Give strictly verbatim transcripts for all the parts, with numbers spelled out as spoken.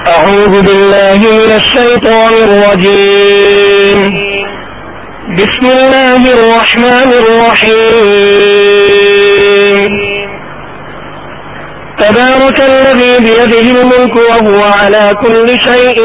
أعوذ بالله من الشيطان الرجيم. بسم الله الرحمن الرحيم. تبارك الذي بيده الملك وهو على كل شيء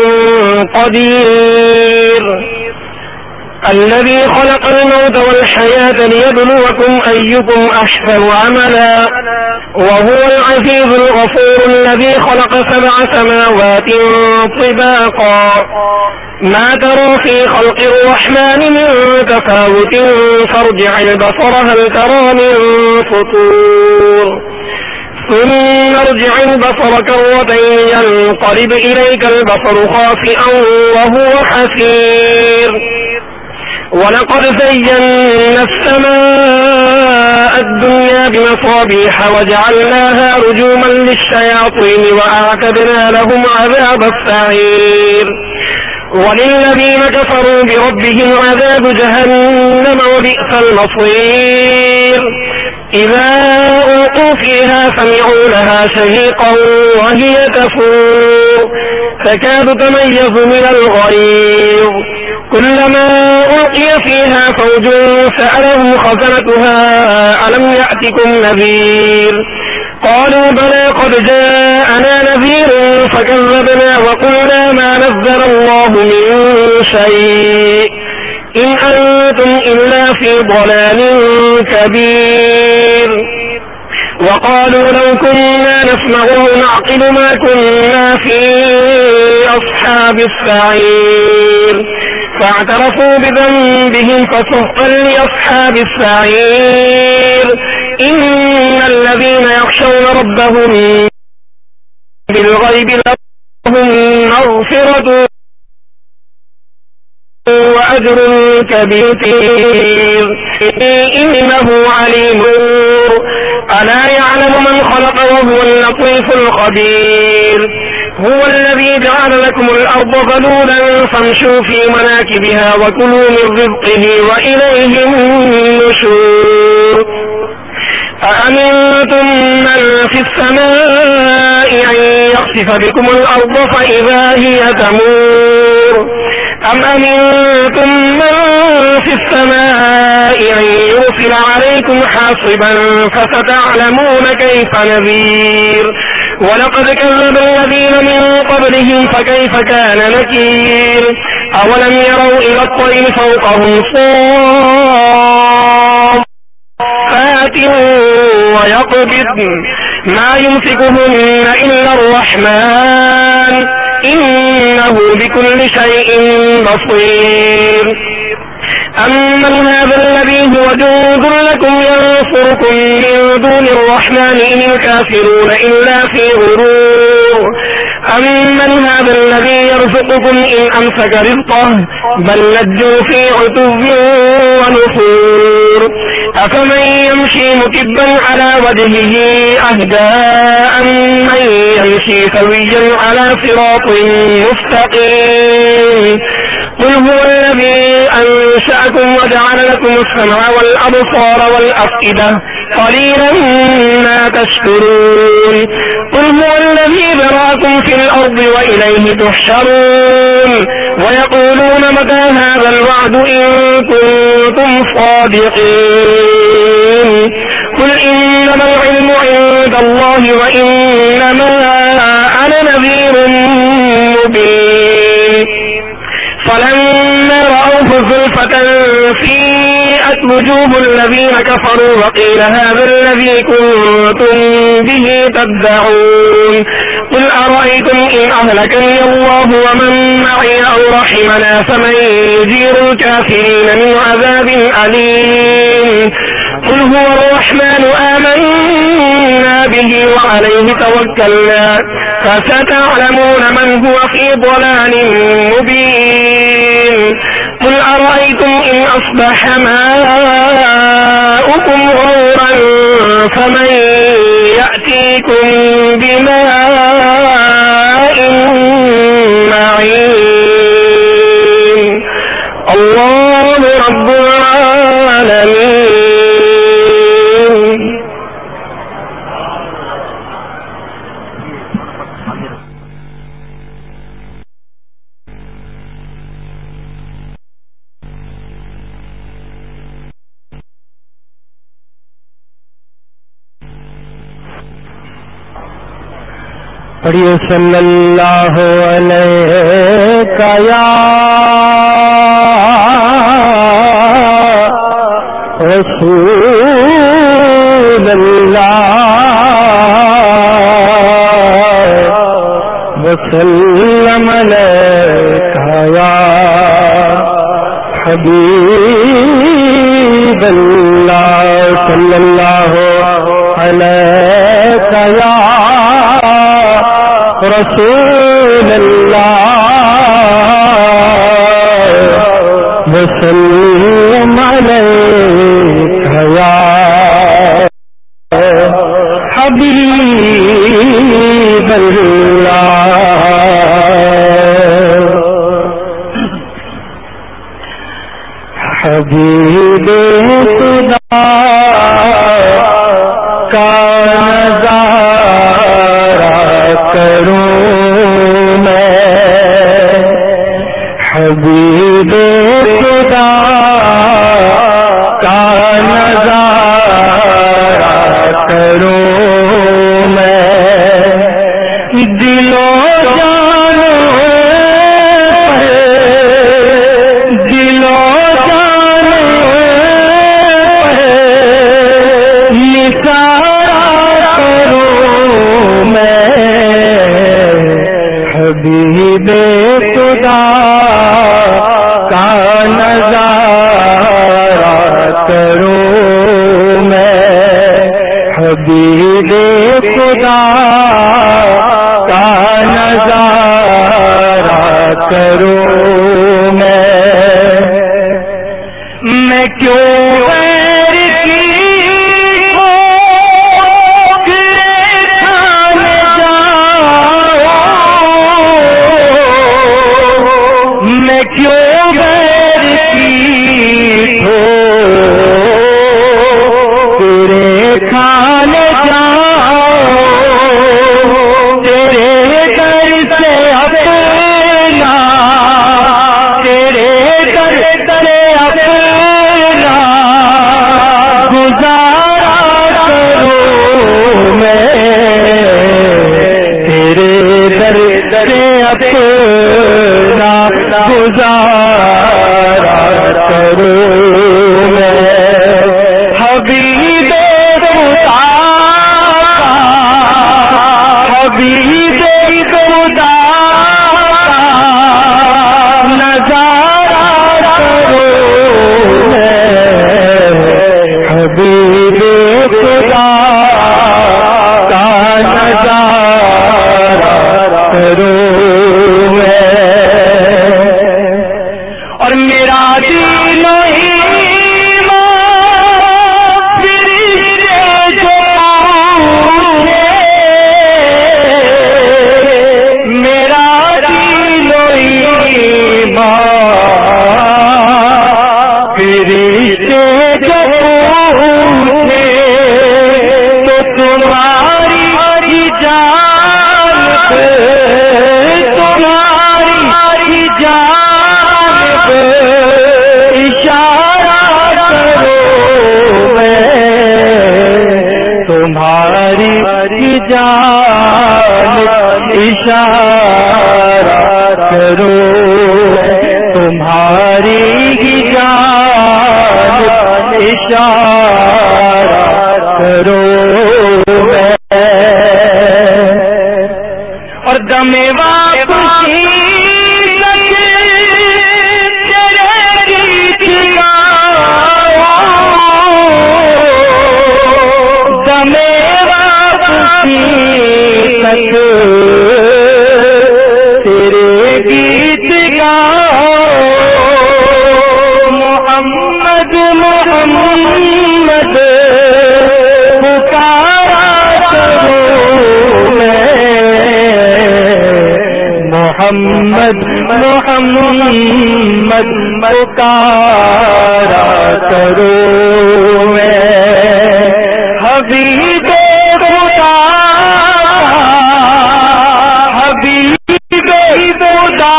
قدير. الذي خلق الموت والحياة ليبلوكم أيكم أحسن عملا وهو العزيز الغفور الذي خلق سبع سماوات طباقا ما ترى في خلق الرحمن من تفاوت فارجع البصر هل ترى من فطور ثم ارجع البصر كرتين ينقلب إليك البصر خاسئا وهو حسير. ولقد زينا السماء الدنيا بمصابيح وجعلناها رجوما للشياطين وأعتدنا لهم عذاب السعير. وللذين كفروا بربهم عذاب جهنم وبئس المصير. إذا ألقوا فيها سمعوا لها شهيقا وهي تفور تكاد تميز من الغيظ كلما ألقي فيها فوج سألهم خزنتها ألم يأتكم نذير قالوا بلى قد جاءنا نذير فكذبنا وقلنا ما نزل الله من شيء إن أنتم إلا في ضلال كبير. وقالوا لو كنا نسمع ونعقل ما كنا في أصحاب السعير فاعترفوا بذنبهم فسحقا لأصحاب السعير. إن الذين يخشون ربهم بالغيب لهم مغفرة وأجر كبير إنه عليم. ألا يعلم من خلق وهو اللطيف الخبير. هو الذي جعل لكم الأرض ذلولا فامشوا في مناكبها وكلوا من رزقه وإليه النشور. أأمنتم من في السماء أن يخسف بكم الأرض فإذا هي تمور أم أمنتم من في السماء أن يرسل عليكم حاصبا فستعلمون كيف نذير. ولقد كذب الذين من قبلهم فكيف كان نكير. أولم يروا إلى الطير فوقهم صافات ويقبضن ما يمسكهن إلا الرحمن إنه بكل شيء بصير. أمن هذا الذي هو جند لكم ينصركم من دون الرحمن إن الكافرون إلا في غرور. أمن هذا الذي يرزقكم إن أمسك رزقه بل لجوا في عتو ونفور. أفمن يمشي مكبا على وجهه أهدى أمن يمشي سويا على صراط مستقيم. قل هو الذي أنشأكم وجعل لكم السمع والأبصار والأفئدة قليلا ما تشكرون. قل هو الذي ذرأكم في الأرض وإليه تحشرون. ويقولون متى هذا الوعد إن كنتم صادقين. قل إنما العلم عند الله وإنما أنا نذير مبين. فلما رأوه زلفة سيئت وجوه الذين كفروا وقيل هذا الذي كنتم به تدعون. قل أرأيتم إن أهلكني الله ومن معي أو رحمنا فمن يجير الكافرين من عذاب أليم. قل هو الرحمن آمنا به وعليه توكلنا فستعلمون من هو في ضلال مبين. قل أرأيتم إن أصبح ماؤكم غورا فمن يأتيكم بماء معين. الله رب العالمين. پڑھیے صلی اللہ علیہ یا رسول اللہ وسلم علیکہ یا حبیب اللہ صلی اللہ علیکہ یا رسول اللہ وسلم علیکہ یا حبیب اللہ حبیب خدا کا کروں میں حبیب خدا کا نظارہ کروں میں دل و جان دل و جان نثارہ کروں میں حبیب خدا کا نظارہ کروں میں حبیب خدا کا نظارہ کروں میں میں کیوں غیر کی کیوں غیر کی تیرے کھانے جاؤں تیرے در سے اپنا تیرے در سے اپنا گزارا کروں میں تیرے در سے اپنا گزارا کروں میں حبیب خدا حبیب خدا نظارہ کروں میں حبیب خدا کا نظارہ کروں میں اور میرا دین تمہاری جان اشارہ کرو تمہاری جان اشارہ کرو اور دمے واپسی تیرے گیت گاؤ محمد محمد پکارا کروں میں محمد محمد پکارا کروں میں حبیب خدا حبیب خدا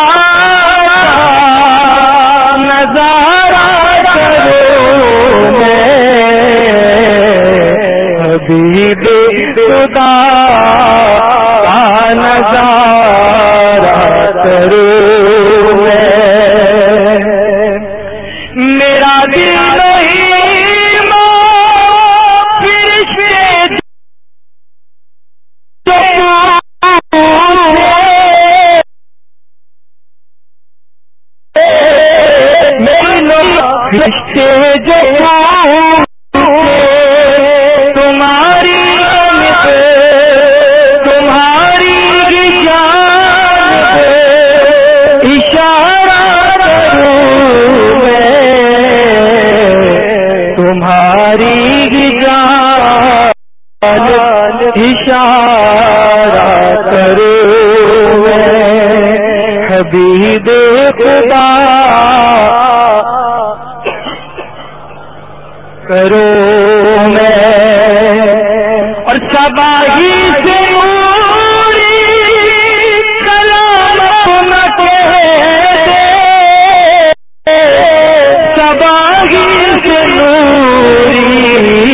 نظارہ کروں میں حبیب خدا رشتے جو تمہاری تمہاری جان اشارہ کروں میں تمہاری جان اشارہ کروں میں حبیب خدا کرو میں اور شباہی سے موری کلام نہ کہے شباہی سے موری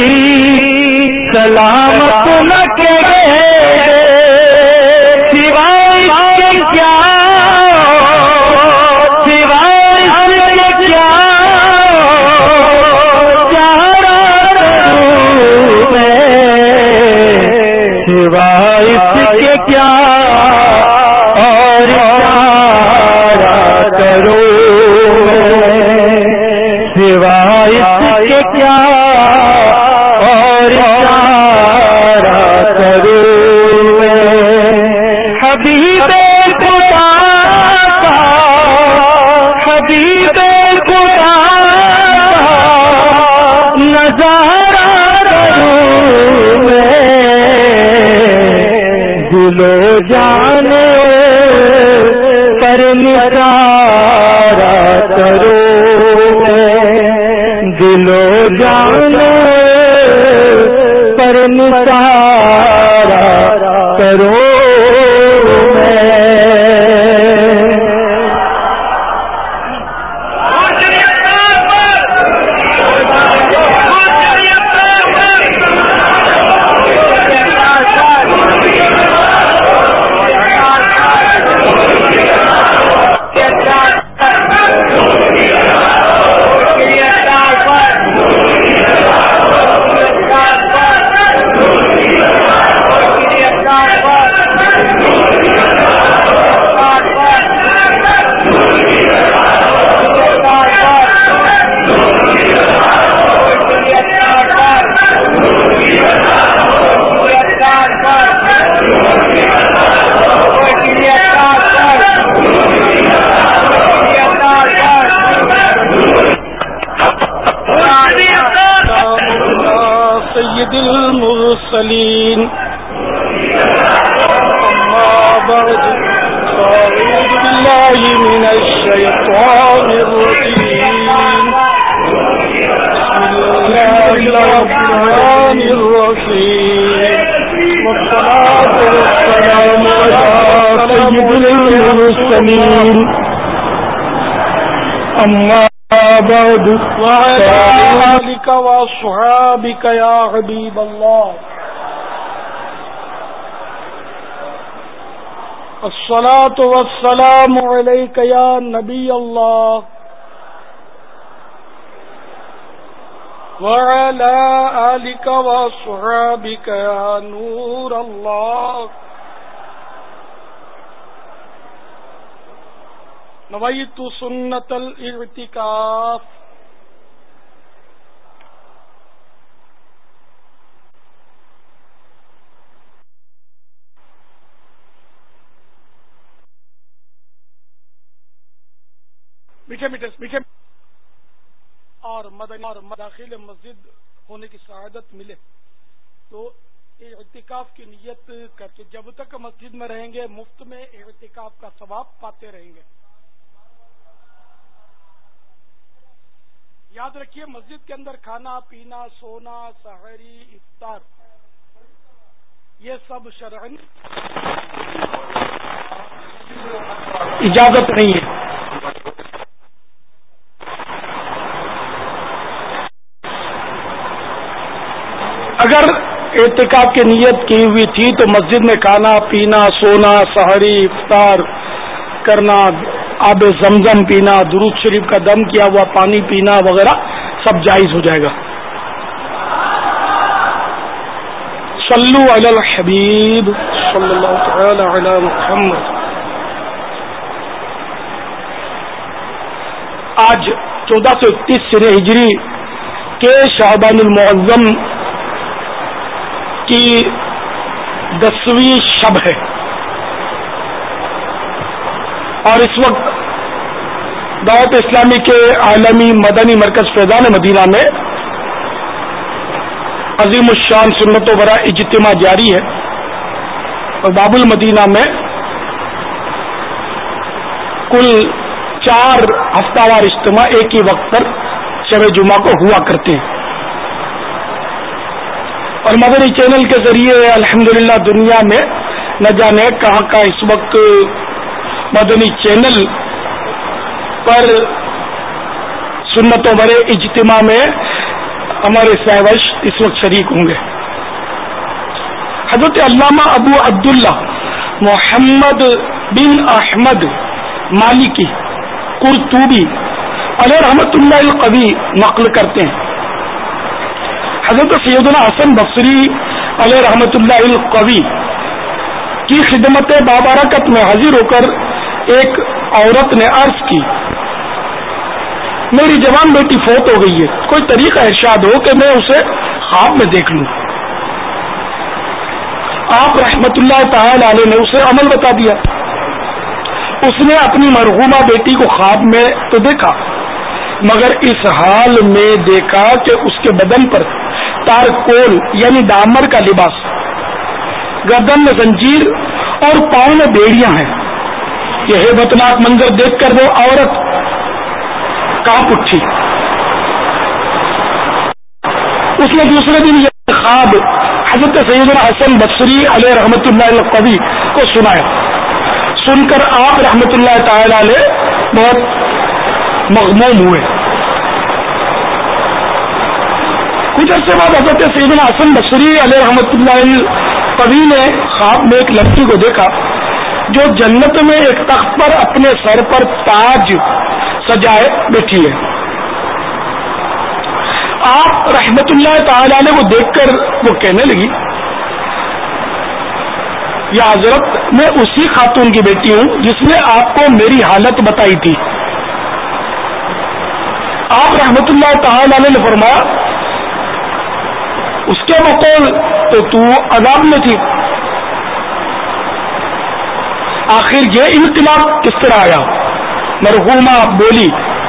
سلامت نہ کہے سوائے کیا سوائے کیا سوائے کے کیا اور اشارہ کرو سوائے کے کیا اور اشارہ کرو حبیب خدا کا حبیب خدا نظارہ کروں میں دلو جان پر نثارہ کرو دلو جان پر نثارہ کرو سید المرسلین اما بعد فاعوذ باللہ من الشیطان الرجیم بسم اللہ الرحمن الرحیم والصلاة والسلام علی سید المرسلین اما بعد وعلى آلك وأصحابك يا حبيب الله الصلاة والسلام عليك يا نبي الله وعلى آلك وأصحابك يا نور الله نویت سنت الاعتکاف میٹھے میٹھے میٹھے اور مدنی اور داخل مسجد ہونے کی سعادت ملے تو اعتکاف کی نیت کر کے جب تک مسجد میں رہیں گے مفت میں اعتکاف کا ثواب پاتے رہیں گے. یاد رکھیے مسجد کے اندر کھانا پینا سونا سحری افطار یہ سب شرعن اجازت نہیں ہے. اگر اعتکاف کی نیت کی ہوئی تھی تو مسجد میں کھانا پینا سونا سحری افطار کرنا آب زمزم پینا درود شریف کا دم کیا ہوا پانی پینا وغیرہ سب جائز ہو جائے گا. صلو علی الحبیب صلی اللہ تعالی علی محمد. آج چودہ سو اکتیس سر ہجری کے شعبان المعظم کی دسویں شب ہے، اور اس وقت دعوت اسلامی کے عالمی مدنی مرکز فیضان مدینہ میں عظیم الشان سنت و برا اجتماع جاری ہے، اور باب المدینہ میں کل چار ہفتہ وار اجتماع ایک ہی وقت پر شب جمعہ کو ہوا کرتے ہیں، اور مدنی چینل کے ذریعے الحمدللہ دنیا میں نہ جانے کہاں کا اس وقت مدنی چینل پر سنت و برے اجتماع میں ہمارے سہوش اس وقت شریک ہوں گے۔ حضرت علامہ ابو عبداللہ محمد بن احمد مالکی قرطبی علیہ رحمۃ اللہ القوی نقل کرتے ہیں، حضرت سیدنا حسن بصری علیہ رحمۃ اللہ القوی کی خدمت بابرکت میں حاضر ہو کر ایک عورت نے عرض کی، میری جوان بیٹی فوت ہو گئی ہے، کوئی طریقہ ارشاد ہو کہ میں اسے خواب میں دیکھ لوں۔ آپ رحمت اللہ تعالی علیہ نے اسے عمل بتا دیا۔ اس نے اپنی مرحومہ بیٹی کو خواب میں تو دیکھا، مگر اس حال میں دیکھا کہ اس کے بدن پر تارکول یعنی ڈامر کا لباس، گردن میں زنجیر اور پاؤں میں بیڑیاں ہیں۔ یہ ہیبتناک منظر دیکھ کر وہ عورت کانپ اٹھی۔ اس نے دوسرے دن یہ خواب حضرت سیدنا حسن بصری علیہ رحمۃ اللہ القوی کو سنایا۔ سن کر آپ رحمۃ اللہ تعالی علیہ بہت مغموم ہوئے۔ کچھ عرصے بعد حضرت سیدنا حسن بصری علیہ رحمۃ اللہ القوی نے خواب میں ایک لڑکی کو دیکھا جو جنت میں ایک تخت پر اپنے سر پر تاج سجائے بیٹھی ہے۔ آپ رحمت اللہ تعالی علیہ کو دیکھ کر وہ کہنے لگی، یا حضرت میں اسی خاتون کی بیٹی ہوں جس نے آپ کو میری حالت بتائی تھی۔ آپ رحمت اللہ تعالی علیہ نے فرمایا، اس کے بقول تو تو عذاب میں تھی، آخر یہ انقلاب کس طرح آیا؟ مرحومہ بولی،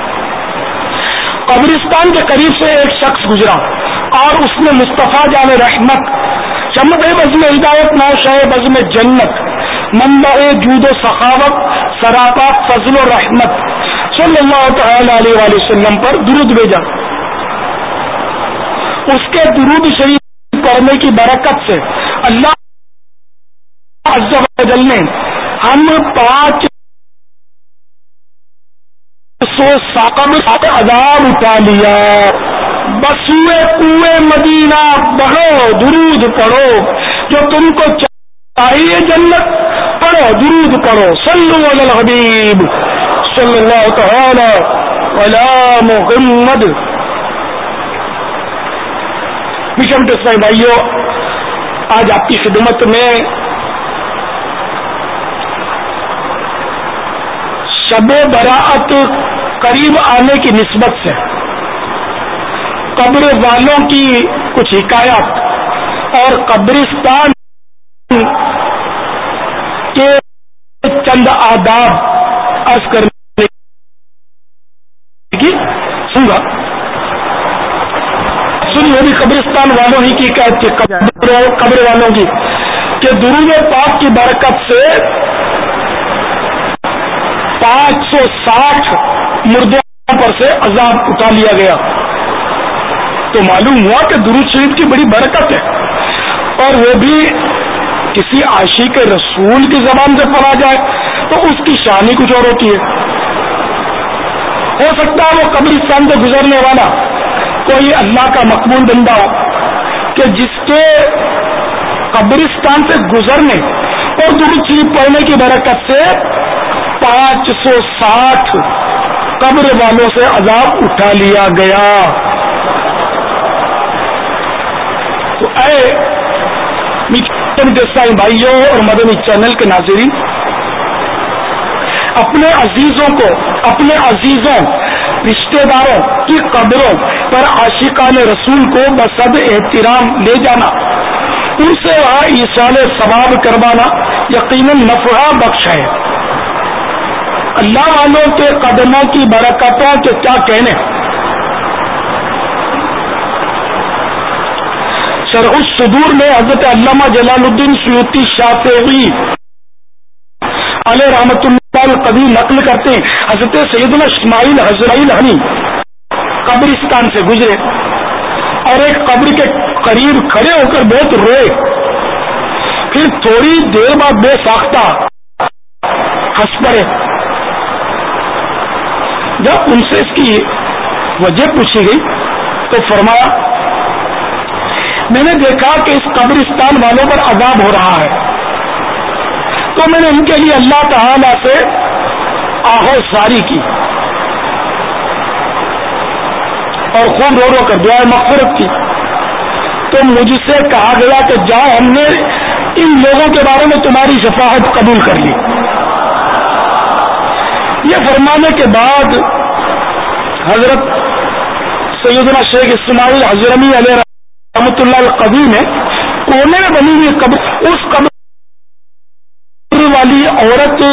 قبرستان کے قریب سے ایک شخص گزرا اور اس نے مصطفیٰ جان رحمت، شمع بزم ہدایت، نوشہ بزم جنت، منبع جود و سخاوت، سراپا فضل و رحمت صلی اللہ تعالی علیہ وآلہ وسلم پر درود بھیجا۔ اس کے درود شریف پڑھنے کی برکت سے اللہ عز و جل نے ہم پانچ سو ساقب عذاب اٹھا لیا۔ بسوئے کوئے مدینہ بڑھو درود پڑھو، جو تم کو چاہیے جنت پڑھو درود پڑھو، صلو علی الحبیب صلی اللہ تعالی علی محمد۔ مشم کے بھائیو، آج آپ کی خدمت میں شب براءت قریب آنے کی نسبت سے قبر والوں کی کچھ حکایات اور قبرستان کے چند آداب عرض کرنے کی سنگا۔ سنیے بھی قبرستان والوں ہی کی حکایت کی، قبر والوں کی، کہ درود پاک کی برکت سے پانچ سو ساٹھ مردوں پر سے عذاب اٹھا لیا گیا۔ تو معلوم ہوا کہ درود شریف کی بڑی برکت ہے، اور وہ بھی کسی عاشق رسول کی زبان سے پڑھا جائے تو اس کی شان ہی کچھ اور ہوتی ہے۔ ہو سکتا ہے وہ قبرستان سے گزرنے والا کوئی اللہ کا مقبول بندہ ہو کہ جس کے قبرستان سے گزرنے اور درود شریف پڑھنے کی برکت سے پانچ سو ساٹھ قبر والوں سے عذاب اٹھا لیا گیا۔ تو اے میٹھے بھائیوں اور مدنی چینل کے ناظرین، اپنے عزیزوں کو، اپنے عزیزوں رشتہ داروں کی قبروں پر عاشقان رسول کو بصد احترام لے جانا، ان سے وہاں ایصال ثواب کروانا یقیناً نفع بخش ہے۔ اللہ والوں کے قدموں کی برکتوں کے کیا کہنے۔ شرح الصدور میں حضرت علامہ جلال الدین سیوطی شافعی علیہ رحمۃ اللہ القدیر نقل کرتے ہیں، حضرت سیدنا اسماعیل حضرائیل ہنی قبرستان سے گزرے اور ایک قبر کے قریب کھڑے ہو کر بہت روئے، پھر تھوڑی دیر بعد بے ساختہ ہنس پڑے۔ جب ان سے اس کی وجہ پوچھی گئی تو فرمایا، میں نے دیکھا کہ اس قبرستان والوں پر عذاب ہو رہا ہے، تو میں نے ان کے لیے اللہ تعالی سے آہو ساری کی اور خوب رو رو کر دعائے مغفرت کی، تو مجھ سے کہا گیا کہ جاؤ، ہم نے ان لوگوں کے بارے میں تمہاری شفاعت قبول کر لی۔ یہ فرمانے کے بعد حضرت سیدنا شیخ اسماعیل حضرمی علیہ رحمۃ اللہ القدیر نے کونے میں بنی ہوئی قبر، اس قبر والی عورت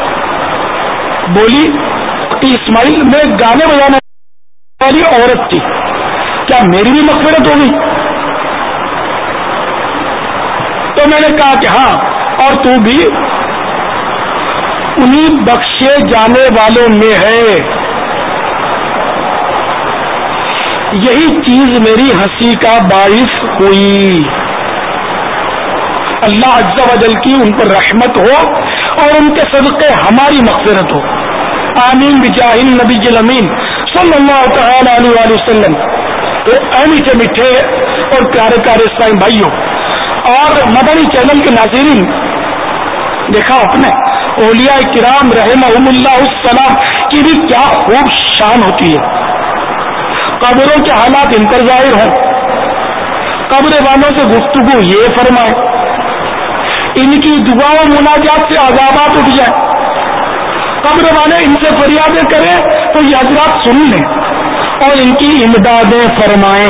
بولی کہ اسماعیل میں گانے بجانے والی عورت تھی، کیا میری بھی مغفرت ہوگی؟ تو میں نے کہا کہ ہاں، اور تو بھی انہیں بخشے جانے والوں میں ہے۔ یہی چیز میری ہنسی کا باعث ہوئی۔ اللہ عز و جل کی ان پر رحمت ہو اور ان کے صدقے ہماری مغفرت ہو، آمین بجاہ النبی الامین صلی اللہ تعالی علیہ وآلہ وسلم۔ تو اے میٹھے میٹھے اور پیارے پیارے اسلامی بھائیوں اور مدنی چینل کے ناظرین، دیکھا آپ نے اولیاء کرام رحمہم اللہ السلام کی بھی کیا خوب شان ہوتی ہے۔ قبروں کے حالات ان پر ظاہر ہوں، قبر والوں سے گفتگو یہ فرمائے، ان کی دعاؤں مناجات سے عذابات اٹھ جائیں، قبر والے ان سے فریادیں کریں تو یہ حضرات سن لیں اور ان کی امدادیں فرمائیں۔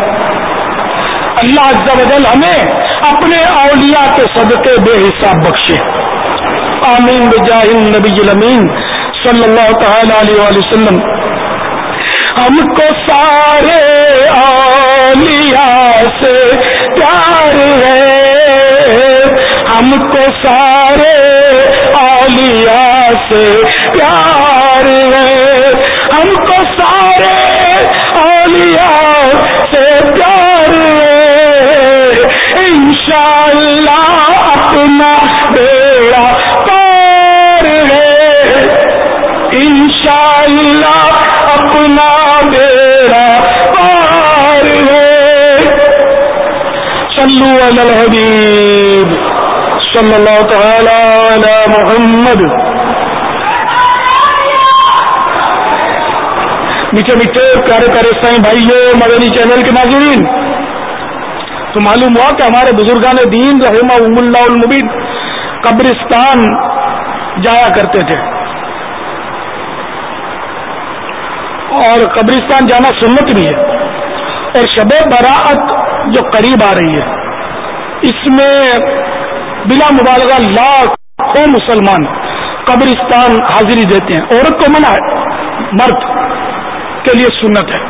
اللہ عز و جل ہمیں اپنے اولیاء کے صدقے بے حساب بخشے، آمین بجاہ النبی الامین صلی اللہ تعالی علیہ وآلہ وسلم۔ ہم کو سارے اولیاء سے پیار ہے، ہم کو سارے اولیاء سے پیار ہے، ہم کو سارے اولیاء سے پیار ہے، انشاءاللہ اپنا بیڑا پار ہے، انشاءاللہ اپنا بیڑا پار ہے۔ صلو علی الحبیب صلی اللہ تعالی علی محمد۔ میٹھے میٹھے پیارے پیارے سائیں بھائیوں، مدنی چینل کے ناظرین، تو معلوم ہوا کہ ہمارے بزرگان دین رحمہم اللہ المبین قبرستان جایا کرتے تھے، اور قبرستان جانا سنت بھی ہے۔ اور شب براءت جو قریب آ رہی ہے، اس میں بلا مبالغہ لاکھوں مسلمان قبرستان حاضری دیتے ہیں۔ عورت کو منع ہے، مرد کے لیے سنت ہے۔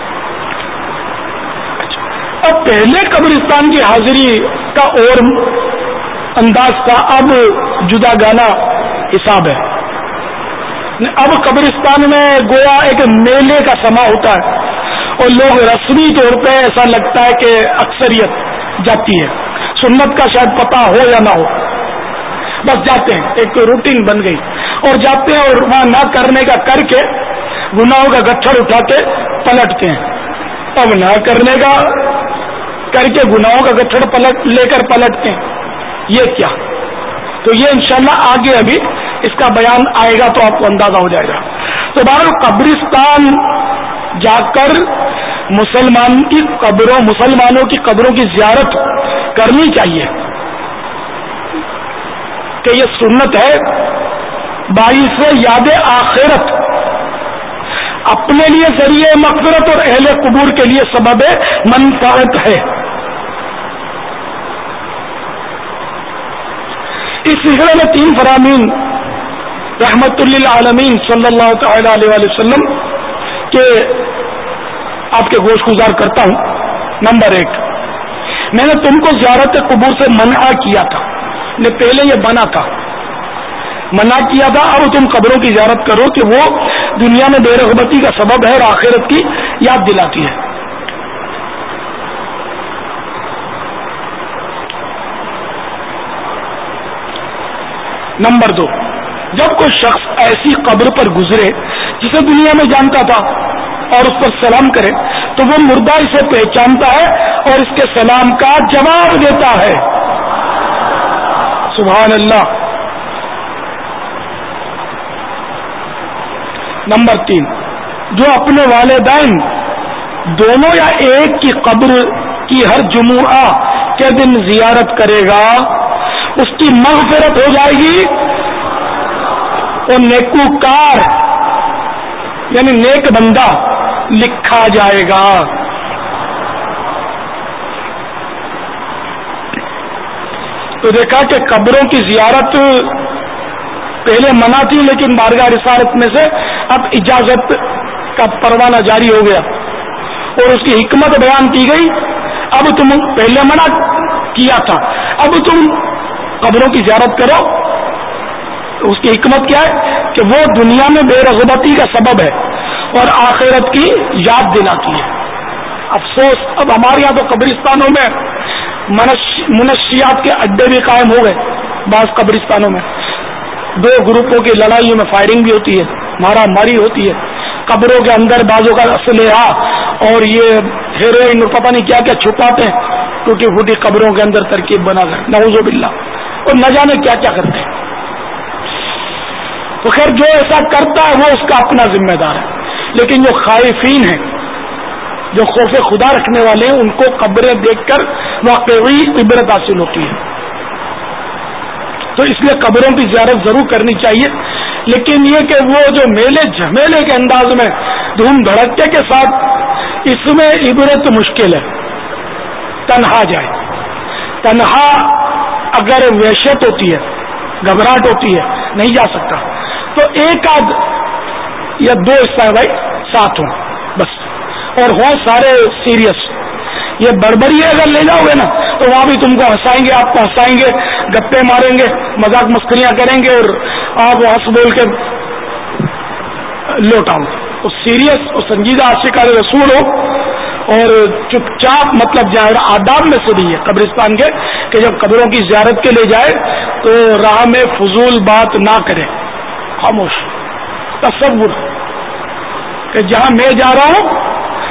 اب پہلے قبرستان کی حاضری کا اور انداز تھا، اب جدا گانا حساب ہے۔ اب قبرستان میں گویا ایک میلے کا سما ہوتا ہے اور لوگ رسمی طور پہ ایسا لگتا ہے کہ اکثریت جاتی ہے، سنت کا شاید پتہ ہو یا نہ ہو، بس جاتے ہیں، ایک روٹین بن گئی اور جاتے ہیں، اور وہاں نہ کرنے کا کر کے گناہوں کا گٹھڑ اٹھا کے پلٹتے ہیں، اب نہ کرنے کا کر کے گناہوں کا گٹھڑ پلٹ لے کر پلٹتے ہیں۔ یہ کیا؟ تو یہ انشاءاللہ آگے ابھی اس کا بیان آئے گا تو آپ کو اندازہ ہو جائے گا۔ تو بہرحال قبرستان جا کر مسلمان کی قبروں مسلمانوں کی قبروں کی زیارت کرنی چاہیے کہ یہ سنت ہے، باعث یاد آخرت۔ اپنے لیے ذریعہ مغفرت اور اہل قبور کے لیے سبب منفعت ہے. اس سلسلے میں تین فرامین رحمت للعالمین صلی اللہ تعالی علیہ وآلہ وسلم کے آپ کے گوش گزار کرتا ہوں. نمبر ایک، میں نے تم کو زیارت قبور سے منع کیا تھا. نے پہلے یہ بنا تھا، منع کیا تھا. اب تم قبروں کی زیارت کرو کہ وہ دنیا میں بے رغبتی کا سبب ہے اور آخرت کی یاد دلاتی ہے. نمبر دو، جب کوئی شخص ایسی قبر پر گزرے جسے دنیا میں جانتا تھا اور اس پر سلام کرے تو وہ مردہ اسے پہچانتا ہے اور اس کے سلام کا جواب دیتا ہے. سبحان اللہ. نمبر تین، جو اپنے والدین دونوں یا ایک کی قبر کی ہر جمعہ کے دن زیارت کرے گا اس کی مغفرت ہو جائے گی اور نیکوکار یعنی نیک بندہ لکھا جائے گا. تو دیکھا کہ قبروں کی زیارت پہلے منع تھی لیکن بارگاہ رسالت میں سے اب اجازت کا پروانہ جاری ہو گیا اور اس کی حکمت بیان کی گئی. اب تم پہلے منع کیا تھا، اب تم قبروں کی زیارت کرو. اس کی حکمت کیا ہے کہ وہ دنیا میں بے رغبتی کا سبب ہے اور آخرت کی یاد دلاتی ہے. افسوس اب ہمارے یہاں تو قبرستانوں میں منشیات کے اڈے بھی قائم ہو گئے. بعض قبرستانوں میں دو گروپوں کی لڑائیوں میں فائرنگ بھی ہوتی ہے، مارا ماری ہوتی ہے. قبروں کے اندر بعضوں کا اسلحہ اور یہ ہیروئن اور پتہ نہیں کیا کیا چھپاتے ہیں ٹوٹی پھوٹی قبروں کے اندر ترکیب بنا کر، نعوذ باللہ، اور نہ جانے کیا کیا کرتے ہیں. تو خیر جو ایسا کرتا ہے وہ اس کا اپنا ذمہ دار ہے، لیکن جو خائفین ہیں، جو خوف خدا رکھنے والے ہیں، ان کو قبریں دیکھ کر واقعی عبرت حاصل ہوتی ہے. تو اس لیے قبروں کی زیارت ضرور کرنی چاہیے، لیکن یہ کہ وہ جو میلے جھمیلے کے انداز میں دھوم دھڑکے کے ساتھ، اس میں عبرت مشکل ہے. تنہا جائے، تنہا اگر وحشت ہوتی ہے، گھبراہٹ ہوتی ہے، نہیں جا سکتا، تو ایک آدھ یا دو حصہ بھائی ساتھ ہوں بس، اور ہوں سارے سیریس. یہ بڑبڑی اگر لے جاؤ گے نا تو وہاں بھی تم کو ہنسائیں گے، آپ کو ہنسائیں گے، گپے ماریں گے، مذاق مستریاں کریں گے اور آپ ہنس بول کے لوٹاؤ. تو سیریس اور سنجیدہ عاشقان رسول ہو اور چپ چاپ مطلب جائے. اور آداب میں سے بھی ہے قبرستان کے کہ جب قبروں کی زیارت کے لیے جائے تو راہ میں فضول بات نہ کرے، خاموش. تصور کہ جہاں میں جا رہا ہوں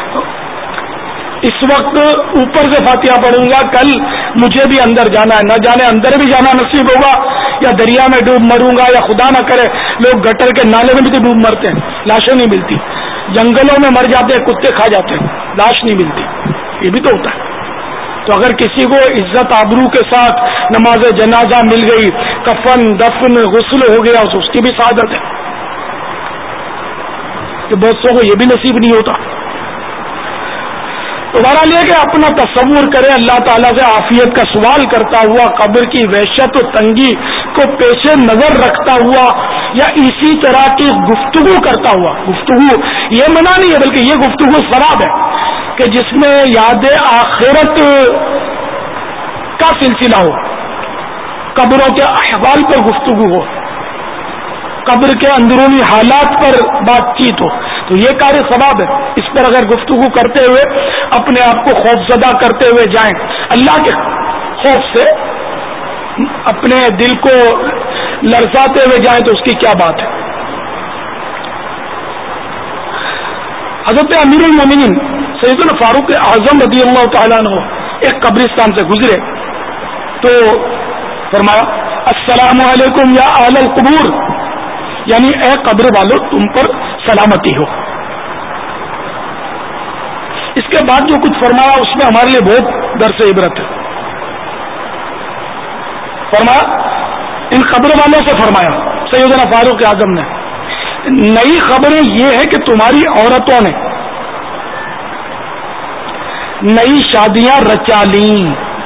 اس وقت اوپر سے فاتحہ پڑھوں گا، کل مجھے بھی اندر جانا ہے، نہ جانے اندر بھی جانا نصیب ہوگا یا دریا میں ڈوب مروں گا، یا خدا نہ کرے لوگ گٹر کے نالے میں بھی تو ڈوب مرتے ہیں، لاشیں نہیں ملتی. جنگلوں میں مر جاتے ہیں، کتے کھا جاتے ہیں، لاش نہیں ملتی. یہ بھی تو ہوتا ہے. تو اگر کسی کو عزت آبرو کے ساتھ نماز جنازہ مل گئی، کفن دفن غسل ہو گیا، اس کی بھی سعادت ہے. کہ بہت سو کو یہ بھی نصیب نہیں ہوتا. تو بہرحال یہ کہ اپنا تصور کرے، اللہ تعالیٰ سے عافیت کا سوال کرتا ہوا، قبر کی وحشت و تنگی کو پیش نظر رکھتا ہوا، یا اسی طرح کی گفتگو کرتا ہوا. گفتگو یہ منع نہیں ہے بلکہ یہ گفتگو ثواب ہے کہ جس میں یاد آخرت کا سلسلہ ہو، قبروں کے احوال پر گفتگو ہو، قبر کے اندرونی حالات پر بات چیت ہو، تو یہ کار ثواب ہے. اس پر اگر گفتگو کرتے ہوئے اپنے آپ کو خوف زدہ کرتے ہوئے جائیں، اللہ کے خوف سے اپنے دل کو لرزاتے ہوئے جائیں، تو اس کی کیا بات ہے. حضرت امیر المومنین سیدنا فاروق اعظم رضی اللہ تعالیٰ عنہ ایک قبرستان سے گزرے تو فرمایا السلام علیکم یا اہل القبور، یعنی اے قبر والو تم پر سلامتی ہو. اس کے بعد جو کچھ فرمایا اس میں ہمارے لیے بہت درس عبرت ہے. فرمایا ان قبر والوں سے فرمایا سیدنا فاروق اعظم نے نئی خبریں یہ ہے کہ تمہاری عورتوں نے نئی شادیاں رچا لیں،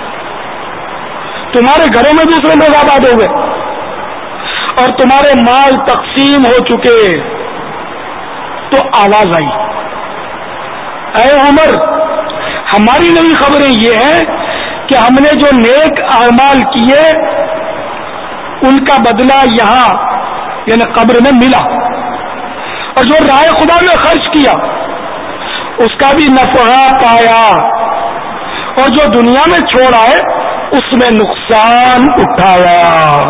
تمہارے گھروں میں دوسرے لوگ آباد ہو گئے اور تمہارے مال تقسیم ہو چکے، تو آواز آئی اے عمر، ہماری نئی خبریں یہ ہیں کہ ہم نے جو نیک اعمال کیے ان کا بدلہ یہاں یعنی قبر میں ملا، اور جو راہ خدا میں خرچ کیا اس کا بھی نفع پایا، اور جو دنیا میں چھوڑ آئے اس میں نقصان اٹھایا۔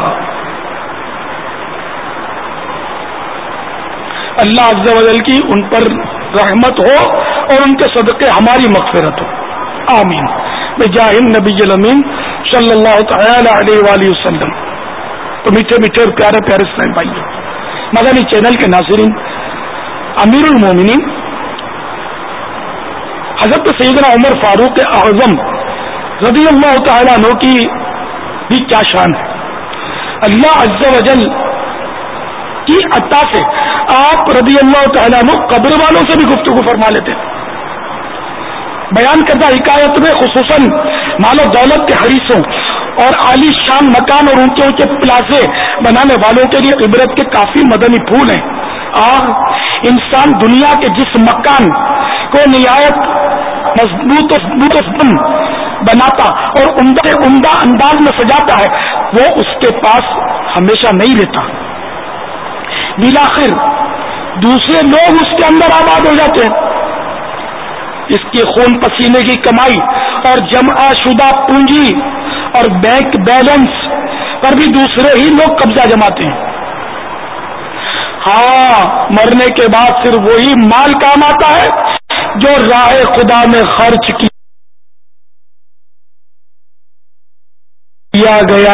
اللہ عز و جل کی ان پر رحمت ہو اور ان کے صدقے ہماری مغفرت ہو، آمین بجاہ النبی الامین صلی اللہ تعالی علیہ وآلہ وسلم۔ تو میٹھے میٹھے اور پیارے پیارے اسلام بھائیوں، مدنی چینل کے ناظرین، امیر المومنین حضرت سیدنا عمر فاروق اعظم رضی اللہ تعالیٰ عنہ کی بھی کیا شان ہے۔ اللہ عز و جل کی عطا سے آپ رضی اللہ تعالیٰ عنہ قبر والوں سے بھی گفتگو فرما لیتے ہیں۔ بیان کردہ حکایت میں خصوصاً مال و دولت کے حریصوں اور عالی شان مکان اور اونچے اونچے پلازے بنانے والوں کے لیے عبرت کے کافی مدنی پھول ہیں۔ آہ انسان دنیا کے جس مکان کو نہایت مضبوط و بناتا اور عمدہ سے عمدہ انداز میں سجاتا ہے، وہ اس کے پاس ہمیشہ نہیں رہتا، بالآخر دوسرے لوگ اس کے اندر آباد ہو جاتے ہیں۔ اس کی خون پسینے کی کمائی اور جمع شدہ پونجی اور بینک بیلنس پر بھی دوسرے ہی لوگ قبضہ جماتے ہیں۔ ہاں مرنے کے بعد صرف وہی مال کام آتا ہے جو راہ خدا میں خرچ کیا گیا۔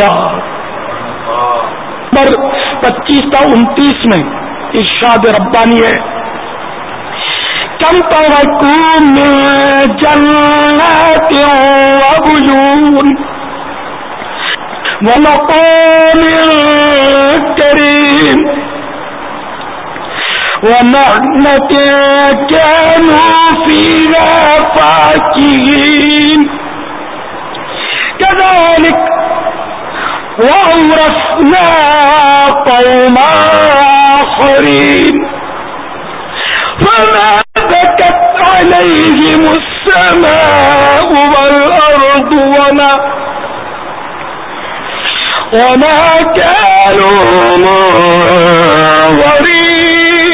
نمبر پچیس تا انتیس میں ارشاد ربانی ہے، کم ترکوا من جنات وعیون ومقام کریم ونعمة كانوا فيها فاكهين كذلك وأورثنا قوما آخرين فما بكت عليهم السماء والأرض وما وما كانوا منظرين۔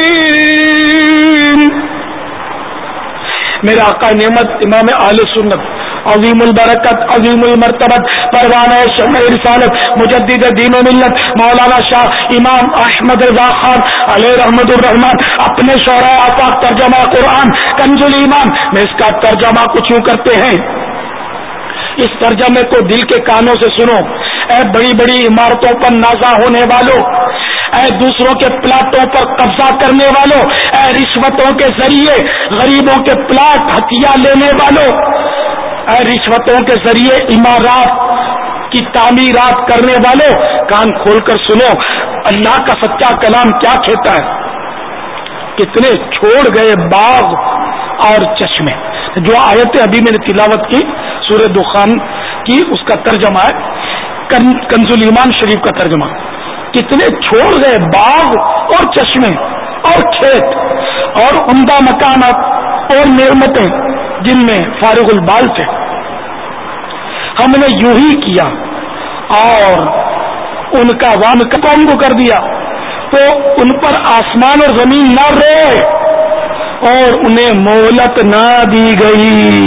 میرا آقا نعمت امام اہل سنت عظیم البرکت عظیم المرتبت پروانہ شمع رسالت مجدد دین و ملت مولانا شاہ امام احمد رضا خان علیہ رحمت الرحمان اپنے شعراء آفاق ترجمہ قرآن کنز الایمان میں اس کا ترجمہ کچھ یوں کرتے ہیں۔ اس ترجمے کو دل کے کانوں سے سنو، اے بڑی بڑی عمارتوں پر نازا ہونے والوں، اے دوسروں کے پلاٹوں پر قبضہ کرنے والوں، اے رشوتوں کے ذریعے غریبوں کے پلاٹ ہتھیا لینے والوں، اے رشوتوں کے ذریعے عمارات کی تعمیرات کرنے والوں، کان کھول کر سنو اللہ کا سچا کلام کیا کہتا ہے۔ کتنے چھوڑ گئے باغ اور چشمے، جو آیت ابھی میں نے تلاوت کی سورہ دخان کی اس کا ترجمہ ہے کنز الایمان شریف کا ترجمہ۔ کتنے چھوڑ گئے باغ اور چشمے اور کھیت اور عمدہ مکانات اور نعمتیں جن میں فارغ البال تھے، ہم نے یوں ہی کیا اور ان کا وام قوم کو کر دیا تو ان پر آسمان اور زمین نہ رہے اور انہیں مہلت نہ دی گئی۔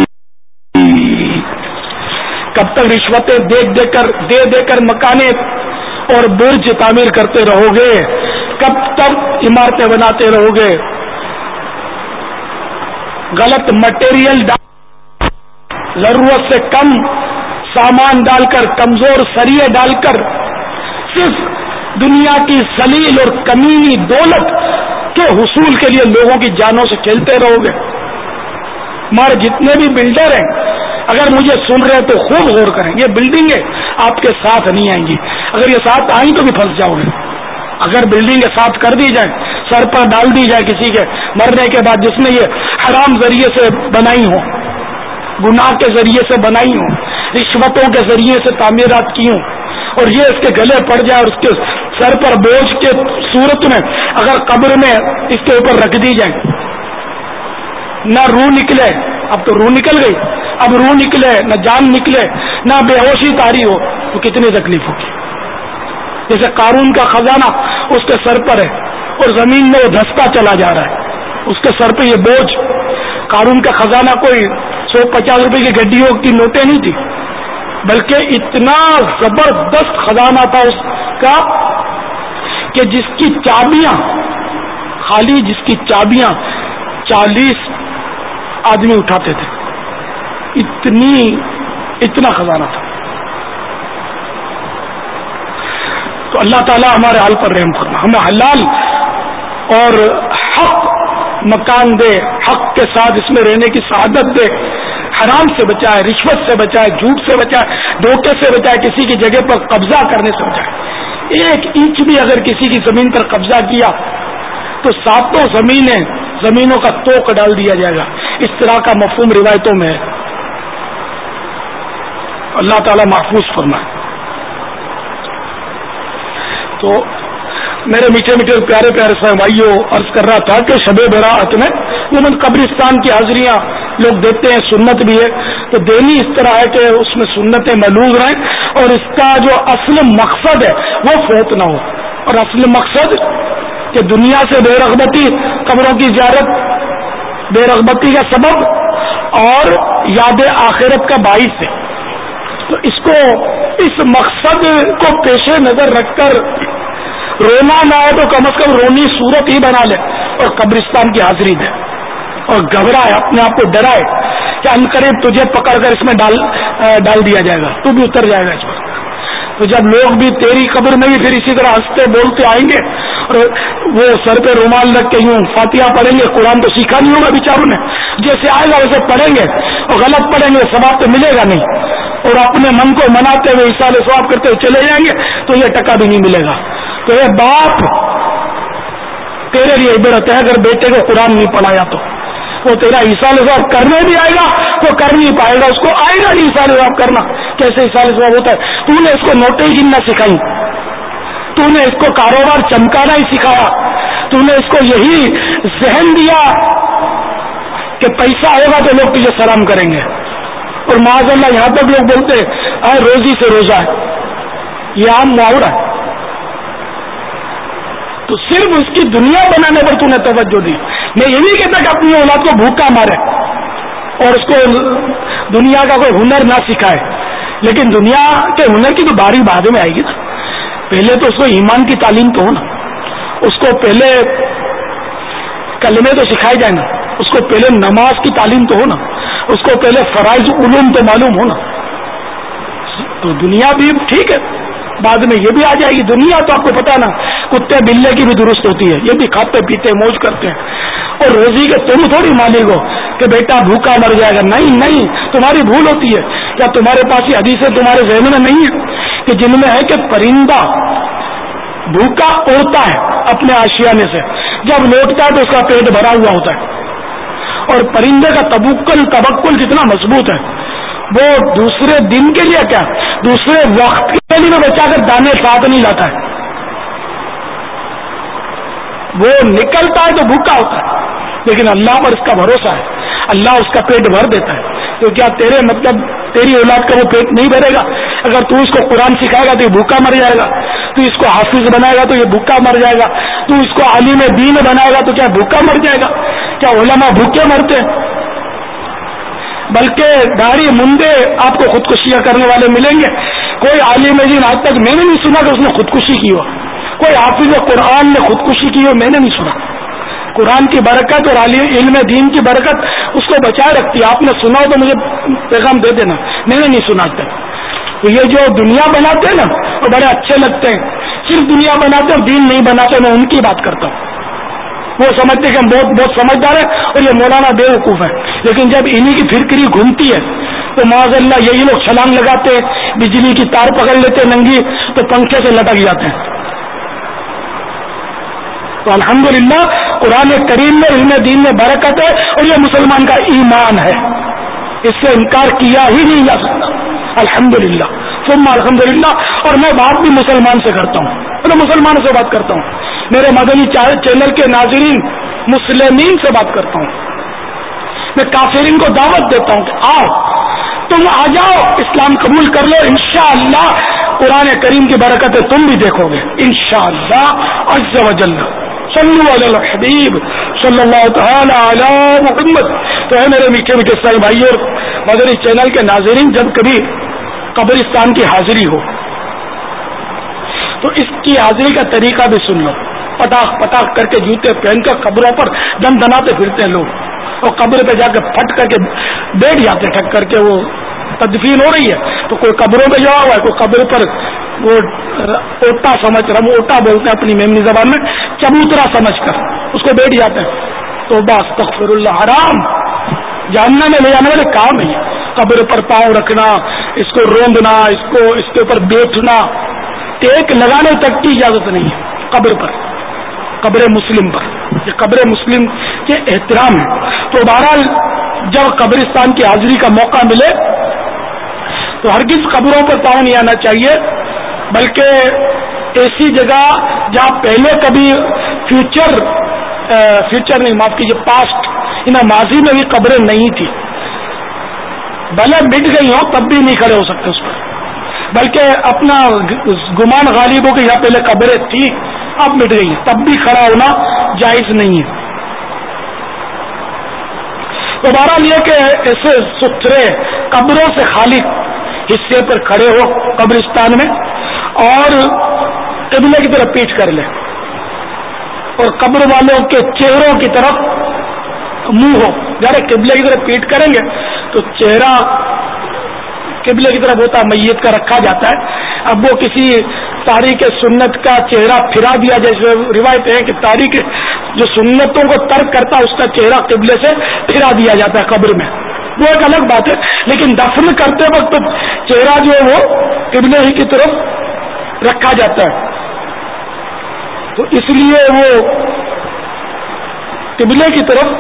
کب تک رشوتیں دے دے کر دے دے کر مکانے اور برج تعمیر کرتے رہو گے؟ کب تک عمارتیں بناتے رہو گے؟ غلط مٹیریل ڈال، ضرورت سے کم سامان ڈال کر، کمزور سریے ڈال کر، صرف دنیا کی ذلیل اور کمینی دولت کے حصول کے لیے لوگوں کی جانوں سے کھیلتے رہو گے۔ ہمارے جتنے بھی بلڈر ہیں اگر مجھے سن رہے تو خوب غور کریں، یہ بلڈنگیں آپ کے ساتھ نہیں آئیں گی، اگر یہ ساتھ آئیں تو بھی پھنس جاؤ گے۔ اگر بلڈنگیں ساتھ کر دی جائیں سر پر ڈال دی جائے کسی کے مرنے کے بعد، جس نے یہ حرام ذریعے سے بنائی ہوں، گناہ کے ذریعے سے بنائی ہوں، رشوتوں کے ذریعے سے تعمیرات کی ہوں، اور یہ اس کے گلے پڑ جائے اور اس کے سر پر بوجھ کے صورت میں اگر قبر میں اس کے اوپر رکھ دی جائے، نہ روح نکلے، اب تو روح نکل گئی، اب روح نکلے نہ جان نکلے، نہ بے ہوشی طاری ہو، تو کتنی تکلیف ہوگی. جیسے قارون کا خزانہ اس کے سر پر ہے اور زمین میں وہ دھستا چلا جا رہا ہے، اس کے سر پہ یہ بوجھ. قارون کا خزانہ کوئی سو پچاس روپے کی گڈیوں کی نوٹیں نہیں تھی، بلکہ اتنا زبردست خزانہ تھا اس کا کہ جس کی چابیاں خالی جس کی چابیاں چالیس آدمی اٹھاتے تھے، اتنی اتنا خزانہ تھا. تو اللہ تعالیٰ ہمارے حال پر رحم فرما، ہمیں حلال اور حق مکان دے، حق کے ساتھ اس میں رہنے کی سعادت دے، حرام سے بچائے، رشوت سے بچائے، جھوٹ سے بچائے، دھوکے سے بچائے، کسی کی جگہ پر قبضہ کرنے سے بچائے. ایک انچ بھی اگر کسی کی زمین پر قبضہ کیا تو ساتوں زمینیں زمینوں کا توق ڈال دیا جائے گا. اس طرح کا مفہوم روایتوں میں ہے. اللہ تعالیٰ محفوظ فرمائے. تو میرے میٹھے میٹھے پیارے پیارے صاحب بھائیوں، عرض کر رہا تھا کہ شب برات میں عموماً قبرستان کی حاضریاں لوگ دیتے ہیں، سنت بھی ہے، تو دینی اس طرح ہے کہ اس میں سنتیں ملوز رہیں اور اس کا جو اصل مقصد ہے وہ فوت نہ ہو. اور اصل مقصد کہ دنیا سے بے رغبتی، قبروں کی زیارت بے رغبتی کا سبب اور یاد آخرت کا باعث ہے. تو اس کو اس مقصد کو پیش نظر رکھ کر رونا نہ ہے تو کم از کم رونی صورت ہی بنا لے اور قبرستان کی حاضری دے اور گھبرائے، اپنے آپ کو ڈرائے کہ عنقریب تجھے پکڑ کر اس میں ڈال ڈال دیا جائے گا، تو بھی اتر جائے گا اس پر. تو جب لوگ بھی تیری قبر میں بھی پھر اسی طرح ہنستے بولتے آئیں گے اور وہ سر پہ رومال رکھ کے یوں فاتحہ پڑھیں گے، قرآن تو سیکھا نہیں ہوگا بیچاروں نے، جیسے آئے گا ویسے پڑھیں گے اور غلط پڑھیں گے، ثواب تو ملے گا نہیں، اور اپنے من کو مناتے ہوئے اصال ثواب کرتے ہوئے چلے جائیں گے تو یہ ٹکا بھی نہیں ملے گا. تو یہ باپ تیرے لیے عبرت ہے، اگر بیٹے کو قرآن نہیں پڑھایا تو وہ تیرا اصال ثواب کرنے بھی آئے گا تو کر نہیں پائے گا، اس کو آئے گا نہیں اصال ثواب کرنا. کیسے اصال ثواب ہوتا ہے؟ تو نے اس کو نوٹیں گننا سکھائی، تو نے اس کو کاروبار چمکانا ہی سکھایا، تو نے اس کو یہی ذہن دیا کہ پیسہ ہوگا تو لوگ تجھے سلام کریں گے. اور معاذ اللہ یہاں تک لوگ بولتے ہیں روزی سے روزہ ہے، یہ عام محاورہ ہے. تو صرف اس کی دنیا بنانے پر تو نے توجہ دی. میں یہ نہیں کہتا کہ اپنی اولاد کو بھوکا مارے اور اس کو دنیا کا کوئی ہنر نہ سکھائے، لیکن دنیا کے ہنر کی تو باری بعد میں آئے گی نا. پہلے تو اس کو ایمان کی تعلیم تو ہو نا، اس کو پہلے کلمے تو سکھائے جائیں نا، اس کو پہلے نماز کی تعلیم تو ہو نا، اس کو پہلے فرائض علوم تو معلوم ہو نا. تو دنیا بھی ٹھیک ہے، بعد میں یہ بھی آ جائے گی. دنیا تو آپ کو پتا نا کتے بلے کی بھی درست ہوتی ہے، یہ بھی کھاتے پیتے موج کرتے ہیں. اور روزی کے تم تھوڑی مالک ہو کہ بیٹا بھوکا مر جائے گا. نہیں نہیں، تمہاری بھول ہوتی ہے. کیا تمہارے پاس یہ حدیثیں تمہارے ذہن میں نہیں ہے کہ جن میں ہے کہ پرندہ بھوکا اڑتا ہے اپنے آشیانے سے، جب لوٹتا ہے تو اس کا پیٹ بھرا ہوا ہوتا ہے، اور پرندے کا تبکل تبکل جتنا مضبوط ہے وہ دوسرے دن کے لیے کیا دوسرے وقت کے لیے بچا کر دانے ساتھ نہیں لاتا ہے. وہ نکلتا ہے تو بھوکا ہوتا ہے، لیکن اللہ پر اس کا بھروسہ ہے، اللہ اس کا پیٹ بھر دیتا ہے. تو کیا تیرے مطلب تیری اولاد کا وہ پیٹ نہیں بھرے گا؟ اگر تو اس کو قرآن سکھائے گا تو یہ بھوکا مر جائے گا، تو اس کو حافظ بنائے گا تو یہ بھوکا مر جائے گا، تو اس کو عالم دین بنائے گا تو کیا بھوکا مر جائے گا؟ کیا علماء بھوکے مرتے ہیں؟ بلکہ داڑھی منڈے آپ کو خودکشیاں کرنے والے ملیں گے. کوئی عالم دین آج تک میں نے نہیں سنا کہ اس نے خودکشی کی ہو، کوئی حافظ قرآن نے خودکشی کی ہو میں نے نہیں سنا. قرآن کی برکت اور علم دین کی برکت اس کو بچائے رکھتی ہے. آپ نے سنا ہو تو مجھے پیغام دے دینا، میں نے نہیں سنا تک. تو یہ جو دنیا بناتے ہیں نا وہ بڑے اچھے لگتے ہیں، صرف دنیا بناتے ہیں دین نہیں بناتے. میں ان کی بات کرتا ہوں. وہ سمجھتے کہ ہم بہت بہت سمجھدار ہیں اور یہ مولانا بے وقوف ہے، لیکن جب انہی کی پھرکری گھومتی ہے تو معاذ اللہ یہی لوگ چھلانگ لگاتے ہیں، بجلی کی تار پکڑ لیتے ننگی تو پنکھے سے لٹک جاتے ہیں. تو الحمدللہ قرآن کریم میں علم دین میں برکت ہے اور یہ مسلمان کا ایمان ہے، اس سے انکار کیا ہی نہیں جا سکتا. الحمدللہ ثم الحمدللہ. اور میں بات بھی مسلمان سے کرتا ہوں، میں مسلمانوں سے بات کرتا ہوں، میرے مدنی چینل کے ناظرین مسلمین سے بات کرتا ہوں. میں کافرین کو دعوت دیتا ہوں کہ آؤ تم آ جاؤ، اسلام قبول کر لو، انشاءاللہ قرآن کریم کی برکتیں تم بھی دیکھو گے انشاءاللہ عز و جل. صلو علی الحبیب صلی اللہ تعالی علی محمد. تو ہے میرے میٹھے میٹھے اسلامی بھائیوں اور مدنی چینل کے ناظرین، جب کبھی قبرستان کی حاضری ہو تو اس کی حاضری کا طریقہ بھی سن لو. پٹاخ پٹاخ کر کے جوتے پہن کر قبروں پر دن دناتے پھرتے ہیں لوگ، اور قبر پہ جا کے پھٹ کر کے بیٹھ جاتے ٹھک کر کے. وہ تدفین ہو رہی ہے تو کوئی قبروں پہ جا ہوا ہے، کوئی قبر پر وہ اوٹا سمجھ رہا، وہ اوٹا بولتے ہیں اپنی میمنی زبان میں، چبوترا سمجھ کر اس کو بیٹھ جاتے ہیں. تو بس استغفر اللہ، حرام جہنم میں لے جانے والے کام ہے. قبر پر پاؤں رکھنا، اس کو روندنا، اس کو اس کے اوپر بیٹھنا، ٹیک لگانے تک کی اجازت نہیں ہے قبر پر، قبر مسلم پر. یہ قبر مسلم کے احترام ہے. تو بہرحال جب قبرستان کی حاضری کا موقع ملے تو ہرگز قبروں پر پاؤں نہیں آنا چاہیے، بلکہ ایسی جگہ جہاں پہلے کبھی فیوچر فیوچر نہیں معاف کیجیے پاسٹ انہیں ماضی میں بھی قبریں نہیں تھی، بھلے مٹ گئی ہوں تب بھی نہیں کھڑے ہو سکتے اس پر، بلکہ اپنا گمان غالب ہو کہ یہاں پہلے قبریں تھی اب مٹ گئی تب بھی کھڑا ہونا جائز نہیں ہے. تو بہرحال یہ کہ ایسے ستھرے قبروں سے خالی حصے پر کھڑے ہو قبرستان میں اور قبلے کی طرف پیٹ کر لے اور قبر والوں کے چہروں کی طرف منہ ہو. ذرا قبلے کی طرف پیٹ کریں گے تو چہرہ قبلے کی طرف ہوتا ہے، میت کا رکھا جاتا ہے. اب وہ کسی تاریخ سنت کا چہرہ پھرا دیا، جیسے روایت ہے کہ تاریخ جو سنتوں کو ترک کرتا ہے اس کا چہرہ قبلے سے پھرا دیا جاتا ہے قبر میں، وہ ایک الگ بات ہے. لیکن دفن کرتے وقت چہرہ جو ہے وہ قبلے ہی کی طرف رکھا جاتا ہے. تو اس لیے وہ قبلے کی طرف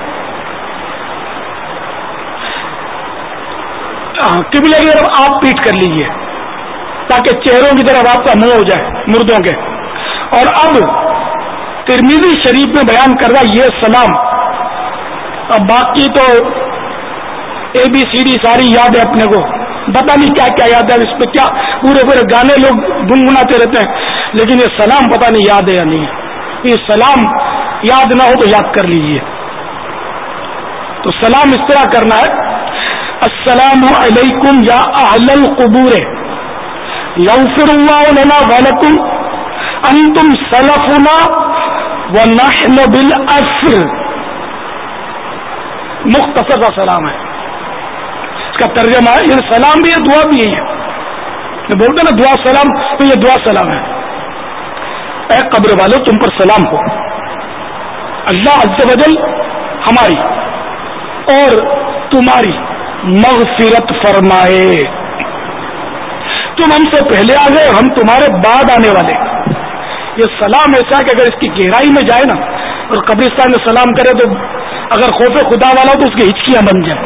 قبلے کی طرف آپ پیٹ کر لیجئے تاکہ چہروں کی طرف آپ کا منہ ہو جائے مردوں کے. اور اب ترمذی شریف میں بیان کر رہا یہ سلام، اب باقی تو اے بی سی ڈی ساری یاد ہے اپنے کو، پتہ نہیں کیا کیا یاد ہے، اس پہ کیا پورے پورے گانے لوگ گنگناتے رہتے ہیں، لیکن یہ سلام پتہ نہیں یاد ہے یا نہیں. یہ سلام یاد نہ ہو تو یاد کر لیجئے. تو سلام اس طرح کرنا ہے، السلام علیکم یا اہل القبور یغفر اللہ لنا ولکم انتم سلفنا ونحن بالعصر. مختصر سا سلام ہے، اس کا ترجمہ ہے یہ سلام بھی ہے دعا بھی ہے. یہ بولتے نا دعا سلام، تو یہ دعا سلام ہے. اے قبر والو تم پر سلام ہو، اللہ عز و جل ہماری اور تمہاری مغفرت فرمائے. تم ہم سے پہلے آ گئے، ہم تمہارے بعد آنے والے. یہ سلام ایسا کہ اگر اس کی گہرائی میں جائے نا اور قبرستان میں سلام کرے تو اگر خوف خدا والا ہو تو اس کی ہچکیاں بن جائیں،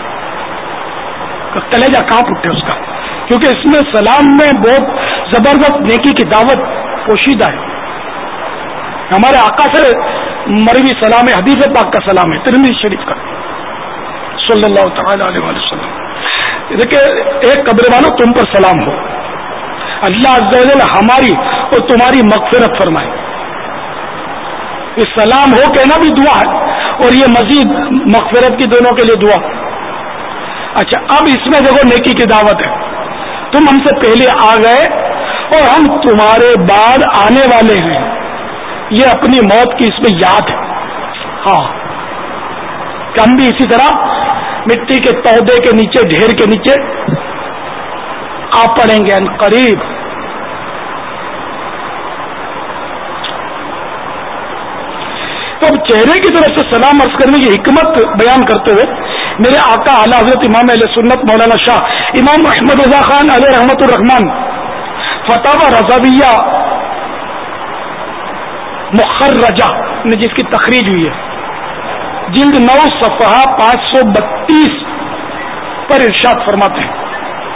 کلیجہ کانپ اٹھے اس کا، کیونکہ اس میں سلام میں بہت زبردست نیکی کی دعوت پوشیدہ ہے. ہمارے آقا سے مروی سلام ہے، حدیث پاک کا سلام ہے ترمذی شریف کا صلی اللہ تعالی علیہ وسلم. دیکھیں ایک قبر والوں تم پر سلام ہو، اللہ عز و جل ہماری اور تمہاری مغفرت فرمائے. یہ سلام ہو کہنا بھی دعا ہے اور یہ مزید مغفرت کی دونوں کے لیے دعا. اچھا اب اس میں دیکھو نیکی کی دعوت ہے. تم ہم سے پہلے آ گئے اور ہم تمہارے بعد آنے والے ہیں. یہ اپنی موت کی اس میں یاد ہے. ہاں کہ ہم بھی اسی طرح مٹی کے پودے کے نیچے ڈھیر کے نیچے آ پڑیں گے ان قریب. تو اب چہرے کی طرف سے سلام عرض کرنے کی حکمت بیان کرتے ہوئے میرے آقا اعلی حضرت امام اہل سنت مولانا شاہ امام احمد رضا خان علیہ رحمت الرحمان فتاوی رضویہ مخرجہ نے جس کی تخریج ہوئی ہے، جلد نو صفحہ پانچ سو بتیس پر ارشاد فرماتے ہیں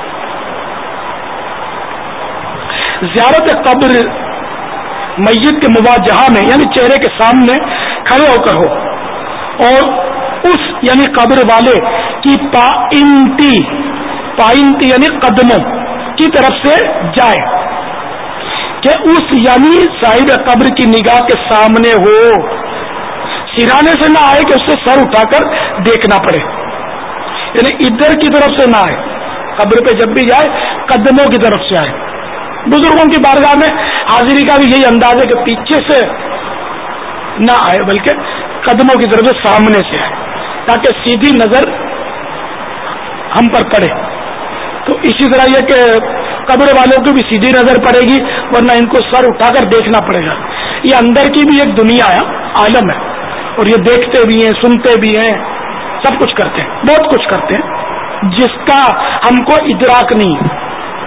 زیارت قبر میت کے مواجہہ میں یعنی چہرے کے سامنے کھڑے ہو کر ہو اور اس یعنی قبر والے کی پائنتی پائنتی یعنی قدموں کی طرف سے جائے کہ اس یعنی صاحب قبر کی نگاہ کے سامنے ہو، سرانے سے نہ آئے کہ اس سے سر اٹھا کر دیکھنا پڑے، یعنی ادھر کی طرف سے نہ آئے، قبر پہ جب بھی جائے قدموں کی طرف سے آئے۔ بزرگوں کی بارگاہ میں حاضری کا بھی یہی انداز ہے کہ پیچھے سے نہ آئے بلکہ قدموں کی طرف سے سامنے سے آئے تاکہ سیدھی نظر ہم پر پڑے۔ تو اسی طرح یہ کہ قبر والوں کی بھی سیدھی نظر پڑے گی، ورنہ ان کو سر اٹھا کر دیکھنا پڑے گا۔ یہ اندر کی بھی ایک دنیا ہے، عالم ہے، اور یہ دیکھتے بھی ہیں، سنتے بھی ہیں، سب کچھ کرتے ہیں، بہت کچھ کرتے ہیں جس کا ہم کو ادراک نہیں ہے۔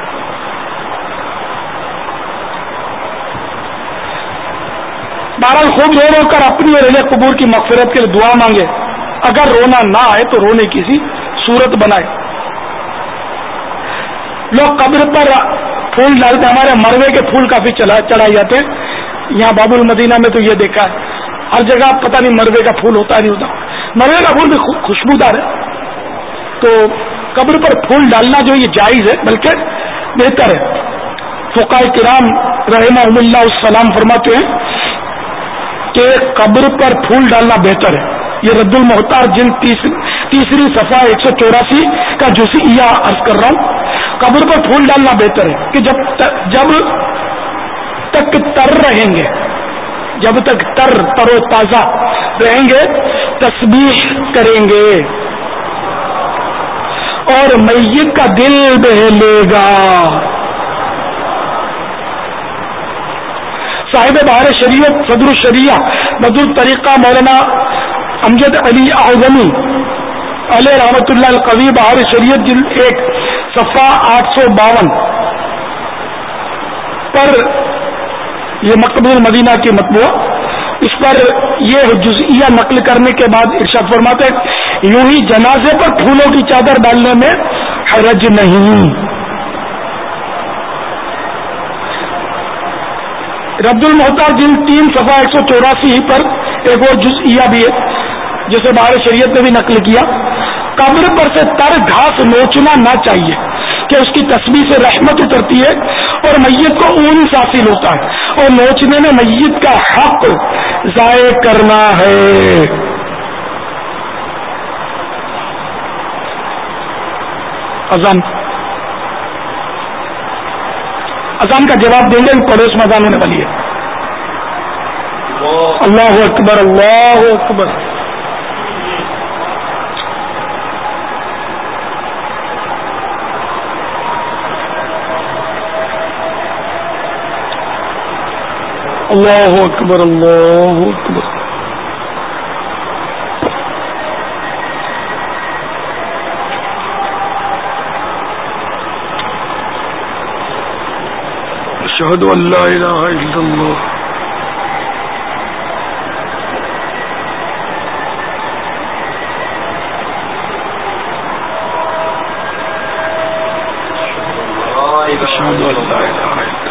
بہرحال خوب رو رو کر اپنی اور اہل قبور کی مغفرت کے لیے دعا مانگے، اگر رونا نہ آئے تو رونے کی سی صورت بنائے۔ لوگ قبر پر پھول ڈالتے، ہمارے مروے کے پھول کافی چڑھائے جاتے ہیں، یہاں باب المدینہ میں تو یہ دیکھا ہے، ہر جگہ پتہ نہیں مروے کا پھول ہوتا نہیں ہوتا، مروے کا پھول بھی خوشبودار ہے، تو قبر پر پھول ڈالنا جو یہ جائز ہے بلکہ بہتر ہے۔ فقہاء کرام رحمہم اللہ السلام فرماتے ہیں کہ قبر پر پھول ڈالنا بہتر ہے۔ یہ رد المحتار جلد تیسری, تیسری صفحہ ایک سو چوراسی کا جزئیہ عرض کر رہا ہوں۔ قبر پر پھول ڈالنا بہتر ہے کہ جب جب تک تر رہیں گے، جب تک تر تر و تازہ رہیں گے تسبیح کریں گے اور میت کا دل بہلے گا۔ صاحب بہار شریعت صدر الشریعہ بدر الطریقہ مولانا امجد علی اعظمی علیہ رحمۃ اللہ القوی بہار شریعت جلد ایک صفحہ آٹھ سو باون پر یہ مقبول مدینہ کی مطبوعہ، اس پر یہ جزئیہ نقل کرنے کے بعد ارشاد فرماتے ہیں یوں ہی جنازے پر پھولوں کی چادر ڈالنے میں حرج نہیں۔ رد المحتار جلد تین صفحہ ایک سو چوراسی پر ایک اور جزئیہ بھی ہے جسے بہار شریعت نے بھی نقل کیا۔ قبر پر سے تر گھاس نوچنا نہ چاہیے کہ اس کی تسبیح سے رحمت اترتی ہے اور میت کو انس حاصل ہوتا ہے، اور نوچنے میں میت کا حق ضائع کرنا ہے۔ اذان اذان کا جواب دیں گے، پڑوس میں اذان ہونے والی ہے۔ اللہ اکبر اللہ اکبر۔ اللہ اکبر اللہ اکبر۔ اشہد ان لا الہ الا اللہ۔ اشہد ان لا الہ الا اللہ۔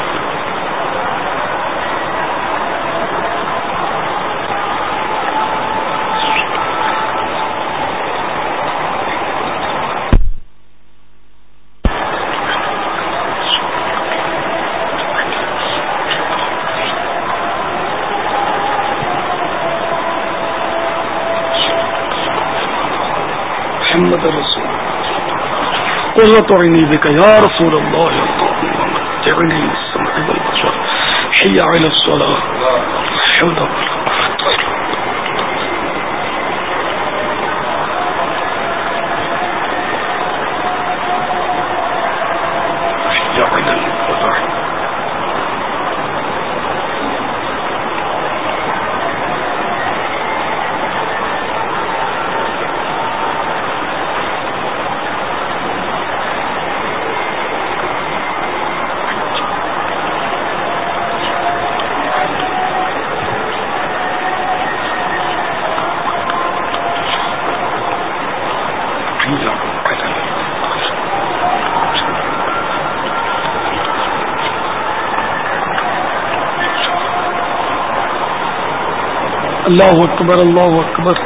محمد رسول قرۃ عینی بک یا رسول اللہ متعنی السمع والبصر حی علی الصلاۃ حول ولا قوة حی علی الفلاح۔ اللہ اکبر اللہ اکبر.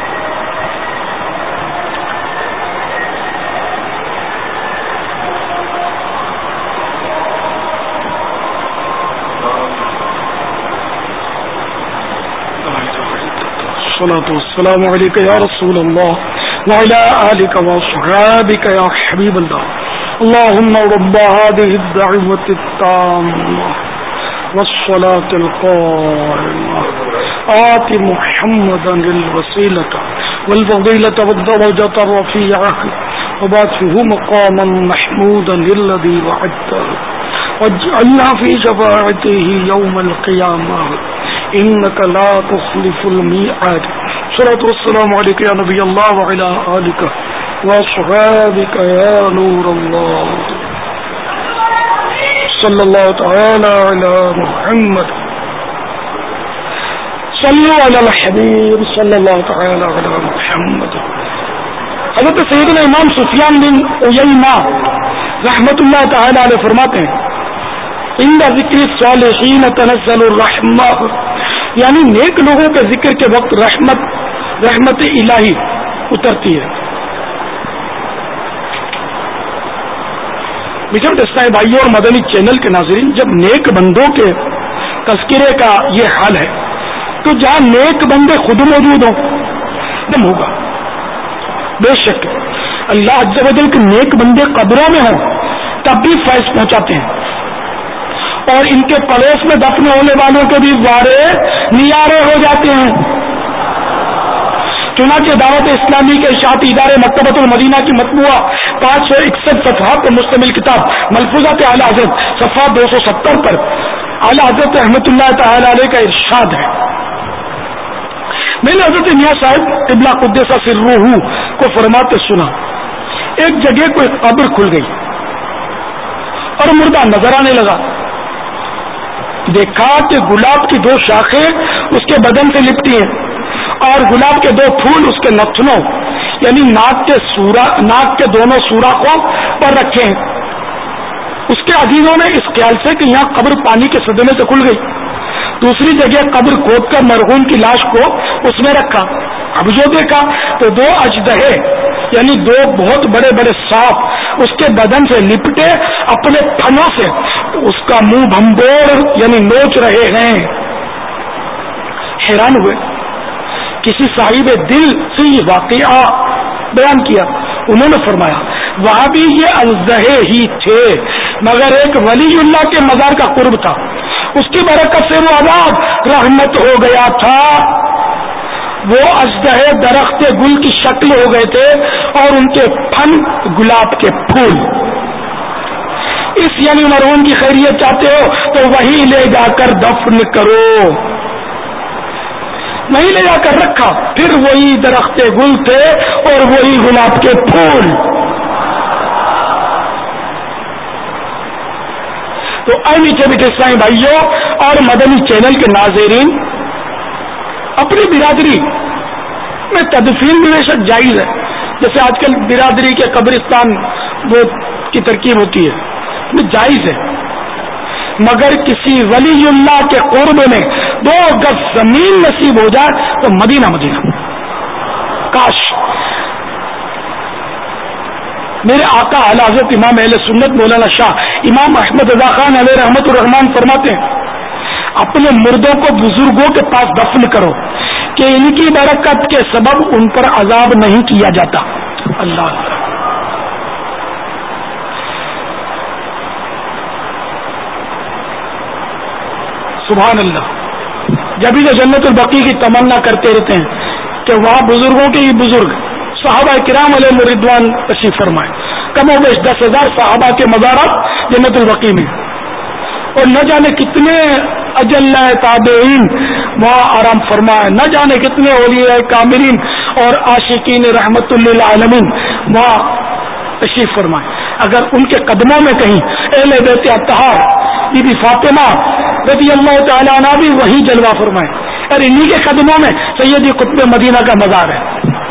السلام علیکم یا رسول اللہ وعلی آلک وصحابک یا حبیب اللہ. اللهم رب هذه الدعوة التامة والصلاة القائمة آت محمدا الوسيلة والفضيلة والدرجة الرفيعة وبعثه مقاما محمودا الذي وعدته واجعلنا في شفاعته يوم القيامة إنك لا تخلف الميعاد. صلاة والسلام عليك يا نبي الله وعلى آلك وصحابك يا نور الله. صلى الله تعالى على محمد صلوا على الحبيب صلى الله تعالى على محمد. حضرت سیدنا امام سفیان بن عیینہ رحمت اللہ تعالی علیہ فرماتے ہیں عند ذکر الصالحین تنزل الرحمہ، یعنی نیک لوگوں کے ذکر کے وقت رحمت رحمت الہی اترتی ہے. میٹھے اسلامی بھائیوں اور مدنی چینل کے ناظرین، جب نیک بندوں کے تذکرے کا یہ حال ہے تو جہاں نیک بندے خود موجود ہوں دم ہوگا. بے شک اللہ عز و جل کے نیک بندے قبروں میں ہوں تب بھی فیض پہنچاتے ہیں، اور ان کے پڑوس میں دفن ہونے والوں کے بھی وارے نیارے ہو جاتے ہیں. چنانچہ دعوت اسلامی کے اشاعتی ادارے مکتبۃ المدینہ کی مطبوعہ پانچ سو اکسٹھ صفحات پر مشتمل کتاب ملفوظات اعلی حضرت صفحہ دو سو ستر پر اعلی حضرت رحمۃ اللہ تعالی علیہ کا ارشاد ہے. میں نے حضرت میاں صاحب قبلہ قدس سرہ کو فرماتے سنا، ایک جگہ کوئی قبر کھل گئی اور مردہ نظر آنے لگا. دیکھا کہ گلاب کی دو شاخیں اس کے بدن سے لپٹی ہیں اور گلاب کے دو پھول اس کے نتنوں یعنی ناک کے سورا ناک کے دونوں سوراخوں پر رکھے ہیں. اس کے عزیزوں نے اس خیال سے کہ یہاں قبر پانی کے صدمے سے کھل گئی، دوسری جگہ قبر کھود کر مرحوم کی لاش کو اس میں رکھا. اب جو دیکھا تو دو اژدہے یعنی دو بہت بڑے بڑے سانپ اس کے بدن سے لپٹے اپنے تھنوں سے اس کا منہ بھمبوڑ یعنی نوچ رہے ہیں. حیران ہوئے. کسی صاحب دل سے یہ واقعہ بیان کیا. انہوں نے فرمایا وہاں بھی یہ اژدہے ہی تھے، مگر ایک ولی اللہ کے مزار کا قرب تھا، اس کی برکت سے وہ عذاب رحمت ہو گیا تھا. وہ اژدہے درخت گل کی شکل ہو گئے تھے اور ان کے پھن گلاب کے پھول. اس یعنی مرحوم کی خیریت چاہتے ہو تو وہی لے جا کر دفن کرو. وہی لے جا کر رکھا، پھر وہی درخت گل تھے اور وہی گلاب کے پھول. تو اے میٹھے میٹھے اسلامی بھائیوں اور مدنی چینل کے ناظرین، اپنی برادری میں تدفین بھی بے شک جائز ہے. جیسے آج کل برادری کے قبرستان وہ کی ترکیب ہوتی ہے، وہ جائز ہے، مگر کسی ولی اللہ کے قرب میں دو گز زمین نصیب ہو جائے تو مدینہ مدینہ. کاش میرے آقا اعلی حضرت امام اہل سنت مولانا شاہ امام احمد رضا خان علیہ رحمت الرحمان فرماتے ہیں اپنے مردوں کو بزرگوں کے پاس دفن کرو کہ ان کی برکت کے سبب ان پر عذاب نہیں کیا جاتا. اللہ سبحان اللہ. جبھی جو جنت البقیع کی تمنا کرتے رہتے ہیں کہ وہاں بزرگوں کے ہی بزرگ صحابہ کرام علیہ رضوان تشریف فرمائے. کم و بیش دس ہزار صحابہ کے مزارات جنت البقیع میں، اور نہ جانے کتنے اجلہ تابعین وہاں آرام فرمائے، نہ جانے کتنے اولیاء کاملین اور عاشقین رحمت للعالمین وہاں تشریف فرمائے. اگر ان کے قدموں میں کہیں اہل بیت اطہار بی بی فاطمہ رضی اللہ تعالی عنہ بھی وہی جلوہ فرمائے، اور انہی کے قدموں میں سیدی قطب مدینہ کا مزار ہے.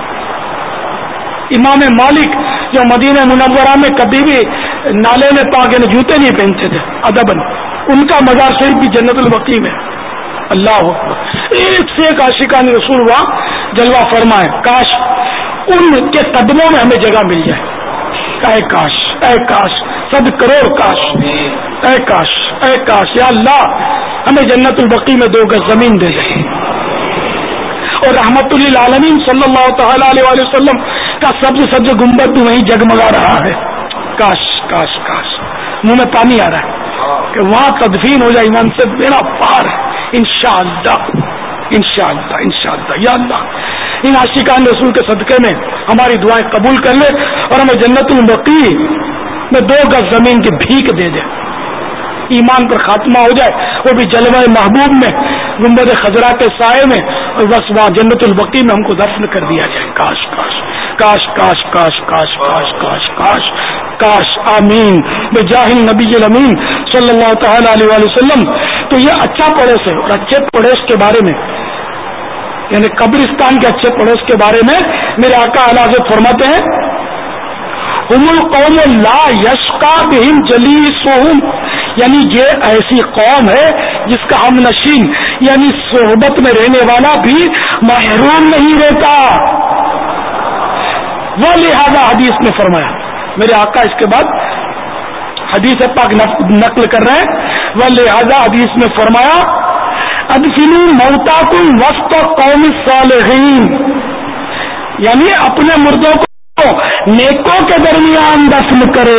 امام مالک جو مدینہ منورہ میں کبھی بھی نالے میں پاک یعنی جوتے نہیں پہنتے تھے ادبن، ان کا مزار شریف بھی جنت البقیع میں. اللہ اکبر. ایک سے ایک عاشقان رسول وہاں جلوہ فرمائے. کاش ان کے قدموں میں ہمیں جگہ مل جائے. اے کاش اے کاش صد کروڑ کاش اے کاش اے کاش. یا اللہ ہمیں جنت البقیع میں دو گز زمین دے دے. اور رحمت للعالمین صلی اللہ تعالی علیہ وآلہ وسلم کا سبز سبز گنبد بھی وہیں جگمگا رہا ہے. کاش کاش کاش منہ میں پانی آ رہا ہے کہ وہاں تدفین ہو جائے. ایمان سے میرا پار انشاءاللہ انشاءاللہ انشاءاللہ. یا اللہ ان عاشقان رسول کے صدقے میں ہماری دعائیں قبول کر لے اور ہمیں جنت البقیع میں دو گز زمین کی بھیک دے دے. ایمان پر خاتمہ ہو جائے وہ بھی جلوہ محبوب میں گنبد خضرا کے سائے میں, اور بس وہاں جنت البقیع میں ہم کو دفن کر دیا جائے. کاش کاش کاش کاش کاش کاش کاش کاش کاش کاش. آمین بجاہ النبی الامین صلی اللہ تعالی علیہ وآلہ وسلم. تو یہ اچھا پڑوس ہے. اور اچھے پڑوس کے بارے میں یعنی قبرستان کے اچھے پڑوس کے بارے میں میرے آقا اعلی حضرت فرماتے ہیں ہم القوم لا یشقی بہم جلیسہم, یعنی یہ ایسی قوم ہے جس کا ہم نشین یعنی صحبت میں رہنے والا بھی محروم نہیں رہتا. وہ لہذا حدیث میں فرمایا میرے آقا اس کے بعد حدیث پاک نقل کر رہے ہیں. وہ لہذا حدیث میں فرمایا ادفنوا موتاکم وسط قوم الصالحین, یعنی اپنے مردوں کو نیکوں کے درمیان دفن کرو.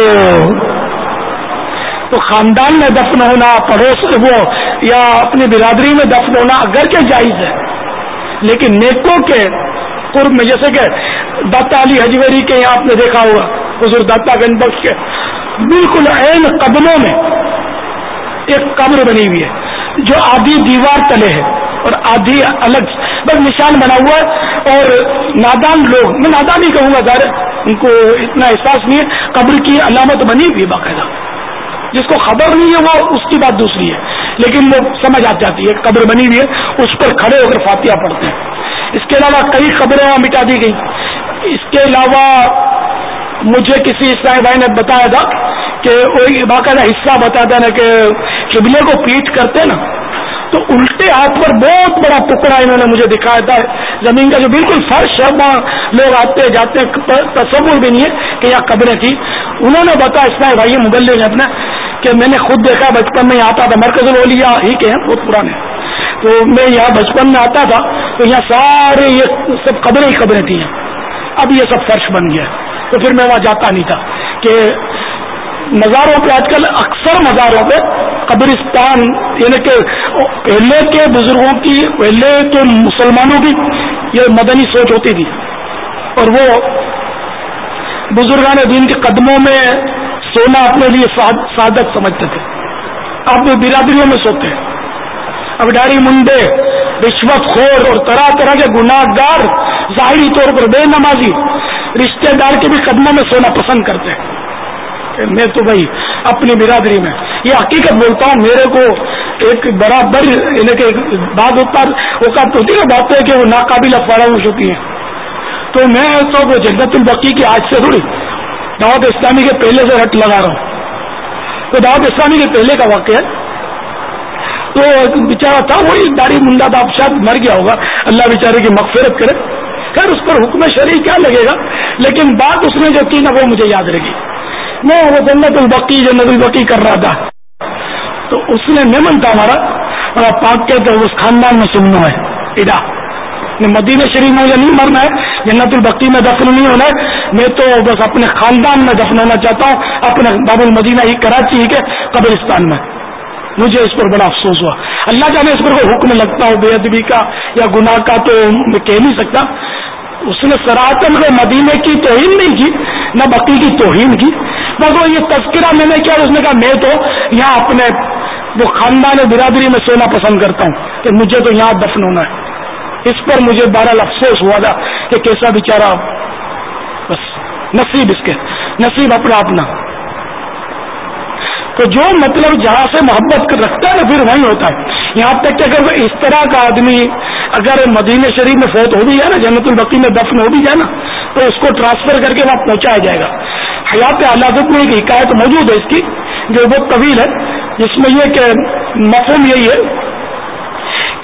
تو خاندان میں دفن ہونا, پڑوس وہ یا اپنی برادری میں دفن ہونا اگرچہ جائز ہے, لیکن نیکوں کے قرب میں, جیسے کہ داتا علی حجویری کے یہاں آپ نے دیکھا ہوگا حضور داتا گنج بخش کے بالکل عین قدموں میں ایک قبر بنی ہوئی ہے جو آدھی دیوار تلے ہے اور آدھی الگ, بس نشان بنا ہوا ہے. اور نادان لوگ, میں نادان نہیں کہوں گا ظاہر ان کو اتنا احساس نہیں ہے, قبر کی علامت بنی ہوئی باقاعدہ, جس کو خبر نہیں ہے وہ اس کی بات دوسری ہے, لیکن وہ سمجھ آ جاتی ہے. قبر بنی ہوئی ہے, اس پر کھڑے ہو کر فاتحہ پڑھتے ہیں. اس کے علاوہ کئی قبریں وہاں مٹا دی گئی. اس کے علاوہ مجھے کسی عیسائی بھائی نے بتایا تھا کہ وہ باقاعدہ حصہ بتاتا نا کہ قبلے کو پیٹ کرتے نا تو الٹے ہاتھ پر بہت بڑا ٹکڑا انہوں نے مجھے دکھایا تھا زمین کا, جو بالکل فرش ہے, وہاں لوگ آتے جاتے ہیں, تصور بھی نہیں ہے کہ یہاں قبریں تھی. انہوں نے بتایا عیسائی بھائی مبلغ ہیں اپنا کہ میں نے خود دیکھا بچپن میں آتا تھا, مرکز الاولیاء ہی کے ہیں بہت پرانے, تو میں یہاں بچپن میں آتا تھا تو یہاں سارے یہ سب قبریں ہی قبریں تھیں. اب یہ سب فرش بن گیا, تو پھر میں وہاں جاتا نہیں تھا. کہ مزاروں پہ آج کل اکثر مزاروں پہ قبرستان, یعنی کہ پہلے کے بزرگوں کی, پہلے کے مسلمانوں کی یہ مدنی سوچ ہوتی تھی, اور وہ بزرگان دین کے قدموں میں سونا اپنے لیے سعادت سمجھتے تھے. اب برادریوں میں سوتے ہیں, اب ڈاڑی منڈے, رشوت خور اور طرح طرح کے گناہ گار, ظاہری طور پر بے نمازی رشتہ دار کے بھی قدموں میں سونا پسند کرتے ہیں. میں تو بھائی اپنی برادری میں یہ حقیقت بولتا ہوں, میرے کو ایک برابر یعنی کہ بعض اوقات ہوتی ہے بات ہے کہ وہ ناقابل فراموش ہوتی ہیں, تو میں تو وہ جنت البقیع کی آج سے تھوڑی دعوت اسلامی کے پہلے سے رٹ لگا رہا ہوں. تو دعوت اسلامی کے پہلے کا واقعہ ہے, تو ایک بیچارہ تھا وہی داڑھی منڈا تھا, شاید مر گیا ہوگا, اللہ بیچارے کی مغفرت کرے. خیر اس پر حکم شرعی کیا لگے گا, لیکن بات اس نے جو کی نا وہ مجھے یاد رہے گی. میں وہ جنت البقیع جنت البقیع کر رہا تھا, تو اس نے میمن تھا ہمارا, اور پاک کے تو اس خاندان میں سننا ہے ادا مدینہ شریف میں مجھے نہیں مرنا ہے, جنت البقیع میں دفن نہیں ہونا ہے, میں تو بس اپنے خاندان میں دفن ہونا چاہتا ہوں, اپنے باب المدینہ ہی کراچی ہی کے قبرستان میں. مجھے اس پر بڑا افسوس ہوا. اللہ جانے اس پر کوئی حکم لگتا ہو بے ادبی کا یا گناہ کا تو میں کہہ نہیں سکتا. اس نے سراطن کو مدینے کی توہین نہیں کی, نہ بقیع کی توہین کی, بس وہ یہ تذکرہ میں نے کیا, اس نے کہا میں تو یہاں اپنے وہ خاندان برادری میں سونا پسند کرتا ہوں کہ مجھے تو یہاں دفن ہونا ہے. اس پر مجھے بہرحال افسوس ہوا تھا کہ کیسا بیچارہ, بس نصیب اس کے, نصیب اپنا اپنا. تو جو مطلب جہاں سے محبت رکھتا ہے نا پھر وہیں ہوتا ہے. یہاں تک کہ اگر اس طرح کا آدمی اگر مدینہ شریف میں فوت ہو بھی جائے نا, جنت البقیع میں دفن ہو بھی جائے نا, تو اس کو ٹرانسفر کر کے وہاں پہنچایا جائے گا. حیات علادت میں ایک حکایت موجود ہے اس کی جو بہت طویل ہے, جس میں یہ کہ مفہوم یہی ہے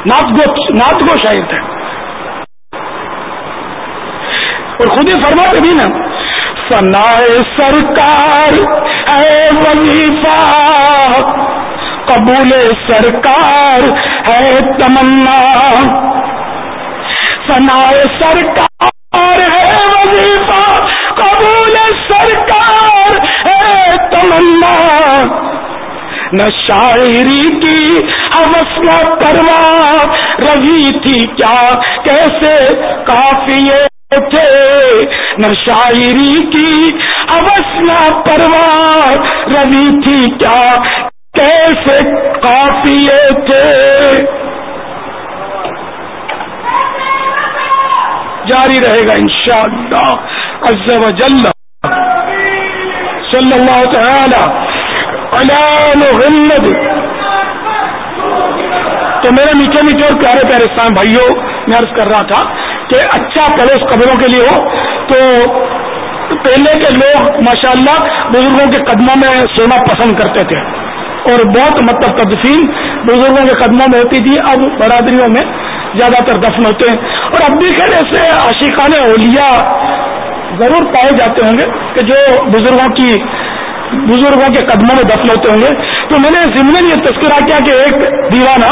نعت گو نعت گو شاعر تھے، اور خود ہی فرماتے بھی نا ثنائے سرکار ہے وظیفہ، قبول سرکار ہے تمنا، ثنائے سرکار ہے وظیفہ، قبول سرکار ہے تمنا، نہ شاعری کی ہوس نہ پرواہ روی تھی کیا کیسے قافیے تھے، نہ شاعری کی ہوس نہ پرواہ روی تھی کیا کیسے قافیے تھے۔ جاری رہے گا انشاءاللہ عز و جل۔ صلی اللہ تعالی علی محمد۔ تو میرے میٹھے میٹھے اور پیارے پیارے اسلام بھائیوں، میں عرض کر رہا تھا کہ اچھا پڑوس قبروں کے لیے ہو تو پہلے کے لوگ ماشاءاللہ بزرگوں کے قدموں میں سونا پسند کرتے تھے، اور بہت مطلب تدفین بزرگوں کے قدموں میں ہوتی تھی۔ اب برادریوں میں زیادہ تر دفن ہوتے ہیں، اور اب بھی خیر ایسے عاشقان اولیاء ضرور پائے جاتے ہوں گے کہ جو بزرگوں کی بزرگوں کے قدموں میں دفن ہوتے ہوں گے۔ تو میں نے ضمن یہ تذکرہ کیا کہ ایک دیوانہ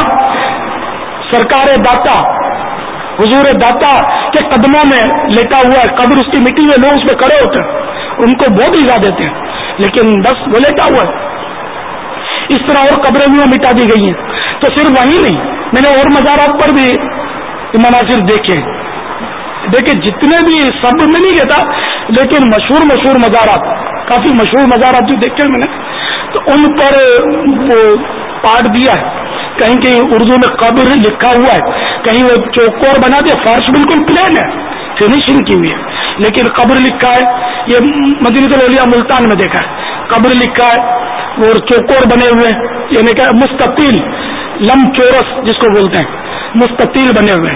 سرکار داتا حضور داتا کے قدموں میں لیٹا ہوا ہے، قبر اس کی مٹی میں لوگ اس پہ کھڑے ہوتے ہیں، ان کو بہت ایزا دیتے ہیں، لیکن بس وہ لیٹا ہوا ہے۔ اس طرح اور قبریں بھی مٹا دی گئی ہیں۔ تو صرف وہی نہیں، میں نے اور مزارات پر بھی مناظر دیکھے دیکھے جتنے بھی سب میں نہیں کہتا، لیکن مشہور مشہور مزارات، کافی مشہور مزارات جو دیکھے میں نے، تو ان پر وہ پاٹ دیا ہے، کہیں کہیں اردو میں قبر لکھا ہوا ہے، کہیں وہ چوکور بنا دیا، فرش بالکل پلین ہے، فنیشنگ کی ہوئی ہے، لیکن قبر لکھا ہے۔ یہ مدینہ الاولیاء ملتان میں دیکھا ہے، قبر لکھا ہے اور چوکور بنے ہوئے، یعنی کہ مستطیل لم چورس جس کو بولتے ہیں، مستطیل بنے ہوئے،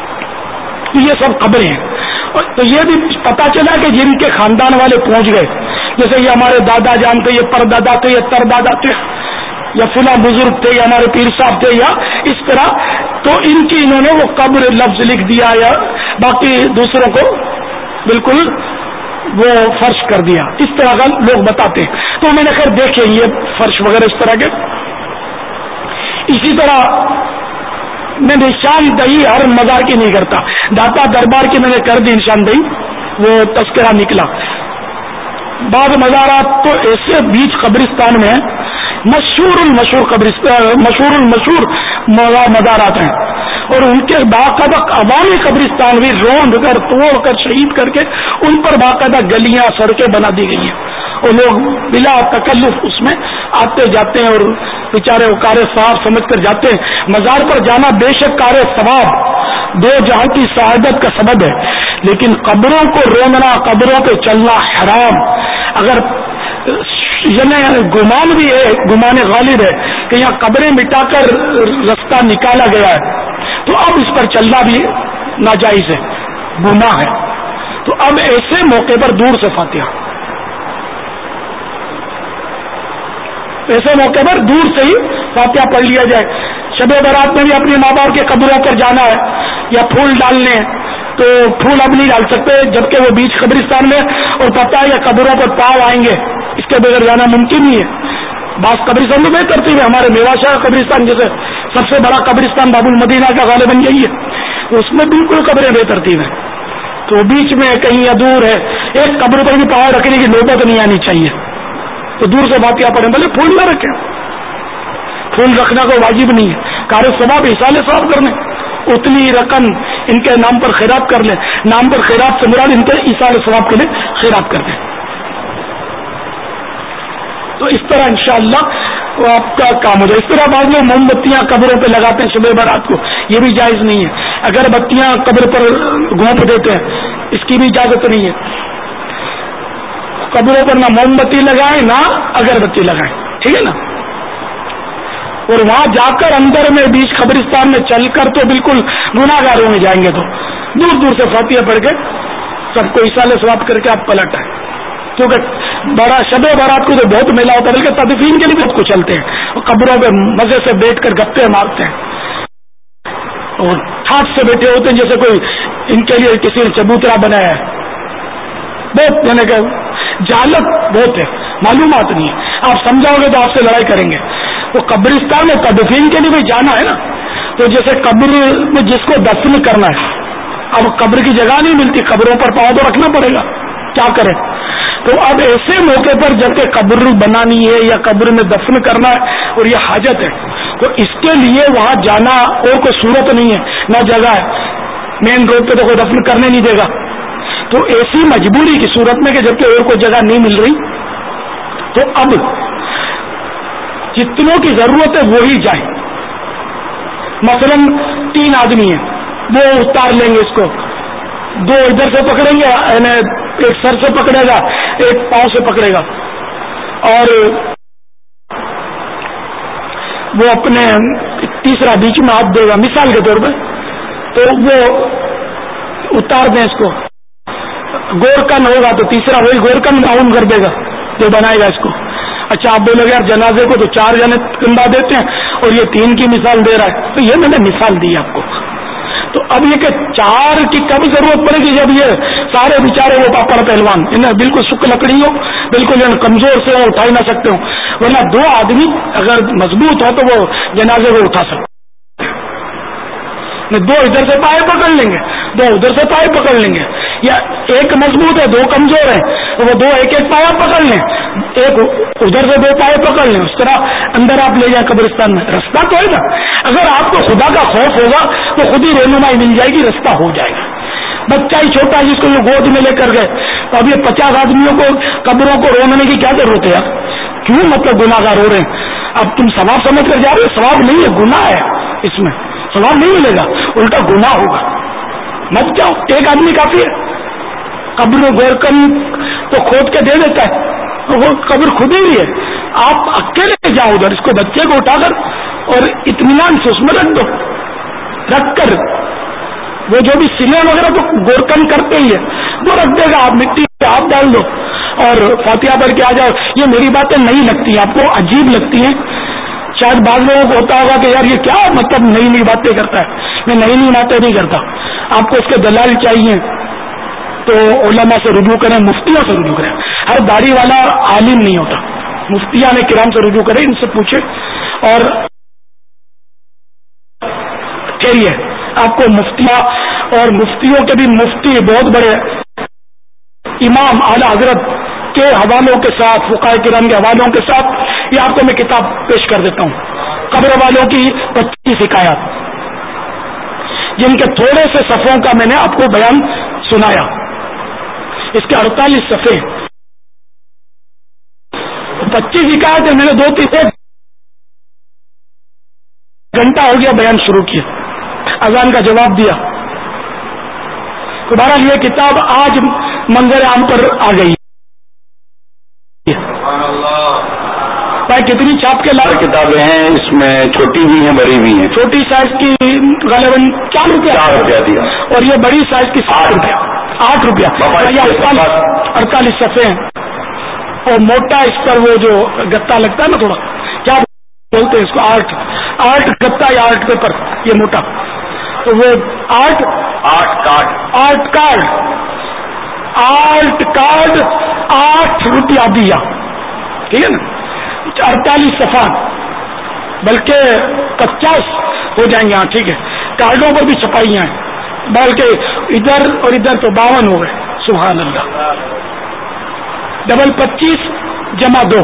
یہ سب قبریں ہیں۔ تو یہ بھی پتا چلا کہ جن کے خاندان والے پہنچ گئے، جیسے یہ ہمارے دادا جان تھے، یہ پردادا تھے، یہ تردادا تھے، یا فلاں بزرگ تھے، یا ہمارے پیر صاحب تھے، یا اس طرح، تو ان کی انہوں نے وہ قبر لفظ لکھ دیا، یا باقی دوسروں کو بالکل وہ فرش کر دیا، اس طرح کا لوگ بتاتے ہیں۔ تو میں نے خیر دیکھے یہ فرش وغیرہ اس طرح کے۔ اسی طرح میں نشاندہی ہر مزار کی نہیں کرتا، داتا دربار کی میں نے کر دی نشاندہی، وہ تذکرہ نکلا۔ بعض مزارات تو ایسے بیچ قبرستان میں مشہور المشہور قبرستان مشہور المشہور مزارات ہیں، اور ان کے باقاعدہ عوامی قبرستان بھی روند کر توڑ کر شہید کر کے ان پر باقاعدہ گلیاں سڑکیں بنا دی گئی ہیں، اور لوگ بلا تکلف اس میں آتے جاتے ہیں، اور بیچارے وہ کار ثواب سمجھ کر جاتے ہیں۔ مزار پر جانا بے شک کار ثواب دو جہاں کی سعادت کا سبب ہے، لیکن قبروں کو روندنا، قبروں پہ چلنا حرام۔ اگر یعنی گمان بھی ہے، گمان غالب ہے کہ یہاں قبریں مٹا کر رستہ نکالا گیا ہے، تو اب اس پر چلنا بھی ناجائز ہے، گناہ ہے۔ تو اب ایسے موقع پر دور سے فاتحہ، ایسے موقع پر دور سے ہی فاتحہ پڑھ لیا جائے۔ شب برات میں بھی اپنے ماں باپ کے قبروں پر جانا ہے یا پھول ڈالنے ہیں، تو پھول اب نہیں ڈال سکتے جبکہ وہ بیچ قبرستان میں، اور پتہ ہے قبروں پر پاؤں آئیں گے، اس کے بغیر جانا ممکن نہیں ہے۔ بعض قبرستان میں بے ترتیب ہے، ہمارے میوا شاہ قبرستان جیسے سب سے بڑا قبرستان باب المدینہ کا غالباً یہی ہے، اس میں بالکل قبریں بے ترتیب ہیں، تو بیچ میں کہیں یا دور ہے، ایک قبر پر بھی پاؤں رکھنے کی نوبت نہیں آنی چاہیے، تو دور سے فاتحہ پڑھیں، بھلے پھول نہ رکھیں، پھول رکھنا کوئی واجب نہیں ہے، کار ثواب ایصال ثواب کرنے، اتنی رقم ان کے نام پر خیرات کر لیں، نام پر خیرات سے مراد ان کے ایصال ثواب کے لیے خیرات کر دیں۔ تو اس طرح انشاءاللہ وہ آپ کا کام ہو جائے۔ اس طرح بعض لوگ موم بتیاں قبروں پہ لگاتے ہیں شب برات کو، یہ بھی جائز نہیں ہے۔ اگر بتیاں قبر پر گھونپ دیتے ہیں، اس کی بھی اجازت نہیں ہے۔ قبروں پر نہ موم بتی لگائیں نہ اگربتی لگائیں، ٹھیک ہے نا۔ اور وہاں جا کر اندر میں بیچ قبرستان میں چل کر تو بالکل گناہ گاروں میں جائیں گے، تو دور دور سے فاتحہ پڑھ کے سب کو ایصال ثواب کر کے آپ پلٹ آئیں، کیونکہ بڑا شب برات کو تو بہت میلہ ہوتا ہے، بلکہ تدفین کے لیے بہت کو چلتے ہیں، اور قبروں پہ مزے سے بیٹھ کر گپے مارتے ہیں۔ اور ٹھاٹ سے بیٹھے ہوتے ہیں جیسے کوئی ان کے لیے کسی نے چبوترا بنایا ہے. بہت یعنی کہ جہالت بہت ہے, معلومات نہیں ہے. آپ سمجھاؤ گے تو آپ سے لڑائی کریں گے. وہ قبرستان میں تدفین کے لیے بھی جانا ہے نا, تو جیسے قبر میں جس کو دفن کرنا ہے, اب قبر کی جگہ نہیں ملتی, قبروں پر پاؤں تو رکھنا پڑے گا, کیا کریں. تو اب ایسے موقع پر جبکہ قبر بنانی ہے یا قبر میں دفن کرنا ہے اور یہ حاجت ہے, تو اس کے لیے وہاں جانا اور کوئی صورت نہیں ہے, نہ جگہ ہے, مین روڈ پہ تو کوئی دفن کرنے نہیں دے گا. تو ایسی مجبوری کی صورت میں کہ جبکہ اور کوئی جگہ نہیں مل رہی, تو اب جتنوں کی ضرورت ہے وہی جائیں. مثلا تین آدمی ہیں, وہ اتار لیں گے اس کو, دو ادھر سے پکڑیں گے, یعنی ایک سر سے پکڑے گا, ایک پاؤں سے پکڑے گا, اور وہ اپنے تیسرا بیچ میں ہاتھ دے گا مثال کے طور پہ, تو وہ اتار دیں اس کو. گورکن ہوگا تو تیسرا وہی گورکن ڈاؤن کر دے گا جو بنائے گا اس کو. اچھا آپ بولے گا یار جنازے کو تو چار جنے کندھا دیتے ہیں اور یہ تین کی مثال دے رہا ہے, تو یہ میں نے مثال دی آپ کو. تو اب یہ کہ چار کی کب ضرورت پڑے گی جب یہ سارے بیچارے وہ پاپڑ پہلوان انہیں بالکل سک لکڑی ہو, بالکل کمزور سے وہ اٹھا ہی نہ سکتے ہوں, ورنہ دو آدمی اگر مضبوط ہو تو وہ جنازے کو اٹھا سکتے. دو ادھر سے پائے پکڑ لیں گے, دو ادھر سے پائے پکڑ لیں گے, یا ایک مضبوط ہے دو کمزور ہیں تو وہ دو ایک ایک پایا پکڑ لیں, ایک ادھر سے دو پائے پکڑ لیں, اس طرح اندر آپ لے جائیں قبرستان میں. رستہ تو ہے نا, اگر آپ کو خدا کا خوف ہوگا تو خود ہی رہنمائی مل جائے گی, رستہ ہو جائے گا. بچہ ہی چھوٹا جس کو یہ گود میں لے کر گئے, تو اب یہ پچاس آدمیوں کو قبروں کو رونے کی کیا ضرورت ہے یار, کیوں مطلب گناہ گار ہو رہے ہیں. اب تم ثواب سمجھ کر جا رہے ہو, ثواب نہیں ہے, گناہ ہے, اس میں ثواب نہیں ملے گا, الٹا گناہ ہوگا. مت جاؤ, ایک آدمی کافی ہے. قبر گورکن تو کھود کے دے دیتا ہے, وہ قبر خود ہی ہے. آپ اکیلے جاؤ ادھر, اس کو بچے کو اٹھا کر اور اطمینان سے اس میں رکھ دو, رکھ کر وہ جو بھی سلے وغیرہ تو گورکن کرتے ہی ہے وہ رکھ دے گا, آپ مٹی پہ ہاتھ ڈال دو اور فاتحہ پڑھ کے آ جاؤ. یہ میری باتیں نہیں لگتی آپ کو, عجیب لگتی ہیں. شاید بعض لوگوں کو ہوتا ہوگا کہ یار یہ کیا مطلب نئی نئی باتیں کرتا ہے. میں نئی نئی باتیں نہیں کرتا, آپ کو اس کے دلائل چاہیے تو علماء سے رجوع کریں, مفتیوں سے رجوع کریں. ہر داڑھی والا عالم نہیں ہوتا, مفتیان کرام سے رجوع کریں, ان سے پوچھیں. اور چلیے آپ کو مفتیاں اور مفتیوں کے بھی مفتی بہت بڑے امام اعلی حضرت کے حوالوں کے ساتھ, فقہاء کرام کے حوالوں کے ساتھ یہ آپ کو میں کتاب پیش کر دیتا ہوں, قبر والوں کی پچیس حکایات, جن کے تھوڑے سے صفحوں کا میں نے آپ کو بیان سنایا. اس کے اڑتالیس صفحے, پچیس حکایت ہے, میں نے دو تین گھنٹہ ہو گیا بیان شروع کیا, اذان کا جواب دیا. تمہارا یہ کتاب آج منظر عام پر آ گئی. بھائی کتنی چھاپ کے لائے کتابیں ہیں اس میں, چھوٹی بھی ہیں بڑی بھی ہیں. چھوٹی سائز کی غالباً چار روپیہ چار روپیہ دیا, اور یہ بڑی سائز کی سات روپیہ آٹھ روپیہ اڑتالیس صفحے ہیں. اور موٹا اس پر وہ جو گتا لگتا ہے نا تھوڑا, کیا بولتے ہیں اس کو, آرٹ آرٹ گتا یا آرٹ پیپر, یہ موٹا, تو وہ آرٹ آٹھ card art card art card آٹھ روپیہ دیا. ٹھیک ہے نا, اڑتالیس صفحہ بلکہ پچاس ہو جائیں گے. ہاں ٹھیک ہے, کارڈوں پر بھی چھپائیاں ہیں, بلکہ ادھر اور ادھر تو باون ہو گئے. سبحان اللہ, ڈبل پچیس جمع دو,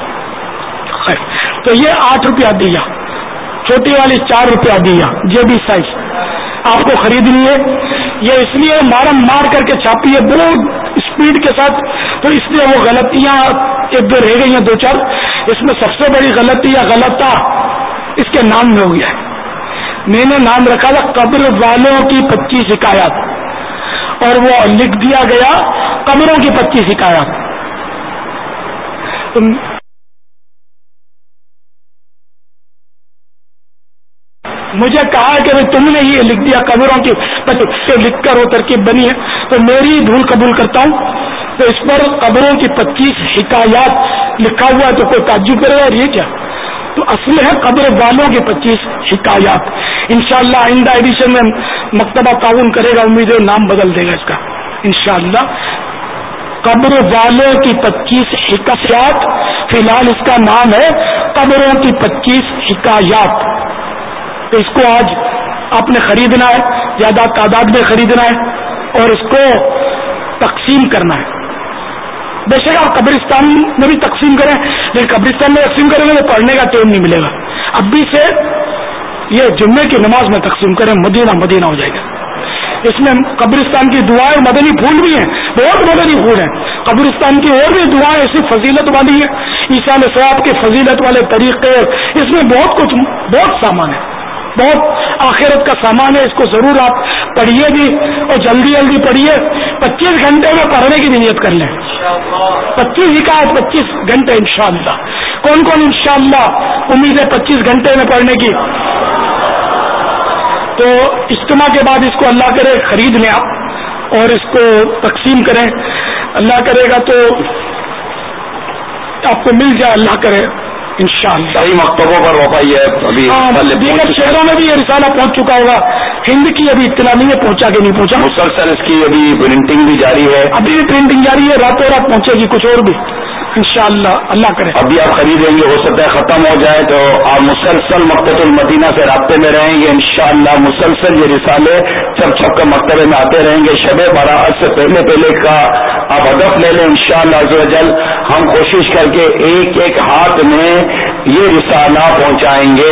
تو یہ آٹھ روپیہ دیا. چھوٹی والی چار روپیہ دیا, یہ بھی سائز آپ کو خریدنی ہے. یہ اس لیے مارم مار کر کے چھاپی ہے بہت اسپیڈ کے ساتھ, تو اس لیے وہ غلطیاں ایک دو رہ گئی ہیں, دو چار. اس میں سب سے بڑی غلطی یا غلطہ اس کے نام میں ہو گیا ہے. میں نے نام رکھا تھا قبر والوں کی پچیس حکایات, اور وہ لکھ دیا گیا قبروں کی پچیس حکایات. مجھے کہا کہ تم نے یہ لکھ دیا قبروں کی سے لکھ کر وہ ترکیب بنی ہے, تو میری بھول قبول کرتا ہوں. تو اس پر قبروں کی پچیس حکایات لکھا ہوا ہے, تو کوئی تعجب کرے گا یہ کیا, تو اصل ہے قبر والوں کی پچیس حکایات. انشاءاللہ آئندہ ایڈیشن میں مکتبہ تعاون کرے گا، امید ہے نام بدل دے گا اس کا انشاءاللہ۔ قبر والوں کی پچیس حکایات، فی الحال اس کا نام ہے قبروں کی پچیس حکایات۔ تو اس کو آج آپ نے خریدنا ہے، زیادہ تعداد میں خریدنا ہے اور اس کو تقسیم کرنا ہے۔ بے شک آپ قبرستان میں بھی تقسیم کریں، لیکن قبرستان میں تقسیم کریں گے تو پڑھنے کا ٹائم نہیں ملے گا۔ اب بھی سے یہ جمعے کی نماز میں تقسیم کریں، مدینہ مدینہ ہو جائے گا۔ اس میں قبرستان کی دعائیں، مدنی پھول بھی ہیں، بہت مدنی پھول ہیں۔ قبرستان کی اور بھی دعائیں ایسی فضیلت والی ہیں، ایصال ثواب کے فضیلت والے طریقے، اس میں بہت کچھ، بہت سامان ہے، بہت آخرت کا سامان ہے۔ اس کو ضرور آپ پڑھیے بھی اور جلدی جلدی پڑھیے۔ پچیس گھنٹے میں پڑھنے کی بھی نیت کر لیں، پچیس حکایت پچیس گھنٹے انشاءاللہ۔ کون کون انشاءاللہ امید ہے پچیس گھنٹے میں پڑھنے کی؟ تو اجتماع کے بعد اس کو اللہ کرے خرید لیں آپ اور اس کو تقسیم کریں، اللہ کرے گا تو آپ کو مل جائے، اللہ کرے انشاءاللہ۔ کئی مکتبوں پر وفائی ہے، ابھی دیگر شہروں میں بھی یہ رسالہ پہنچ چکا ہوگا، ہند کی ابھی اطلاع نہیں ہے پہنچا کہ نہیں پہنچا، مسلسل اس کی ابھی پرنٹنگ بھی جاری ہے، ابھی بھی پرنٹنگ جاری ہے، راتوں رات پہنچے گی کچھ اور بھی انشاءاللہ، اللہ کرے۔ ابھی آپ خریدیں گے، ہو سکتا ہے ختم ہو جائے، تو آپ مسلسل مکتبۃ المدینہ سے رابطے میں رہیں گے انشاءاللہ۔ مسلسل یہ رسالے چھپ چھپ کر مکتبے میں آتے رہیں گے۔ شب برأت سے پہلے پہلے کا آپ ہدف لے لیں انشاءاللہ عز و جل، ہم کوشش کر کے ایک ایک ہاتھ میں یہ رسالہ پہنچائیں گے۔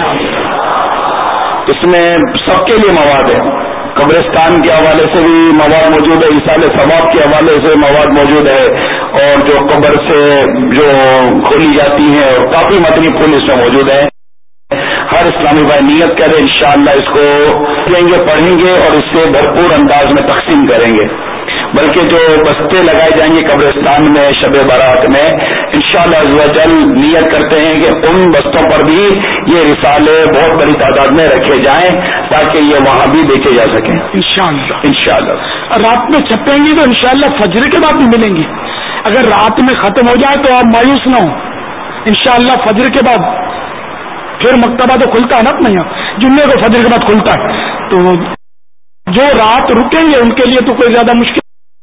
اس میں سب کے لیے مواد ہے، قبرستان کے حوالے سے بھی مواد موجود ہے، ایصال ثواب کے حوالے سے مواد موجود ہے، اور جو قبر سے جو کھولی جاتی ہیں اور کافی متنی پھول اس میں موجود ہے۔ ہر اسلامی بھائی نیت کرے انشاءاللہ اس کو لیں گے، پڑھیں گے اور اس سے بھرپور انداز میں تقسیم کریں گے۔ بلکہ جو بستے لگائے جائیں گے قبرستان میں شب برات میں، انشاءاللہ عز و جل نیت کرتے ہیں کہ ان بستوں پر بھی یہ رسالے بہت بڑی تعداد میں رکھے جائیں تاکہ یہ وہاں بھی دیکھے جا سکیں انشاءاللہ انشاءاللہ۔ رات میں چھپیں گی تو انشاءاللہ فجر کے بعد بھی ملیں گی۔ اگر رات میں ختم ہو جائے تو آپ مایوس نہ ہوں، انشاءاللہ فجر کے بعد پھر مکتبہ تو کھلتا ہے نا اپنے یہاں، جمعے کو فجر کے بعد کھلتا ہے، تو جو رات رکیں گے ان کے لیے تو کوئی زیادہ مشکل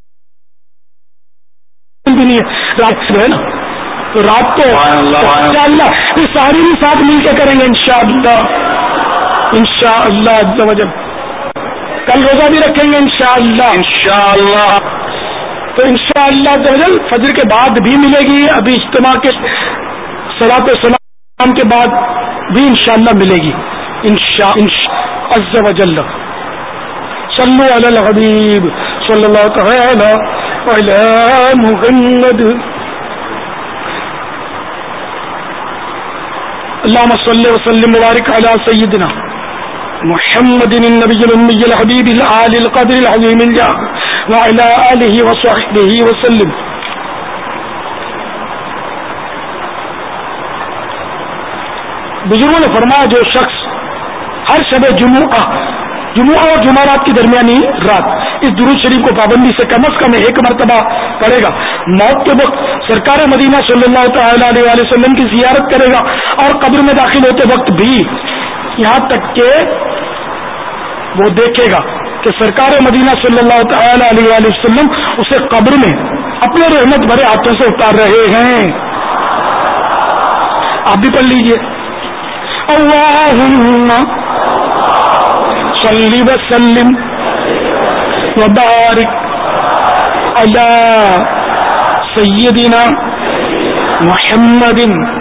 بھی نہیں ہے، رات سے ہے نا، تو رات کو انشاءاللہ یہ ساری بھی ساتھ مل کے کریں گے انشاءاللہ انشاءاللہ عز و جل۔ کل روزہ بھی رکھیں گے انشاءاللہ انشاءاللہ تو انشاءاللہ عز و جل فجر کے بعد بھی ملے گی، ابھی اجتماع کے صلاۃ و سلام کے بعد بھی انشاءاللہ ملے گی انشاء عز و جل۔ صلو علی الحبیب صلی اللہ تعالی وعلی محمد۔ اللهم صل وسلم وبارك على سيدنا محمد النبي الأمي الحبيب العالي القدر العظيم الجاه وعلى آله وصحبه وسلم۔ بزرگوں نے فرمایا جو شخص ہر شب جمعہ جمعہ اور جمعرات کی درمیانی رات اس درود شریف کو پابندی سے کم از کم ایک مرتبہ پڑھے گا، موت کے وقت سرکار مدینہ صلی اللہ تعالی علیہ وسلم کی زیارت کرے گا، اور قبر میں داخل ہوتے وقت بھی یہاں تک کہ وہ دیکھے گا کہ سرکار مدینہ صلی اللہ تعالی علیہ وسلم اسے قبر میں اپنے رحمت بھرے ہاتھوں سے اتار رہے ہیں۔ آپ بھی پڑھ لیجئے، اللہم صلی وسلم وبارک علی سیدنا محمد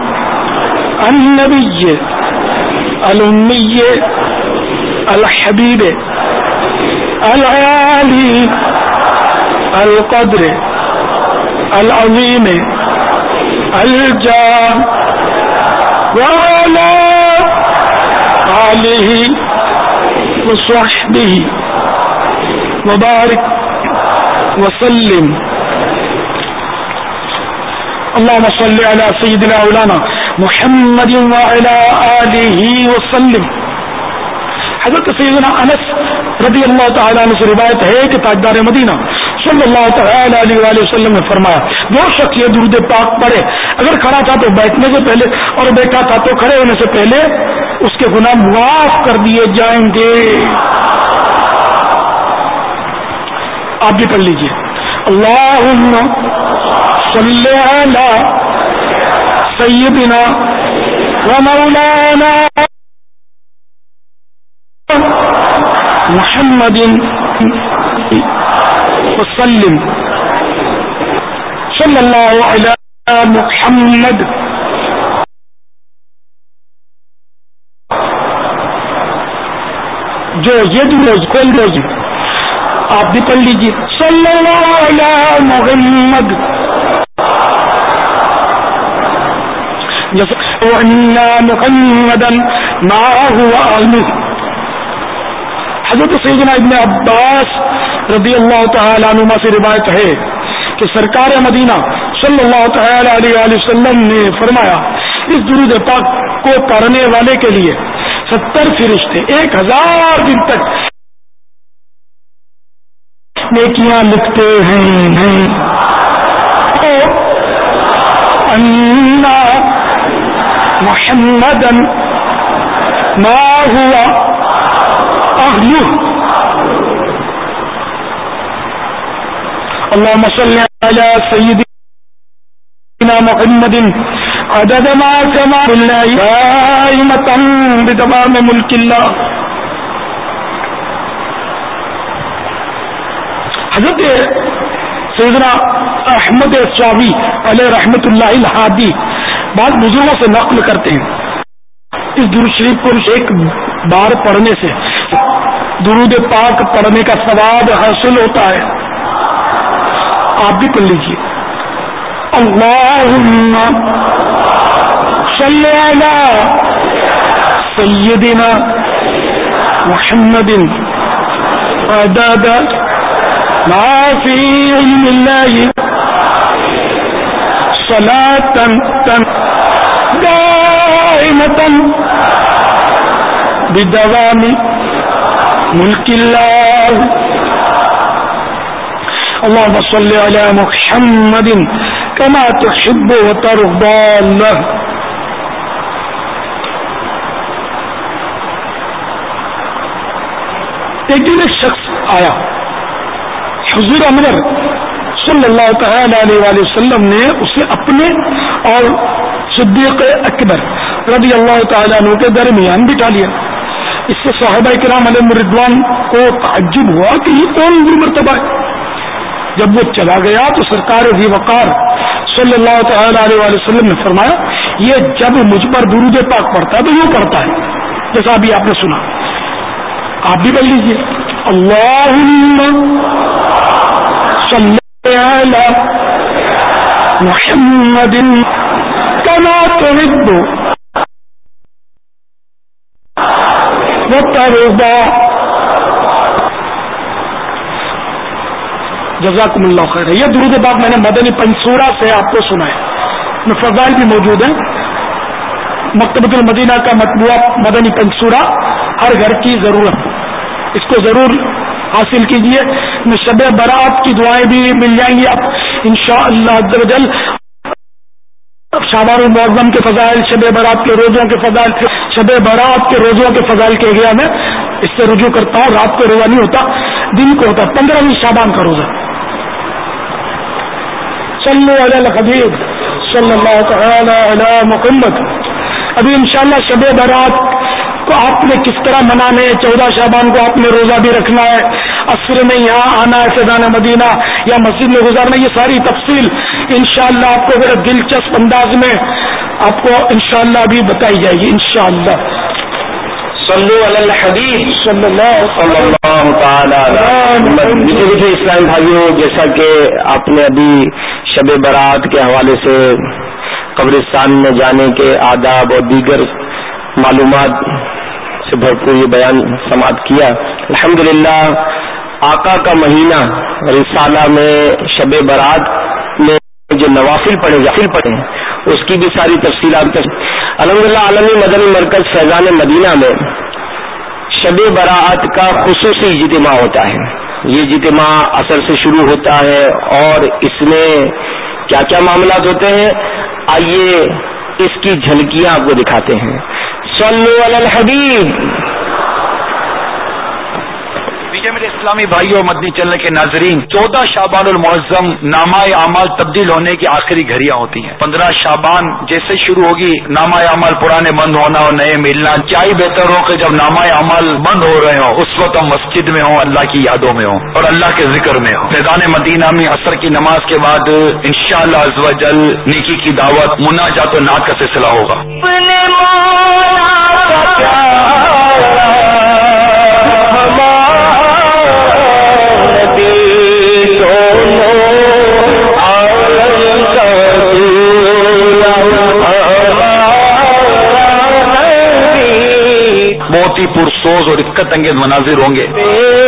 النبی الامی الحبیب العالی القدر العظیم الجاہ وعلی آلہ وصحبہ وبارک وسلم۔ اللهم صل على سيدنا مولانا محمد وعلى آلہ وسلم۔ حضرت سیدنا انس رضی اللہ تعالیٰ عنہ سے روایت ہے کہ تاجدار مدینہ صلی اللہ تعالی علیہ وآلہ وسلم نے فرمایا، جو شخص یہ درود پاک پڑھے، اگر کھڑا تھا تو بیٹھنے سے پہلے اور بیٹھا تھا تو کھڑے ہونے سے پہلے اس کے گناہ معاف کر دیے جائیں گے. آپ بھی پڑھ لیجیے. اللہم صلی علی سیدنا و مولانا محمد وسلم. صلی اللہ علی محمد. جو یہ روز کوئی روز آپ بھی پڑھ لیجیے. صلی اللہ علی محمد محمدا ما هو اهله. حضرت سیدنا ابن عباس رضی اللہ تعالی عنہما سے روایت ہے کہ سرکار مدینہ صلی اللہ تعالی علیہ وآلہ وسلم نے فرمایا اس درود پاک کو پڑھنے والے کے لیے ستر فرشتے ایک ہزار دن تک نیکیاں لکھتے ہیں. انا محمدا ما هو اهله. اللهم صل على سيدنا محمد عدد ما سمع بالله قائمة بتمام ملك الله. حضرت سیدنا احمد شاوی علیہ رحمت اللہ الہادی بعض بزرگوں سے نقل کرتے ہیں اس درود شریف کو ایک بار پڑھنے سے درود پاک پڑھنے کا ثواب حاصل ہوتا ہے. آپ بھی پڑھ لیجیے. اللہم صلی علی سیدنا محمد عدد ما فی علم اللہ صلاة دائمة بدوام ملک اللہ. اللهم صل على محمد كما تحب وترضى الله. ایک دن ایک شخص آیا حضور انور صلی اللہ تعالی علیہ وآلہ وسلم نے اسے اپنے اور صدیق اکبر رضی اللہ تعالیٰ عنہ کے درمیان بٹھا لیا. اس سے صحابہ کرام علیہ رضوان کو تعجب ہوا کہ یہ کون بھی مرتبہ ہے. جب وہ چلا گیا تو سرکار ذی وقار صلی اللہ تعالی علیہ وآلہ وسلم نے فرمایا یہ جب مجھ پر درود پاک پڑھتا ہے تو یوں پڑھتا ہے جیسا ابھی آپ نے سنا. آپ بھی پڑھ لیجیے. اللہم صلی علی محمد کما تحب وترضى. جزاکم اللہ خیر. یہ درود پاک میں نے مدنی پنصورہ سے آپ کو سنا ہے. میں فضائل بھی موجود ہیں. مکتبۃ المدینہ کا مطبوعہ مدنی پنصورہ ہر گھر کی ضرورت, اس کو ضرور حاصل کیجیے. میں شب برات کی دعائیں بھی مل جائیں گی آپ انشاءاللہ عز و جل. شعبان المعظم کے فضائل, شب برات کے روزوں کے فضائل, شب برات کے روزوں کے فضائل کے گیا میں اس سے رجوع کرتا ہوں. رات کو روزہ نہیں ہوتا, دن کو ہوتا, پندرہویں شعبان کا روزہ. صلو علی الحبیب صلی اللہ تعالی علی محمد. ابھی انشاءاللہ شب برات کو آپ نے کس طرح منانے, چودہ شعبان کو آپ نے روزہ بھی رکھنا ہے, عصر میں یہاں آنا ہے فیضان مدینہ یا مسجد میں گزارنا, یہ ساری تفصیل انشاءاللہ آپ کو بڑے دلچسپ انداز میں آپ کو انشاءاللہ ابھی بتائی جائے گی انشاءاللہ. صلو علی الحبیب صلی اللہ تعالی علیہ. میٹھے اسلام بھائیوں, جیسا کہ آپ نے ابھی شب برات کے حوالے سے قبرستان میں جانے کے آداب اور دیگر معلومات سے بھرپور یہ بیان سماعت کیا. الحمدللہ آقا کا مہینہ رسالہ میں شب برات میں جو نوافل پڑھے غافل پڑھے اس کی بھی ساری تفصیلات. الحمدللہ عالمی مدنی مرکز فیضان مدینہ میں شب برات کا خصوصی اجتماع ہوتا ہے. یہ اجتماع اثر سے شروع ہوتا ہے اور اس میں کیا کیا معاملات ہوتے ہیں آئیے اس کی جھلکیاں آپ کو دکھاتے ہیں. صلوا علی الحبیب. میرے اسلامی بھائیوں اور مدنی چلنے کے ناظرین، چودہ شعبان المعظم نامہ اعمال تبدیل ہونے کی آخری گھڑیاں ہوتی ہیں. پندرہ شعبان جیسے شروع ہوگی نامہ اعمال پرانے بند ہونا اور نئے ملنا. کیا ہی بہتر ہو کہ جب نامہ اعمال بند ہو رہے ہوں اس وقت ہم مسجد میں ہوں، اللہ کی یادوں میں ہوں اور اللہ کے ذکر میں ہوں. میدان مدینہ میں عصر کی نماز کے بعد انشاءاللہ عز و جل نیکی کی دعوت مناجات و نعت کا سلسلہ ہوگا. بہت ہی پرسوز اور دقت انگیز مناظر ہوں گے.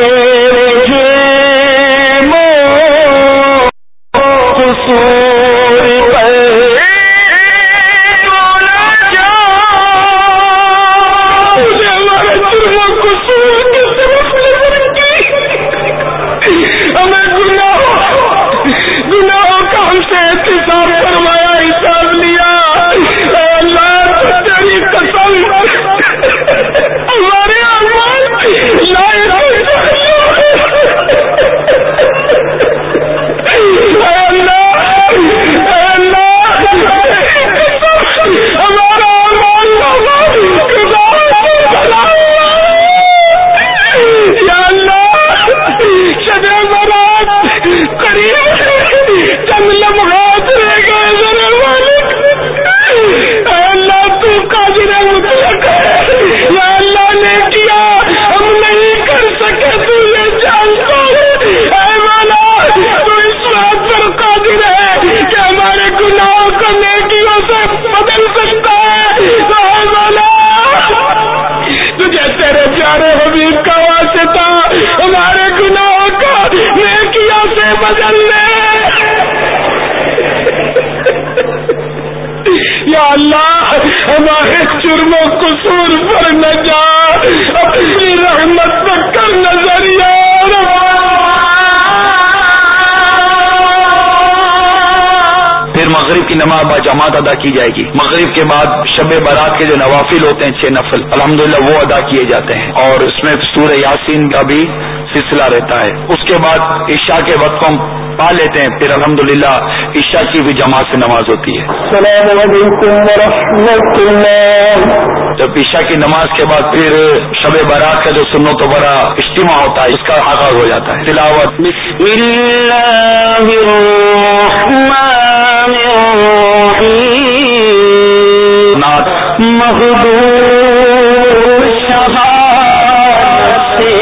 گناہوں کا ہم سے احتساب فرمایا، حساب لیا. اللہ تیری قسم ہمارے اعمال لا الہ الا ہمارا یا اللہ شب برات قریب چند لمحات رہ گئے. ذرا مالک اے اللہ تو قادر مطلق ہے. یا اللہ نے کیا ہم نہیں کر سکے، تو یہ جانتا ہے. اے مولا تو اس بات پر قادر ہے کہ ہمارے گناہوں کو نیکیوں سے بدل سکتا ہے. اے مولا تجھے تیرے پیارے حبیب کا واسطہ ہمارے گناہوں کو نیکیوں سے بدل لے. یا اللہ ہمارے جرم و قصور پر نہ جا، اپنی رحمت پر کر نظریہ. پھر مغرب کی نماز با جماعت ادا کی جائے گی. مغرب کے بعد شب برات کے جو نوافل ہوتے ہیں چھ نفل الحمدللہ وہ ادا کیے جاتے ہیں اور اس میں سورہ یاسین کا بھی سلسلہ رہتا ہے. اس کے بعد عشاء کے وقت کو ہم پا لیتے ہیں، پھر الحمدللہ عشاء کی بھی جماعت سے نماز ہوتی ہے. السلام علیکم ورحمۃ اللہ. جب عشاء کی نماز کے بعد پھر شب برات کا جو سنت و برا اجتماع ہوتا ہے اس کا آغاز ہو جاتا ہے. تلاوت بسم اللہ الرحمن الرحیم. نعت مخدوم شہادت سے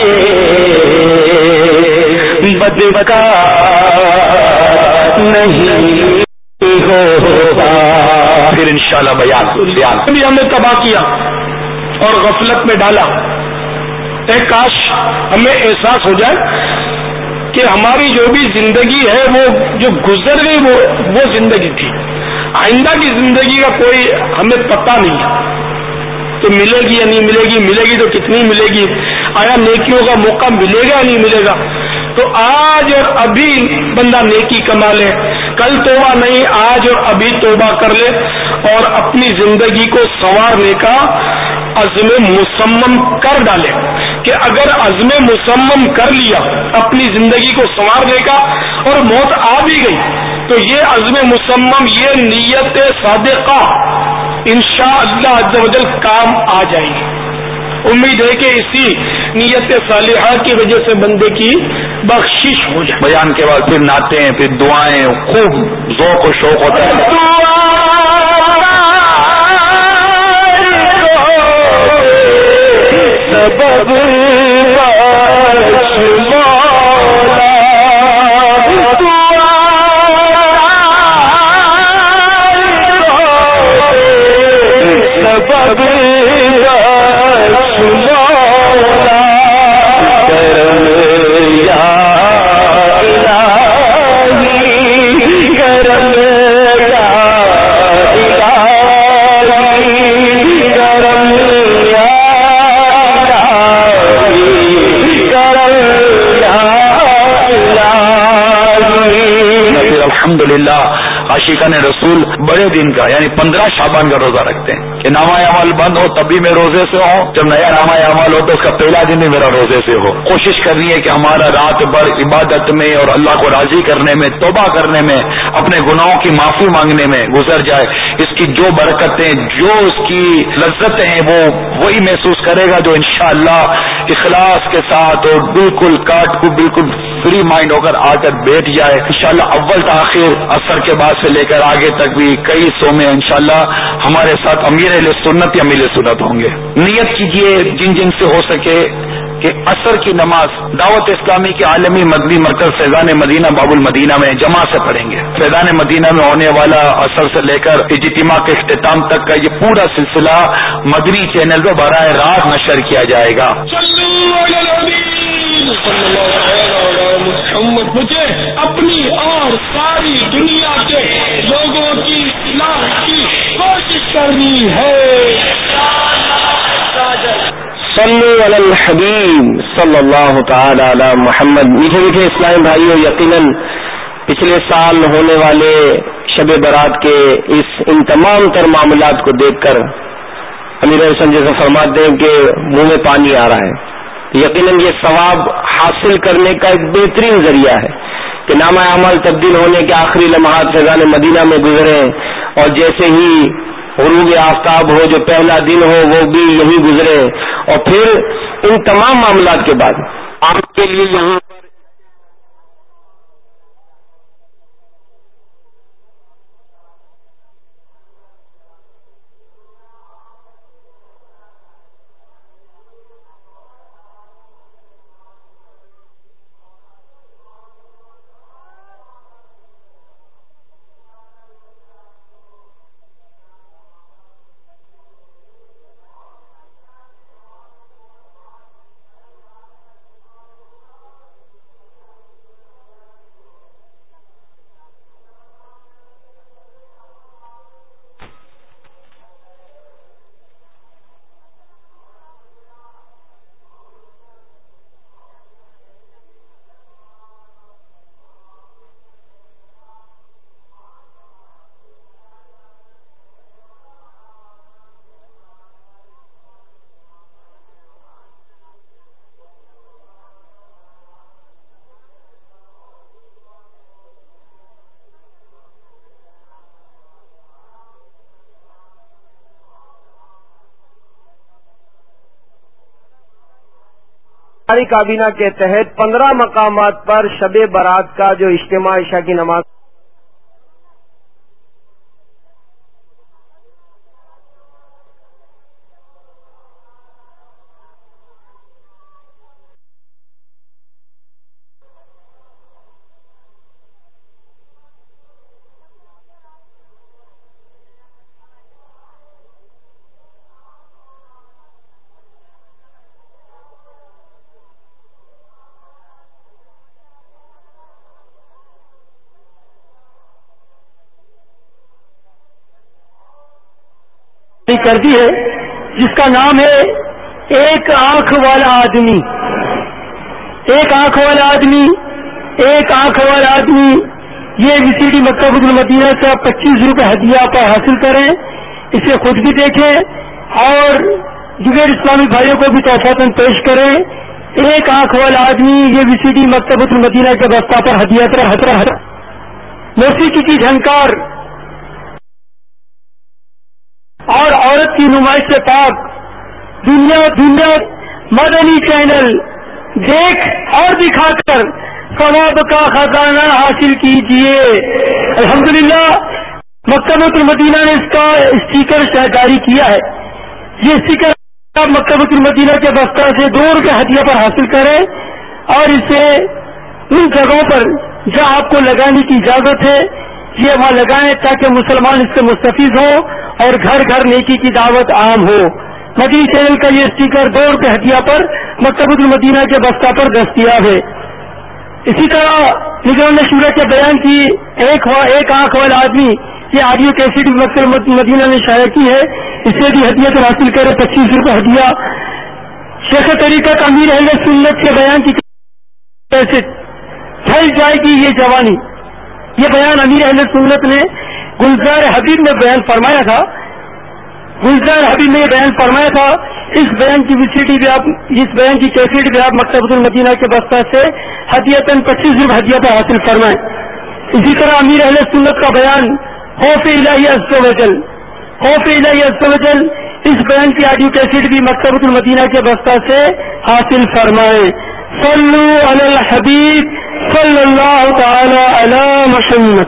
بدکار نہیں ہوگا. پھر انشاءاللہ بیان بیان بھی ہم نے تباہ کیا اور غفلت میں ڈالا. اے کاش ہمیں احساس ہو جائے کہ ہماری جو بھی زندگی ہے وہ جو گزر گئی وہ وہ زندگی تھی. آئندہ کی زندگی کا کوئی ہمیں پتہ نہیں کہ ملے گی یا نہیں ملے گی، ملے گی تو کتنی ملے گی، آیا نیکیوں کا موقع ملے گا یا نہیں ملے گا. تو آج اور ابھی بندہ نیکی کما لے، کل توبہ نہیں، آج اور ابھی توبہ کر لے اور اپنی زندگی کو سنوارنے کا عزم مصمم کر ڈالے کہ اگر عزم مصمم کر لیا اپنی زندگی کو سنوارنے کا اور موت آ بھی گئی تو یہ عزم مصمم، یہ نیت صادقہ انشاءاللہ عز و جل کام آ جائے گی. امید ہے کہ اسی نیت صالحہ کی وجہ سے بندے کی بخشش ہو جائے. بیان کے بعد پھر نعتیں، پھر دعائیں، خوب ذوق و شوق ہوتا ہے. आशिकान रसूल बड़े दिन का यानी पंद्रह शाबान का रोजा रखते हैं कि नामा अमल बंद हो तब भी मैं रोजे से हूँ, जब नया नामा अमल हो तो उसका पहला दिन भी मेरा रोजे से हो। कोशिश करनी है कि हमारा रात भर इबादत में और अल्लाह को राजी करने में, तौबा करने में, अपने गुनाहों की माफी मांगने में गुजर जाए। इसकी जो बरकतें, जो उसकी लज्जतें हैं वो वही महसूस करेगा जो इंशाअल्लाह इखलास के साथ और बिल्कुल काट को बिल्कुल फ्री माइंड होकर आकर बैठ जाए। इंशाअल्लाह अव्वल ताखिर असर के बाद से लेकर आगे तक भी कई सौ में इंशाअल्लाह हमारे साथ अमीर अहले सुन्नत या अमीर सुन्नत होंगे। नियत कीजिए जिन जिन से हो सके कि असर की नमाज दावत इस्लामी के आलमी मदनी मरकज फैजान मदीना बाबुल मदीना में जमा से पढ़ेंगे। फैजान मदीना में होने वाला असर से लेकर इज्तिमा के इख्तिताम तक का ये पूरा सिलसिला मदनी चैनल पर बराह रात नशर किया जाएगा। मुझे अपनी और सारी दुनिया के लोगों की इस्लाह की कोशिश करनी है। सल्लु अलल हबीब सल्लल्लाहु तआला अला मुहम्मद। मीठे मीठे इस्लामी भाइयों, यकीनन पिछले साल होने वाले शब बरात के इस इन तमाम तर मामलात को देखकर अमीर संजय से फरमाते हैं कि मुंह में पानी आ रहा है। यकीनन ये सवाब हासिल करने का एक बेहतरीन जरिया है कि नामा अमल तब्दील होने के आखिरी लम्हात फैजान मदीना में गुजरे और जैसे ही गुरूब आफ्ताब हो, जो पहला दिन हो, वो भी यही गुजरे और फिर इन तमाम मामलात के बाद आपके लिए यहाँ पर हमारी काबीना के तहत पंद्रह मकामात पर शबे बारात का जो इज्तिमा इशा की नमाज करती है, जिसका नाम है एक आंख वाला आदमी। एक आंख वाला आदमी, एक आंख वाला आदमी ये वीसीडी मक्का मदीना से पच्चीस रुपए हदिया पर हासिल करें, इसे खुद भी देखें और दिगर इस्लामी भाइयों को भी तोहफातन पेश करें। एक आंख वाला आदमी ये वीसीडी मक्का मदीना के बस्ता पर हदिया पर हतरा हतरा मौसीकी की झंकार और औरत की नुमाइश से पाक दुनिया दुनिया मदनी चैनल देख और दिखाकर सवाब का खजाना हासिल कीजिए। अल्हम्दुलिल्लाह मक्का मदीना ने इसका स्टिकर जारी किया है। ये स्टिकर आप मक्का मदीना के बस्ता से दो रुपये हदिया पर हासिल करें और इसे उन जगहों पर जहां आपको लगाने की इजाजत है ये वहां लगाएं ताकि मुसलमान इससे मुस्तफीज हो और घर घर नेकी की दावत आम हो। मदनी चैनल का ये स्टिकर दो रुपये हदिया पर मक्का मदीना के बस्ता पर दस्तियाब है। इसी तरह निगरान शूरा के बयान की एक एक आंख वाला आदमी ये ऑडियो कैसेट मक्का मदीना ने शाया की है, इससे भी हदियत हासिल करे पच्चीस रुपये हदिया। शेख तरीक़त अमीर अहले सुन्नत के बयान की कैसेट फैल जाएगी ये जवानी, ये बयान अमीर अहले सुन्नत ने گلزار حبیب نے بیان فرمایا تھا گلزار حبیب نے یہ بیان فرمایا تھا. اس بیان کی ویسیڈی بھی آپ اس بیان کی کیسیٹ بھی آپ مکتبۃ المدینہ کے بستہ سے ہدیتاً پچیس روپے ہدیہ حاصل فرمائیں. اسی طرح امیر اہل سنت کا بیان خوف الہی عز و جل خوف الہی عز و جل اس بیان کی آڈیو کیسیٹ بھی مکتبۃ المدینہ کے بستہ سے حاصل فرمائیں. صلو علی الحبیب صلی اللہ تعالی علی محمد.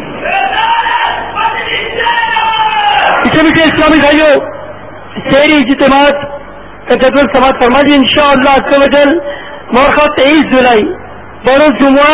اسے بھی اسلامی بھائیوں شہری اجتماعات کا جدول سماعت فرما دی انشاءاللہ عز و جل. مورخہ تیئیس جولائی بروز جمعہ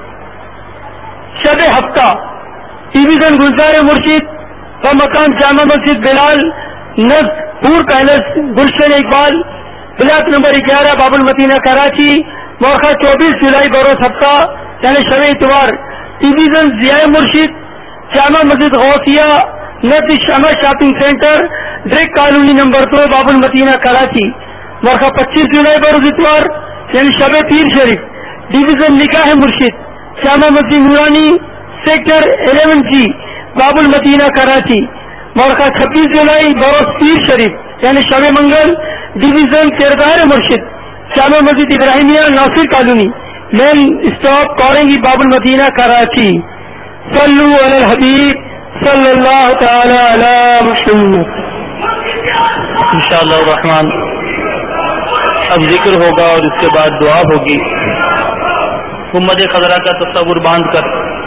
شب ہفتہ ڈویژن گلزار مرشید و مقام جامع مسجد بلال نزد پور palace Gulshan Iqbal block number گیارہ باب المدینہ کراچی. مورخہ چوبیس جولائی بروز ہفتہ یعنی شب اتوار ڈویژن ضیاء مرشید جامع مسجد غوثیہ نزد Shama shopping centre Drigh colony number دو باب المدینہ کراچی. مورخہ پچیس جولائی بروز اتوار یعنی شب پیر شریف ڈویژن نکاح مرشید جامع مسجد نورانی سیکٹر الیون جی باب المدینہ کراچی. مورخہ چھبیس جولائی بروز پیر شریف یعنی شب منگل ڈویژن کردار مرشد جامع مسجد Ibrahimia Nasir colony main stop Korangi Bab Almadina Karachi. صلو علی الحبیب صلی اللہ تعالی علی محمد. انشاءاللہ الرحمن اب ذکر ہوگا اور اس کے بعد دعا ہوگی. امت خضرا کا تصور باندھ کر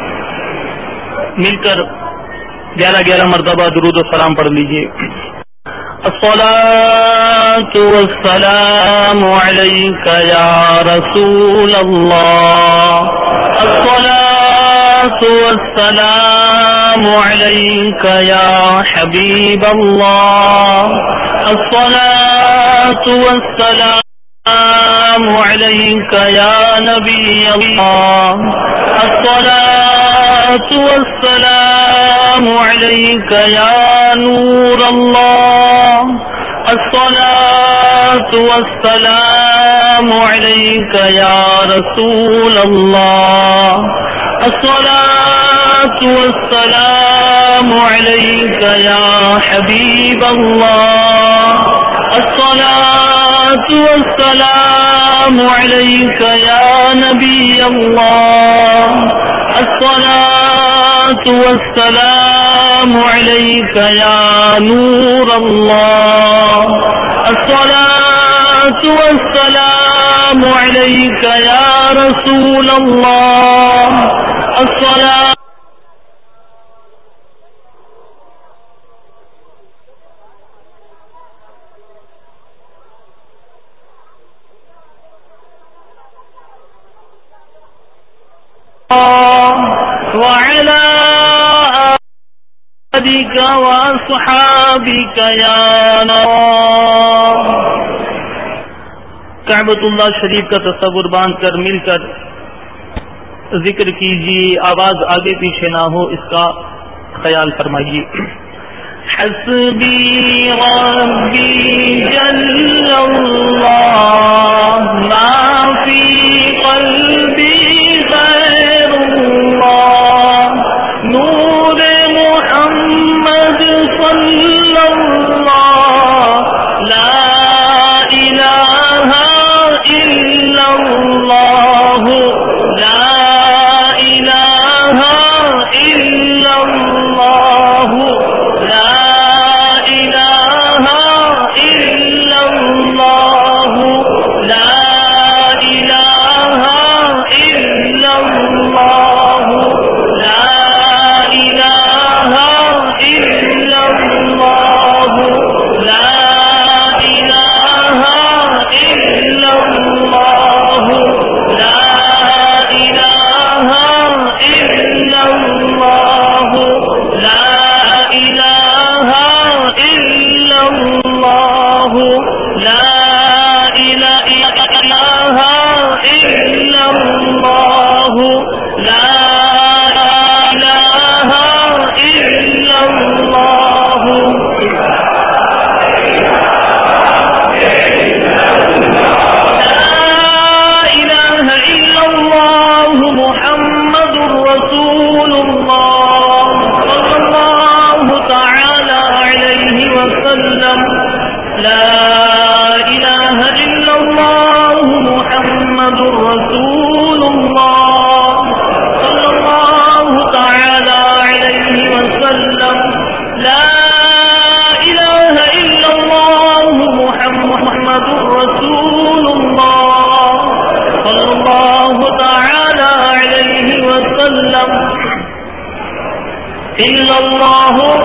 مل کر گیارہ گیارہ مرتبہ درود و سلام پڑھ لیجیے. الصلاۃ والسلام علیک یا رسول اللہ. الصلاۃ والسلام علیک یا حبیب اللہ. الصلاۃ والسلام علیک یا نبی اللہ. الصلاۃ والسلام علیک یا نور اللہ. الصلاۃ والسلام علیک یا رسول اللہ. الصلاۃ والسلام علیک یا حبیب اللہ. الصلاۃ والسلام علیک یا نبی اللہ. الصلاۃ والسلام علیک یا نور اللہ. الصلاۃ والسلام علیک یا رسول اللہ. الصلاۃ وعلى آلك وأصحابك يا نور. کعبۃ اللہ شریف کا تصور باندھ کر مل کر ذکر کیجیے. آواز آگے پیچھے نہ ہو اس کا خیال فرمائیے. حسبی ربی جل اللہ ما فی قلبی غیر اللہ. نور محمد صلی اللہ لا الہ الا اللہ. لا الہ الا اللہ. لا الہ الا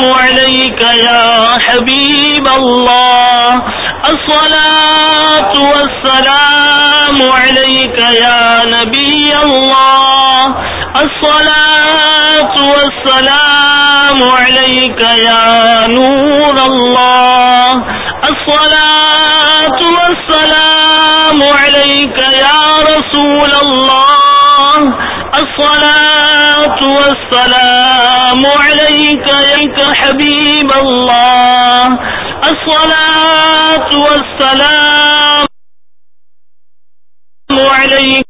عليك يا حبيب الله الصلاة والسلام عليك يا نبي الله الصلاة والسلام عليك يا نور الله الصلاة والسلام عليك يا رسول الله الصلاة والسلام عليك يا حبيب الله الصلاة والسلام عليك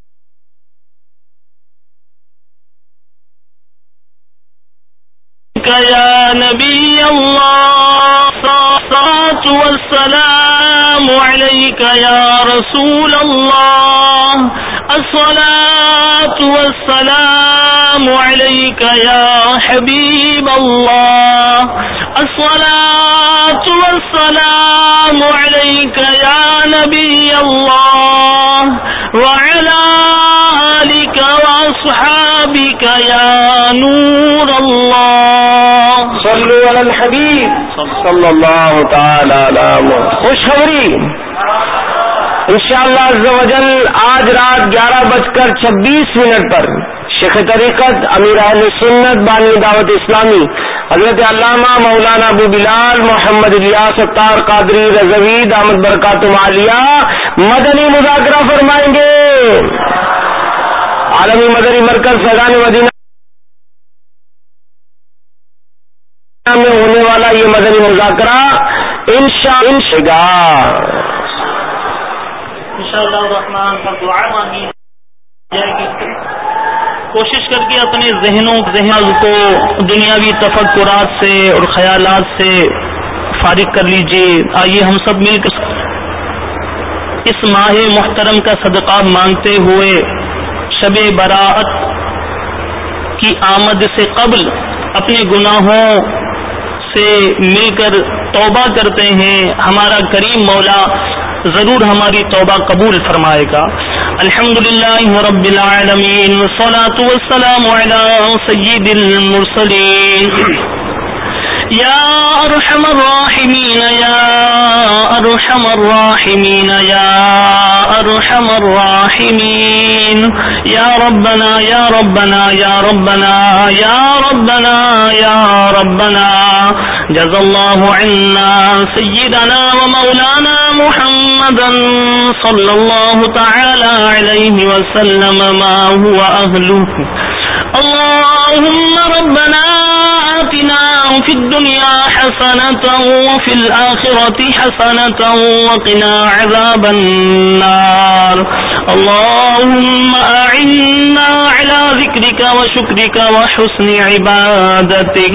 يا نبي الله الصلاة والسلام عليك يا رسول الله الصلاة والسلام عليك يا حبيب الله الصلاة والسلام عليك يا نبي الله وعلى آلك وأصحابك يا نور الله صلو علی الحبیب صلی اللہ تعالی علی محمد. خوشخبری انشاءاللہ عز و جل آج رات گیارہ بج کر چھبیس منٹ پر شیخ طریقت امیر اہل سنت بانی دعوت اسلامی حضرت علامہ مولانا ابو بلال محمد الیاس ستار قادری رضوی دامت برکاتہم عالیہ مدنی مذاکرہ فرمائیں گے. عالمی مدنی مرکز فیضان مدینہ میں ہونے والا یہ مدنی مذاکرہ انشاءاللہ الرحمن پر دعا مانگی جائے گی. کوشش کر کے اپنے ذہنوں ذہن کو دنیاوی تفکرات سے اور خیالات سے فارغ کر لیجیے. آئیے ہم سب مل کر اس ماہ محترم کا صدقہ مانگتے ہوئے شب براءت کی آمد سے قبل اپنے گناہوں سے مل کر توبہ کرتے ہیں. ہمارا کریم مولا ضرور ہماری توبہ قبول فرمائے گا. الحمدللہ رب العالمین والصلاة والسلام علی سید المرسلین یا ارحم الراحمین یا ارحم الراحمین یا ارحم الراحمین یا ربنا یا ربنا یا ربنا یا ربنا یا ربنا جزا اللہ عنا سیدنا ومولانا محمدا صلی اللہ تعالی علیہ وسلم ما هو اہلہ. اللهم ربنا آتنا في الدنيا حسنة وفي الآخرة حسنة وقنا عذاب النار. اللهم أعنا على ذكرك وشكرك وحسن عبادتك.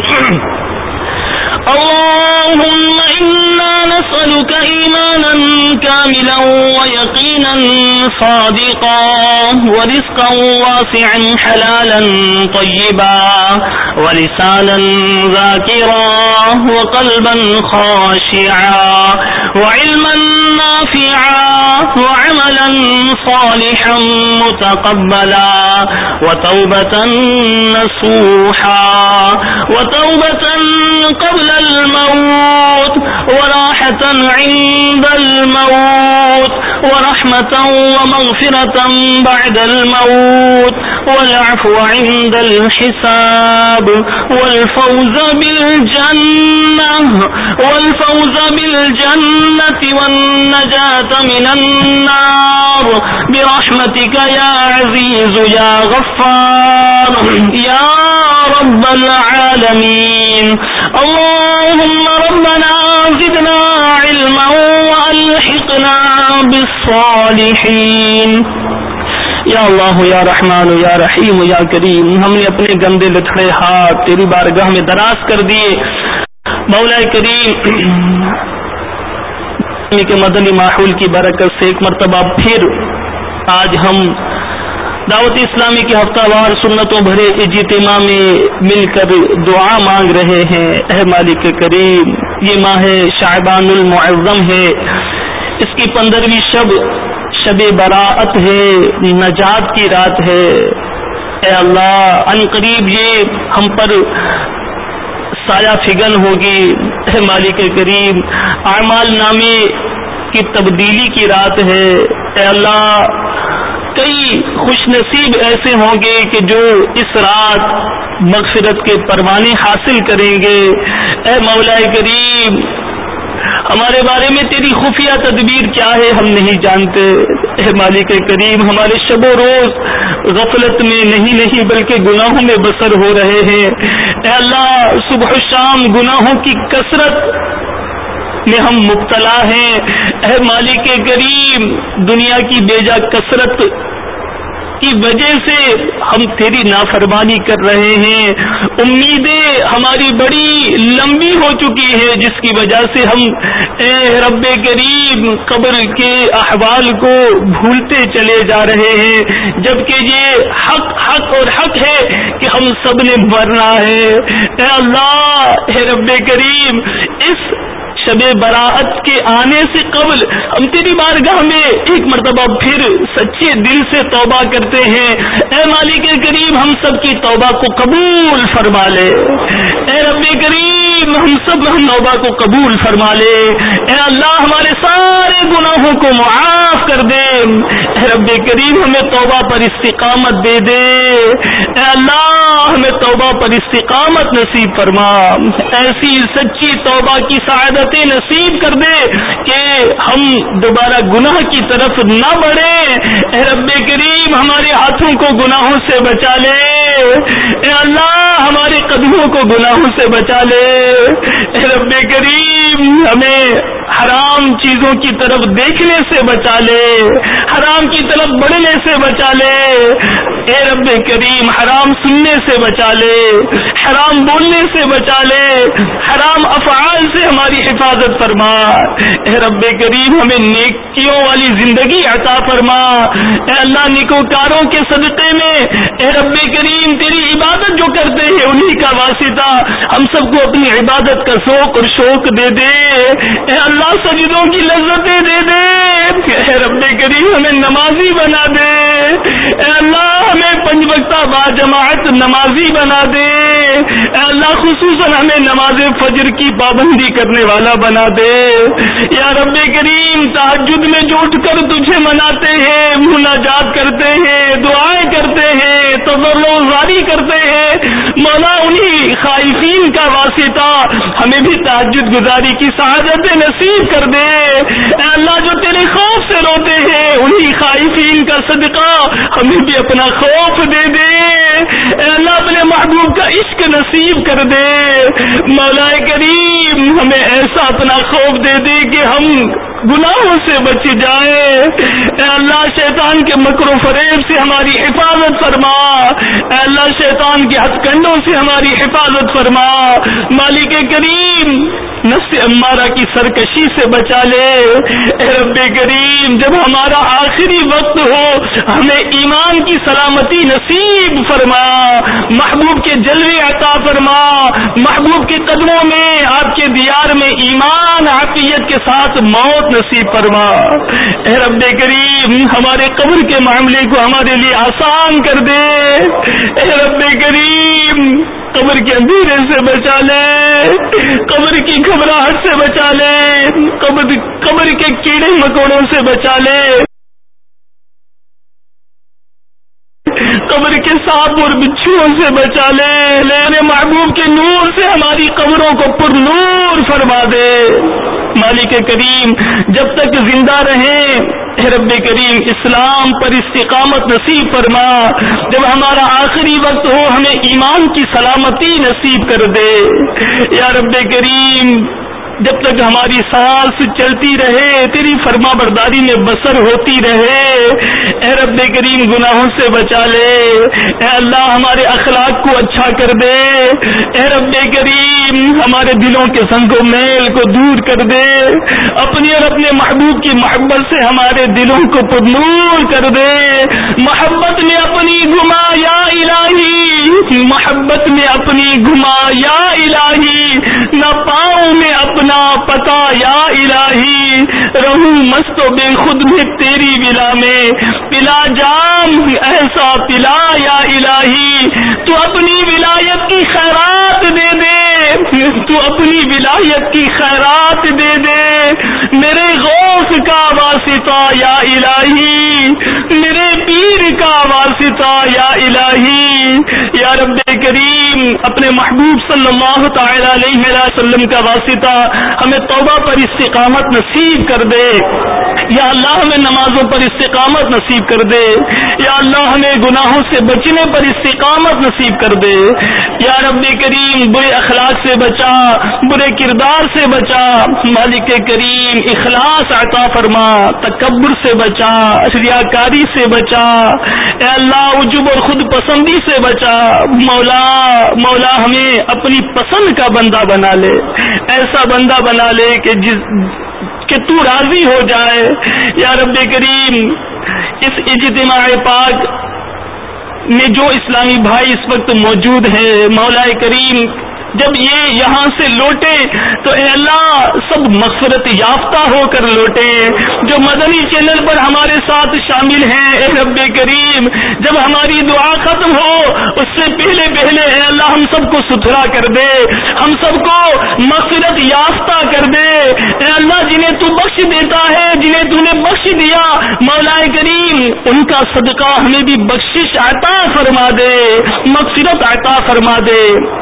اللهم إنا نسألك إيمانا كاملا ويقينا صادقا ورزقا واسعا حلالا طيبا ولسانا ذاكرا وقلبا خاشعا وعلما نافعا وعملا صالحا متقبلا وتوبة نصوحا وتوبة قبل الموت وراحة عند الموت ورحمة ومغفرة بعد الموت والعفو عند الحساب والفوز بالجنة والفوز بالجنة والنجاة من النار برحمتك يا عزيز يا غفار يا رب العالمين. اللهم ربنا زدنا علما والحقنا بالصالحين. یا اللہ یا رحمان یا رحیم یا کریم، ہم نے اپنے گندے لتھڑے ہاتھ تیری بارگاہ میں دراز کر دیے. مولا کریم کے مدنی ماحول کی برکت سے ایک مرتبہ پھر آج ہم دعوت اسلامی کے ہفتہ وار سنتوں بھرے اجتماع میں مل کر دعا مانگ رہے ہیں. اے مالک کریم، یہ ماہ شعبان المعظم ہے، اس کی پندرہویں شب شب براءت ہے، نجات کی رات ہے. اے اللہ، ان قریب یہ ہم پر سایہ فگن ہوگی. اے مالک کریم اعمال نامے کی تبدیلی کی رات ہے. اے اللہ کئی خوش نصیب ایسے ہوں گے کہ جو اس رات مغفرت کے پروانے حاصل کریں گے. اے مولا کریم ہمارے بارے میں تیری خفیہ تدبیر کیا ہے ہم نہیں جانتے. اے مالک کریم ہمارے شب و روز غفلت میں نہیں نہیں بلکہ گناہوں میں بسر ہو رہے ہیں. اے اللہ صبح و شام گناہوں کی کثرت میں ہم مبتلا ہیں. اے مالک کریم دنیا کی بیجا کثرت کی وجہ سے ہم تیری نافرمانی کر رہے ہیں. امیدیں ہماری بڑی لمبی ہو چکی ہے جس کی وجہ سے ہم اے رب کریم قبر کے احوال کو بھولتے چلے جا رہے ہیں, جبکہ یہ حق حق اور حق ہے کہ ہم سب نے مرنا ہے. اے اللہ اے رب کریم اس شب براءت کے آنے سے قبل ہم تیری بارگاہ میں ایک مرتبہ پھر سچے دل سے توبہ کرتے ہیں. اے مالک کریم ہم سب کی توبہ کو قبول فرما لے. اے رب کریم ہم سب توبہ کو قبول فرما لے. اے اللہ ہمارے سارے گناہوں کو معاف کر دے. اے رب کریم ہمیں توبہ پر استقامت دے دے. اے اللہ ہمیں توبہ پر استقامت نصیب فرما. ایسی سچی توبہ کی سعادت نصیب کر دے کہ ہم دوبارہ گناہ کی طرف نہ بڑھیں. اے رب کریم ہمارے ہاتھوں کو گناہوں سے بچا لے. اے اللہ ہمارے قدموں کو گناہوں سے بچا لے. اے رب کریم ہمیں حرام چیزوں کی طرف دیکھنے سے بچا لے, حرام کی طرف بڑھنے سے بچا لے. اے رب کریم حرام سننے سے بچا لے, حرام بولنے سے بچا لے, حرام افعال سے ہماری حفاظت فرما. اے رب کریم ہمیں نیکیوں والی زندگی عطا فرما. اے اللہ نیکوکاروں کے صدقے میں اے رب کریم تیری عبادت جو کرتے ہیں انہی کا واسطہ ہم سب کو اپنی عبادت کا ذوق اور شوق دے دے. اے اللہ سجدوں کی لذتیں دے دے. اے رب کریم ہمیں نمازی بنا دے. اے اللہ ہمیں پنج وقتہ با جماعت نمازی بنا دے. اے اللہ خصوصاً ہمیں نماز فجر کی پابندی کرنے والا بنا دے. یا رب کریم تہجد میں جو اٹھ کر تجھے مناتے ہیں, مناجات کرتے ہیں, دعائیں کرتے ہیں, تضرع و زاری کرتے ہیں, مولا انہی خائفین کا واسطہ ہمیں بھی تہجد گزاری کی سعادت نصیب کر دے. اے اللہ جو تیرے خوف سے روتے ہیں انہی خائفین کا صدقہ ہمیں بھی اپنا خوف دے دے. اے اللہ اپنے محبوب کا عشق نصیب کر دے. مولا کریم ہمیں ایسا اپنا خوف دے دے کہ ہم گناہوں سے بچ جائیں. اے اللہ شیطان کے مکر و فریب سے ہماری حفاظت فرما. اے اللہ شیطان کے ہتھ کنڈوں سے ہماری حفاظت فرما. مالک کریم نفس امارہ کی سرکشی سے بچا لے. اے رب کریم جب ہمارا آخری وقت ہو ہمیں ایمان کی سلامتی نصیب فرما. محبوب کے جلوے عطا فرما. محبوب کے قدموں میں آپ کے دیار میں ایمان عافیت کے ساتھ موت نصیب فرما. اے رب کریم ہمارے قبر کے معاملے کو ہمارے لیے آسان کر دے. اے رب کریم قبر کے اندھیرے سے بچا لے, قبر کی گھبراہٹ سے بچا لے, قبر قبر کے کیڑے مکوڑوں سے بچا لے, قبر کے سانپ اور بچھوؤں سے بچا لے. میرے محبوب کے نور سے ہماری قبروں کو پر نور فرما دے. مالک کریم جب تک زندہ رہیں اے رب کریم اسلام پر استقامت نصیب فرما. جب ہمارا آخری وقت ہو ہمیں ایمان کی سلامتی نصیب کر دے. یا رب کریم جب تک ہماری سانس چلتی رہے تیری فرما برداری میں بسر ہوتی رہے. اے رب کریم گناہوں سے بچا لے. اے اللہ ہمارے اخلاق کو اچھا کر دے. اے رب کریم ہمارے دلوں کے سنگ و میل کو دور کر دے. اپنی اور اپنے محبوب کی محبت سے ہمارے دلوں کو پرنور کر دے. محبت میں اپنی گھما یا الہی, محبت میں اپنی گھما یا الہی, نہ پاؤں میں اپنا پتا یا الہی. رہوں مست و بے خود میں تیری ولا میں, پلا جام ایسا پلا یا الہی. تو اپنی ولایت کی خیرات دے دے. تو اپنی ولایت کی خیرات دے دے، میرے غوث کا واسطہ یا الہی، میرے پیر کا واسطہ یا الہی، یا رب کریم اپنے محبوب صلی اللہ تعالی علیہ وسلم کا واسطہ ہمیں توبہ پر استقامت نصیب کر دے، یا اللہ ہمیں نمازوں پر استقامت نصیب کر دے، یا اللہ ہمیں گناہوں سے بچنے پر استقامت نصیب کر دے، یا رب کریم برے اخلاق سے بچا، برے کردار سے بچا، مالک کریم اخلاص عطا فرما، تکبر سے بچا، ریاکاری سے بچا، اے اللہ عجب اور خود پسندی سے بچا، مولا مولا ہمیں اپنی پسند کا بندہ بنا لے، ایسا بندہ بنا لے کہ جس کہ تو راضی ہو جائے، یا رب کریم اس اجتماع پاک میں جو اسلامی بھائی اس وقت موجود ہیں، مولا کریم جب یہ یہاں سے لوٹے تو اے اللہ سب مغفرت یافتہ ہو کر لوٹے، جو مدنی چینل پر ہمارے ساتھ شامل ہیں اے رب کریم جب ہماری دعا ختم ہو اس سے پہلے پہلے اے اللہ ہم سب کو ستھرا کر دے، ہم سب کو مغفرت یافتہ کر دے، اے اللہ جنہیں تو بخش دیتا ہے، جنہیں تو نے بخش دیا مولا کریم ان کا صدقہ ہمیں بھی بخشش عطا فرما دے، مغفرت عطا فرما دے،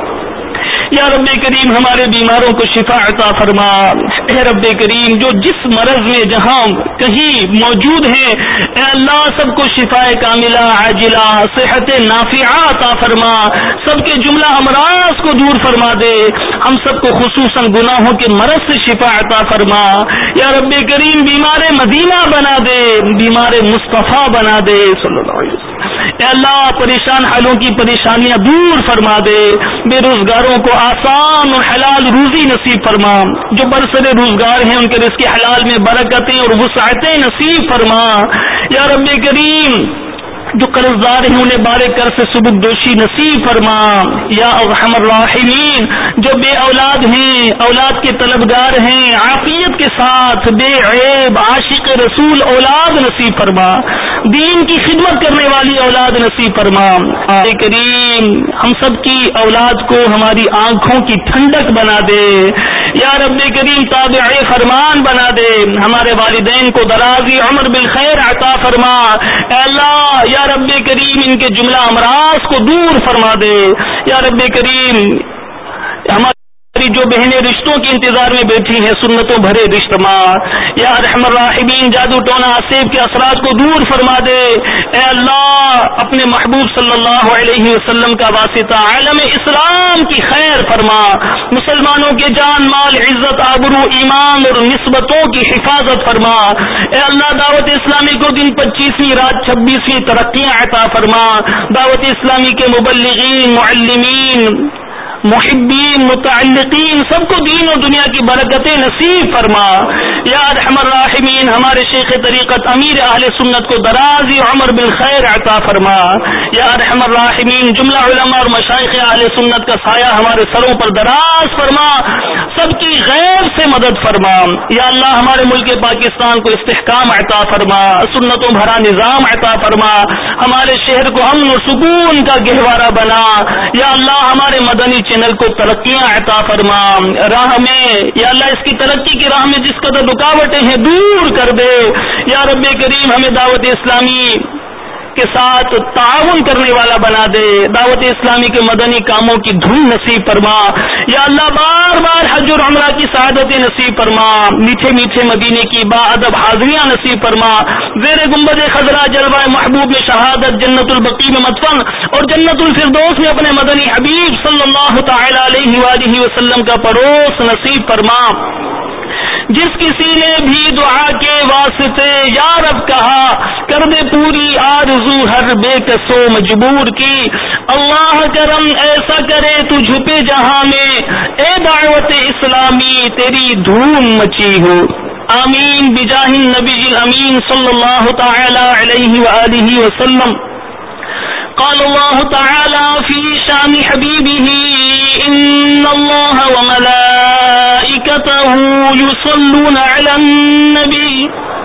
یا رب کریم ہمارے بیماروں کو شفا عطا فرما، اے رب کریم جو جس مرض میں جہاں کہیں موجود ہیں اے اللہ سب کو شفا کاملہ عاجلہ صحت نافعہ عطا فرما، سب کے جملہ امراض کو دور فرما دے، ہم سب کو خصوصاً گناہوں کے مرض سے شفا عطا فرما، یا رب کریم بیمار مدینہ بنا دے، بیمار مصطفیٰ بنا دے صلی اللہ علیہ وسلم، اے اللہ پریشان حالوں کی پریشانیاں دور فرما دے، بے روزگاروں کو آسان اور حلال روزی نصیب فرما، جو برسر روزگار ہیں ان کے رزق حلال میں برکتیں اور وسعتیں نصیب فرما، یا رب کریم جو قرضدار ہیں انہیں بارے کر سے سبک دوشی نصیب فرما، یا ارحم الراحمین جو بے اولاد ہیں اولاد کے طلبگار ہیں عافیت کے ساتھ بے عیب عاشق رسول اولاد نصیب فرما، دین کی خدمت کرنے والی اولاد نصیب فرما، اے کریم ہم سب کی اولاد کو ہماری آنکھوں کی ٹھنڈک بنا دے، یا رب کریم تابع فرمان بنا دے، ہمارے والدین کو درازی عمر بالخیر عطا فرما، اے اللہ یا رب کریم ان کے جملہ امراض کو دور فرما دے، یا رب کریم ہماری جو بہنیں رشتوں کے انتظار میں بیٹھی ہیں سنتوں بھرے رشتہ ماں، یا ارحم الراحمین جادو ٹونا آسیب کے اثرات کو دور فرما دے، اے اللہ اپنے محبوب صلی اللہ علیہ وسلم کا واسطہ عالم اسلام کی خیر فرما، مسلمانوں کے جان مال عزت آبرو ایمان اور نسبتوں کی حفاظت فرما، اے اللہ دعوت اسلامی کو دن پچیسویں رات چھبیسویں ترقیاں عطا فرما، دعوت اسلامی کے مبلغین معلمین محبین متعلقین سب کو دین و دنیا کی برکتیں نصیب فرما، یا ارحم الراحمین ہمارے شیخ طریقت امیر اہل سنت کو درازی عمر بالخیر عطا فرما، یا ارحم الراحمین جملہ علماء اور مشائخ اہل سنت کا سایہ ہمارے سروں پر دراز فرما، سب کی غیب سے مدد فرما، یا اللہ ہمارے ملک پاکستان کو استحکام عطا فرما، سنتوں بھرا نظام عطا فرما، ہمارے شہر کو امن و سکون کا گہوارہ بنا، یا اللہ ہمارے مدنی چینل کو ترقیاں عطا فرما، راہ میں یا اللہ اس کی ترقی کی راہ میں جس قدر رکاوٹیں ہیں دور کر دے، یا رب کریم ہمیں دعوت اسلامی کے ساتھ تعاون کرنے والا بنا دے، دعوت اسلامی کے مدنی کاموں کی دھن نصیب فرما، یا اللہ بار بار حج اور عمرہ کی سعادتیں نصیب فرما، میٹھے میٹھے مدینے کی با ادب حاضریاں نصیب فرما، زیر گنبد خضرا جلوہ محبوب میں شہادت جنت البقیع میں مدفن اور جنت الفردوس میں اپنے مدنی حبیب صلی اللہ تعالی علیہ وآلہ وسلم کا پڑوس نصیب فرما، جس کسی نے بھی دعا کے واسطے یا رب کہا کر دے پوری آرزو ہر بے کسو مجبور کی، اللہ کرم ایسا کرے تو جھپے جہاں میں اے دعوت اسلامی تیری دھوم مچی ہو، آمین بجاہ النبی الامین صلی اللہ تعالی علیہ وآلہ وسلم۔ قال الله تعالى في شان حبيبه إن الله وملائكته يصلون على النبي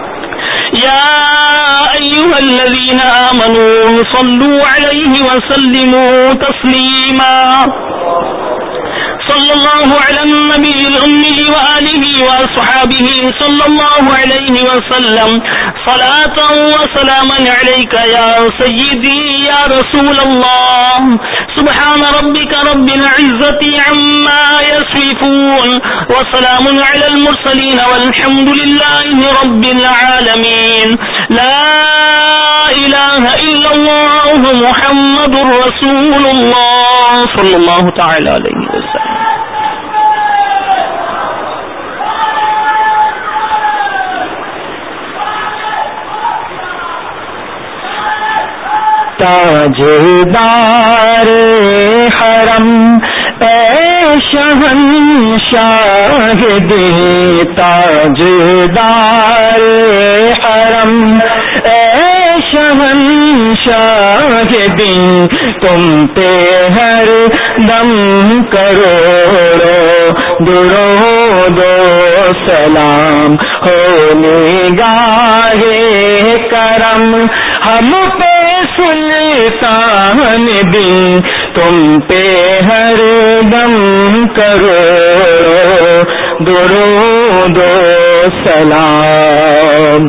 يا أيها الذين آمنوا صلوا عليه وسلموا تسليما صلی اللہ علی النبی الأمی وآلہ وأصحابہ صلی اللہ علیہ وسلم صلاة وسلاما علیک یا سیدی یا رسول اللہ سبحان ربک رب العزة عما يصفون وسلام علی المرسلین والحمد للہ رب العالمین لا الہ الا اللہ محمد رسول اللہ صلی اللہ تعالی علیہ وسلم. تاجدار حرم اے شہنشاہ دے تاجدار حرم اے شہنشاہ دے تم پہ ہر دم کروڑو درود و سلام ہو نگاہ کرم ہم پہ سلطان دن تم پہ ہر دم کروڑو درود و سلام.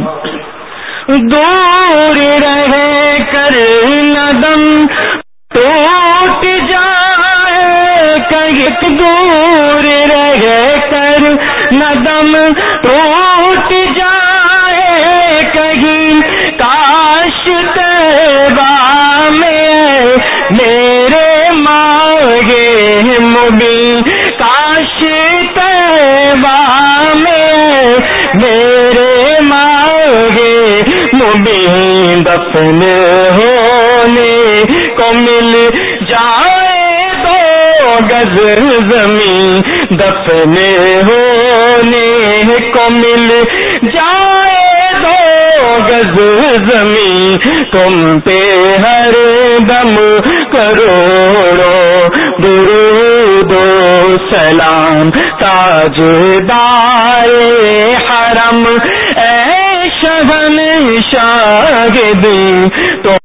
دور رہ کر ندم ٹوٹ جائے کہیں دور رہ کر ندم ٹوٹ جائے کہیں کاش تیبہ میں میرے مانگے مبین کاش تیبہ میں میرے مانگے مبین دفن ہونے کو مل جائے دو گز زمین دفن ہونے کو مل جائے دو گز زمین تم پہ ہر دم کروڑو درود و سلام. تاجدار حرم اے شہنشاہ دے تو